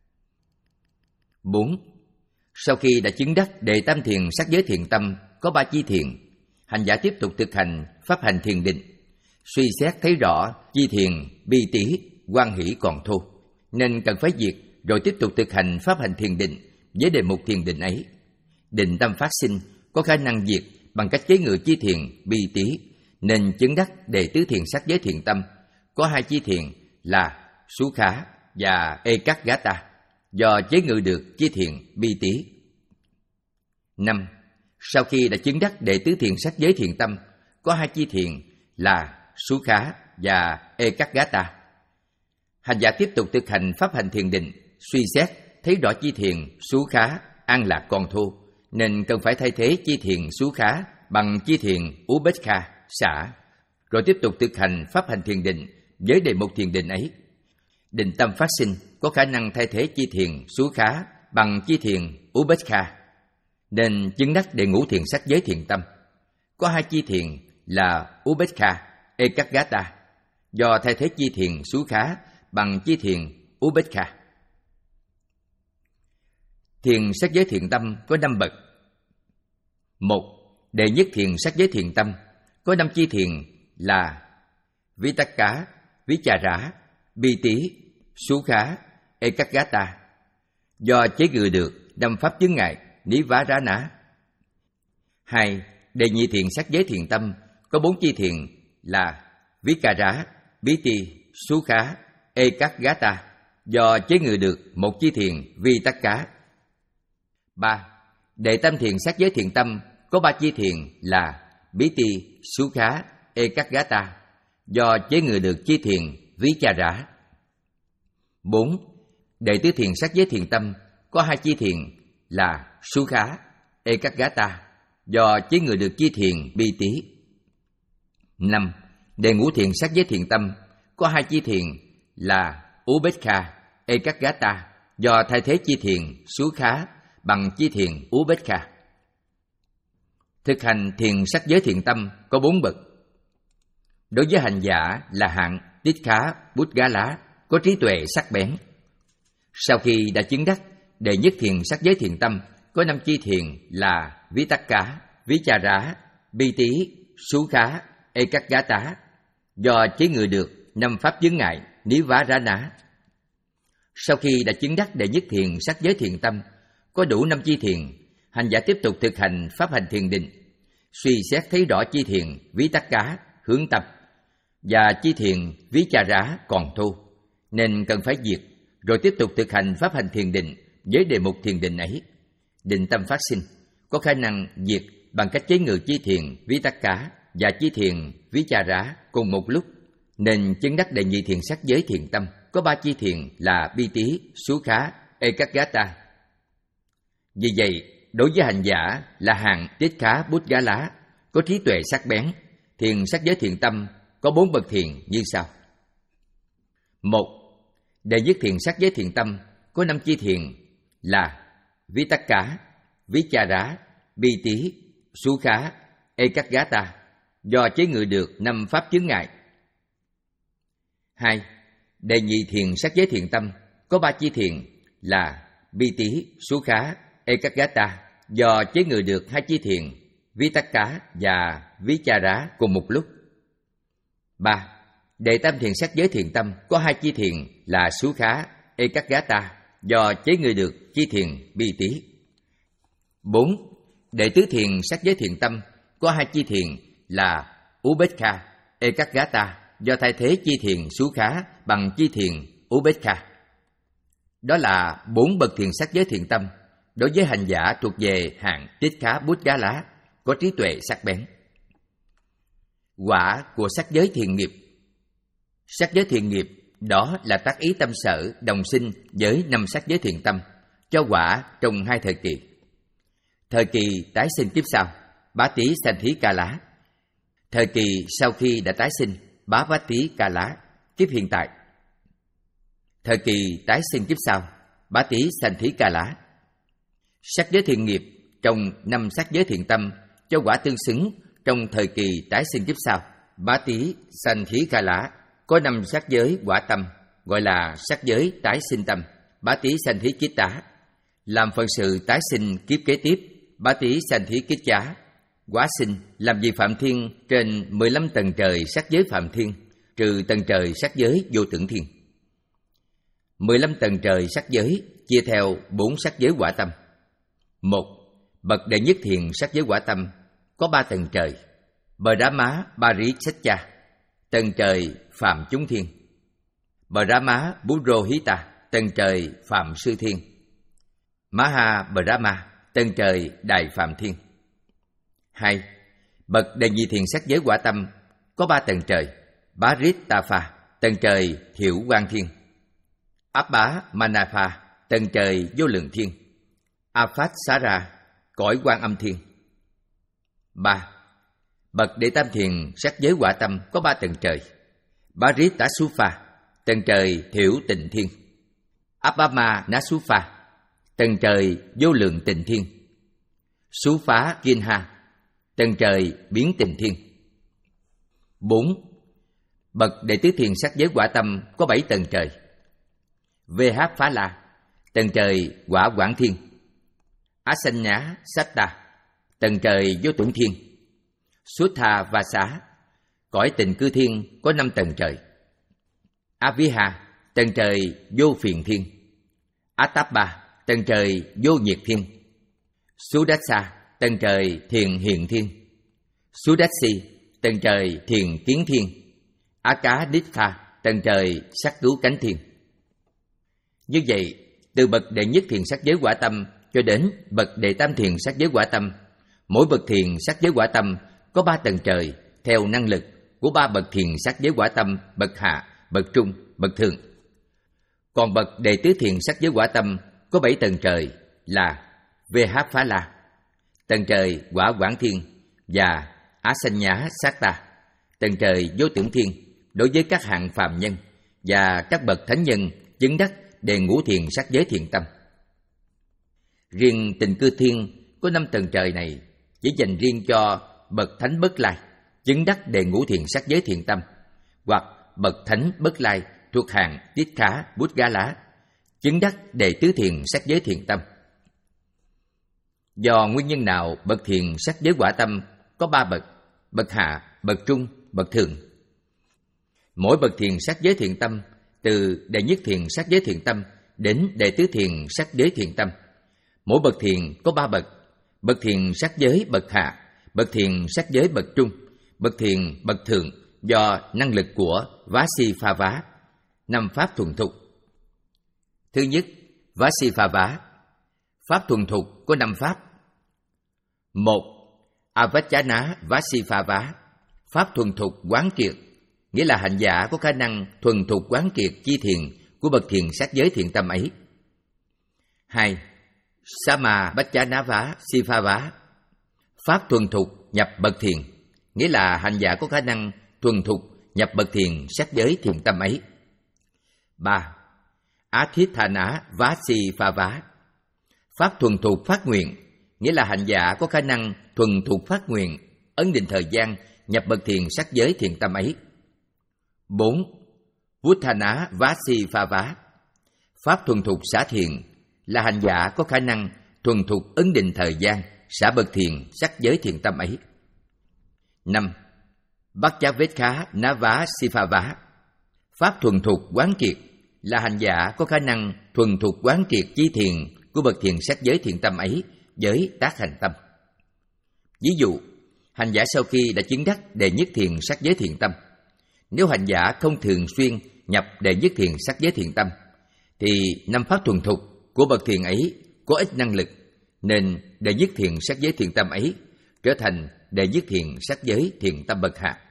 Bốn. Sau khi đã chứng đắc đệ tam thiền sắc giới thiện tâm có ba chi thiền, hành giả tiếp tục thực hành pháp hành thiền định, suy xét thấy rõ chi thiền Bi tí, hoan hỷ còn thô, nên cần phải diệt rồi tiếp tục thực hành pháp hành thiền định với đề mục thiền định ấy. Định tâm phát sinh có khả năng diệt bằng cách chế ngự chi thiền Bi tí, nên chứng đắc đệ tứ thiền sắc giới thiện tâm. Có hai chi thiền là Sú khá và Ekaggata, do chế ngự được chi thiền Bi tí. Năm. Sau khi đã chứng đắc đệ tứ thiền sắc giới thiện tâm có hai chi thiền là Sú khá và Ekaggata, hành giả tiếp tục thực hành pháp hành thiền định, suy xét thấy rõ chi thiền Sú khá an lạc còn thô, nên cần phải thay thế chi thiền Sú khá bằng chi thiền Upekkha, xả, rồi tiếp tục thực hành pháp hành thiền định với đề mục thiền định ấy. Định tâm phát sinh có khả năng thay thế chi thiền Sukha bằng chi thiền Upekkha, nên chứng đắc đệ ngũ thiền sắc giới thiền tâm. Có hai chi thiền là Upekkha, Ekaggata, do thay thế chi thiền Sukha bằng chi thiền Upekkha. Thiền sắc giới thiền tâm có năm bậc. Một, đệ nhất thiền sắc giới thiền tâm có năm chi thiền là Vitakka, Vichara, Piti, Sukha, Ekaggata, do chế ngự được năm pháp chướng ngại Nivarana. Hai, đệ nhị thiền sắc giới thiền tâm có bốn chi thiền là Vikara, Piti, Sukha, Ekaggata, do chế ngự được một chi thiền Vitakka. Ba, đệ tam thiền sắc giới thiền tâm có ba chi thiền là Piti, Sukha, Ekaggata, do chế ngự được chi thiền Vichara. Bốn, đệ tứ thiền sắc giới thiền tâm có hai chi thiền là Sukha, Ekaggata, do chế ngự được chi thiền Piti. Năm, đệ ngũ thiền sắc giới thiền tâm có hai chi thiền là Upekkha, Ekaggata, do thay thế chi thiền Sukha bằng chi thiền Upekkha. Thực hành thiền sắc giới thiền tâm có bốn bậc. Đối với hành giả là hạng Tikha Buddgala, có trí tuệ sắc bén. Sau khi đã chứng đắc đệ nhất thiền sắc giới thiền tâm có năm chi thiền là Vitakka, Vichara, Piti, Sukha, Ekaggata, do chế ngự được năm pháp chướng ngại Nivarana. Sau khi đã chứng đắc đệ nhất thiền sắc giới thiền tâm có đủ năm chi thiền, hành giả tiếp tục thực hành pháp hành thiền định, suy xét thấy rõ chi thiền Vitakka hướng tập và chi thiền Vichara còn thô, nên cần phải diệt, rồi tiếp tục thực hành pháp hành thiền định với đề mục thiền định ấy. Định tâm phát sinh có khả năng diệt bằng cách chế ngự chi thiền Vitakka và chi thiền Vichara cùng một lúc, nên chứng đắc đệ nhị thiền sắc giới thiền tâm có ba chi thiền là Piti, Sukha, Ekaggata. Vì vậy, đối với hành giả là hạng Tikha Buddgala, có trí tuệ sắc bén, thiền sắc giới thiền tâm có bốn bậc thiền như sau. Một, đệ nhất thiền sắc giới thiền tâm có năm chi thiền là Vitakka, Vichara, Piti, Sukha, Ekaggata, do chế ngự được năm pháp chướng ngại. Hai, đệ nhị thiền sắc giới thiền tâm có ba chi thiền là Piti, Sukha, Ekaggata, do chế ngự được hai chi thiền Vitakka và Vichara cùng một lúc. Ba, đệ tam thiền sắc giới thiền tâm có hai chi thiền là Sukha, Ekaggata, do chế ngự được chi thiền Piti. Bốn, đệ tứ thiền sắc giới thiền tâm có hai chi thiền là Upekkha, Ekaggata, do thay thế chi thiền Sukha bằng chi thiền Upekkha. Đó là bốn bậc thiền sắc giới thiền tâm đối với hành giả thuộc về hạng Tikha Buddgala, có trí tuệ sắc bén. Quả của sắc giới thiền nghiệp. Sắc giới thiền nghiệp đó là tác ý tâm sở đồng sinh với năm sắc giới thiền tâm, cho quả trong hai thời kỳ. Thời kỳ tái sinh kiếp sau, Bá Tý Sanh Thí Ca Lá. Thời kỳ sau khi đã tái sinh, Bá Bá Tý Ca Lá, kiếp hiện tại. Thời kỳ tái sinh kiếp sau, Bá Tý Sanh Thí Ca Lá. Sắc giới thiền nghiệp trong năm sắc giới thiền tâm cho quả tương xứng trong thời kỳ tái sinh kiếp sau, Bá Tý Sanh Thí Ca Lá, có năm sắc giới quả tâm, gọi là sắc giới tái sinh tâm, Bá Tý Sanh Thí Kiết Tá. Làm phận sự tái sinh kiếp kế tiếp, Bá Tý Sanh Thí Kiết Chá. Quá sinh làm vị Phạm Thiên trên mười lăm tầng trời sắc giới Phạm Thiên, trừ tầng trời sắc giới Vô Tưởng Thiên. mười lăm tầng trời sắc giới chia theo bốn sắc giới quả tâm. Một, bậc đệ nhất thiền sắc giới quả tâm có ba tầng trời: Brahma Parisatcha, tầng trời Phạm Chúng Thiên; Brahma Purohita, tầng trời Phạm Sư Thiên; Maha Brahma, tầng trời Đại Phạm Thiên. Hai, bậc đệ nhị thiền sắc giới quả tâm có ba tầng trời: Parittafa, tầng trời Thiệu Quang Thiên; Abba Manapha, tầng trời Vô Lượng Thiên; Aphasara, cõi Quan Âm Thiên. Ba, Bậc đệ tam thiền sắc giới quả tâm có ba tầng trời. Paritasufa, tầng trời thiểu tịnh thiên. Abhama Nasufa, tầng trời vô lượng tịnh thiên. Sufa Kinha, tầng trời biến tịnh thiên. Bốn. Bậc đệ tứ thiền sắc giới quả tâm có bảy tầng trời. Vehaphala, tầng trời quả quảng thiên. Asanya Satta, tầng trời vô tưởng thiên. Suttha Vasa, cõi tịnh cư thiên có năm tầng trời. Aviha, tầng trời vô phiền thiên. Atapa, tầng trời vô nhiệt thiên. Sudasa, tầng trời thiền hiện thiên. Sudasi, tầng trời thiền kiến thiên. Akaditha, tầng trời sắc cứu cánh thiên. Như vậy, từ bậc đệ nhất thiền sắc giới quả tâm cho đến bậc đệ tam thiền sắc giới quả tâm, mỗi bậc thiền sắc giới quả tâm có ba tầng trời theo năng lực của ba bậc thiền sắc giới quả tâm bậc hạ, bậc trung, bậc thượng. Còn bậc đệ tứ thiền sắc giới quả tâm có bảy tầng trời là Vehaphala, tầng trời quả quảng thiên, và Asanya Satta, tầng trời vô tưởng thiên đối với các hạng phàm nhân và các bậc thánh nhân chứng đắc đề ngũ thiền sắc giới thiền tâm. Riêng tịnh cư thiên có năm tầng trời này chỉ dành riêng cho bậc thánh Bất Lai chứng đắc đề ngũ thiền sắc giới thiền tâm, hoặc bậc thánh Bất Lai thuộc hạng Tiết Khá Bút Gá Lá chứng đắc đệ tứ thiền sắc giới thiền tâm. Do nguyên nhân nào bậc thiền sắc giới quả tâm có ba bậc: bậc hạ, bậc trung, bậc thượng. Mỗi bậc thiền sắc giới thiền tâm từ đệ nhất thiền sắc giới thiền tâm đến đệ tứ thiền sắc giới thiền tâm, mỗi bậc thiền có ba bậc: bậc thiền sắc giới bậc hạ, bậc thiền sắc giới bậc trung, bậc thiền bậc thượng do năng lực của Vasifava, năm pháp thuần thục. Thứ nhất, Vasifava. Pháp thuần thục có năm pháp. Một, Avajjana Vasifava. Pháp thuần thục quán triệt, nghĩa là hành giả có khả năng thuần thục quán triệt chi thiền của bậc thiền sắc giới thiền tâm ấy. Hai, Samabajjana Vasifava. Pháp thuần thục nhập bậc thiền, nghĩa là hành giả có khả năng thuần thục nhập bậc thiền sắc giới thiền tâm ấy. Ba, Athithana Vasifava. Pháp thuần thục phát nguyện, nghĩa là hành giả có khả năng thuần thục phát nguyện, ấn định thời gian nhập bậc thiền sắc giới thiền tâm ấy. Bốn, Vuttana Vasifava. Pháp thuần thục xả thiền, là hành giả có khả năng thuần thục ấn định thời gian xả bậc thiền sắc giới thiền tâm ấy. Năm, Bhaktyavekha Navasifava. Pháp thuần thục quán triệt, là hành giả có khả năng thuần thục quán triệt chi thiền của bậc thiền sắc giới thiền tâm ấy với tác hành tâm. Ví dụ, hành giả sau khi đã chứng đắc đệ nhất thiền sắc giới thiền tâm, nếu hành giả không thường xuyên nhập đệ nhất thiền sắc giới thiền tâm, thì năm pháp thuần thục của bậc thiền ấy có ít năng lực, nên đệ nhất thiền sắc giới thiền tâm ấy trở thành đệ nhất thiền sắc giới thiền tâm bậc hạ.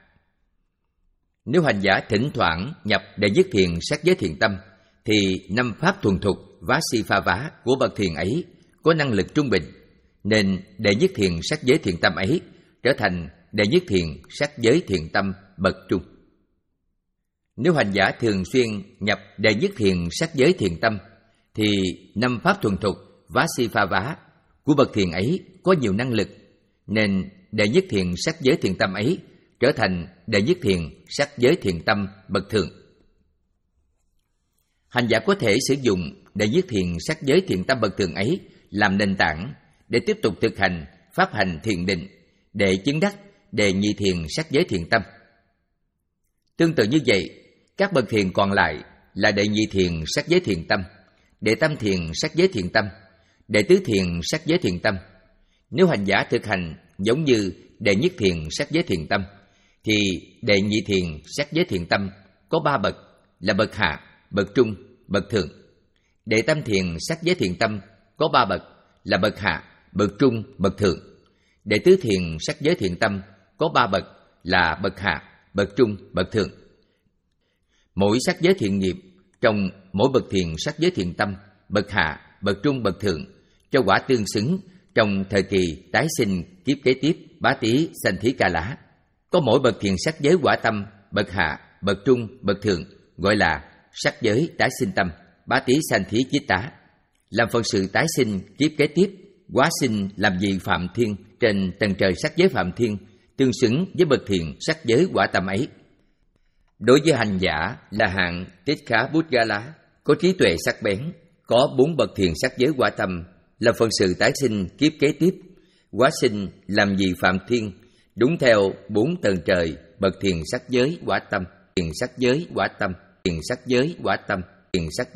Nếu hành giả thỉnh thoảng nhập đệ nhất thiền sắc giới thiền tâm, thì năm pháp thuần thục Vasifava của bậc thiền ấy có năng lực trung bình, nên đệ nhất thiền sắc giới thiền tâm ấy trở thành đệ nhất thiền sắc giới thiền tâm bậc trung. Nếu hành giả thường xuyên nhập đệ nhất thiền sắc giới thiền tâm, thì năm pháp thuần thục Vasifava của bậc thiền ấy có nhiều năng lực, nên đệ nhất thiền sắc giới thiền tâm ấy trở thành đệ nhất thiền sắc giới thiền tâm bậc thượng. Hành giả có thể sử dụng đệ nhất thiền sắc giới thiền tâm bậc thượng ấy làm nền tảng để tiếp tục thực hành pháp hành thiền định để chứng đắc đệ nhị thiền sắc giới thiền tâm. Tương tự như vậy, các bậc thiền còn lại là đệ nhị thiền sắc giới thiền tâm, đệ tam thiền sắc giới thiền tâm, đệ tứ thiền sắc giới thiền tâm. Nếu hành giả thực hành giống như đệ nhất thiền sắc giới thiền tâm, thì đệ nhị thiền sắc giới thiền tâm có ba bậc là bậc hạ, bậc trung, bậc thượng. Đệ tam thiền sắc giới thiền tâm có ba bậc là bậc hạ, bậc trung, bậc thượng. Đệ tứ thiền sắc giới thiền tâm có ba bậc là bậc hạ, bậc trung, bậc thượng. Mỗi sắc giới thiện nghiệp trong mỗi bậc thiền sắc giới thiền tâm, bậc hạ, bậc trung, bậc thượng cho quả tương xứng trong thời kỳ tái sinh kiếp kế tiếp bá tý sanh thí ca lá. Có mỗi bậc thiền sắc giới quả tâm, bậc hạ, bậc trung, bậc thượng gọi là sắc giới tái sinh tâm, bá tí sanh thí chiết tá, làm phận sự tái sinh kiếp kế tiếp, hóa sinh làm vị phạm thiên trên tầng trời sắc giới phạm thiên, tương xứng với bậc thiền sắc giới quả tâm ấy. Đối với hành giả là hạng Tích Khá Bút Gá Lá, có trí tuệ sắc bén, có bốn bậc thiền sắc giới quả tâm, làm phận sự tái sinh kiếp kế tiếp, hóa sinh làm vị phạm thiên, đúng theo bốn tầng trời bậc thiền sắc giới quả tâm, thiền sắc giới quả tâm, thiền sắc giới quả tâm, thiền sắc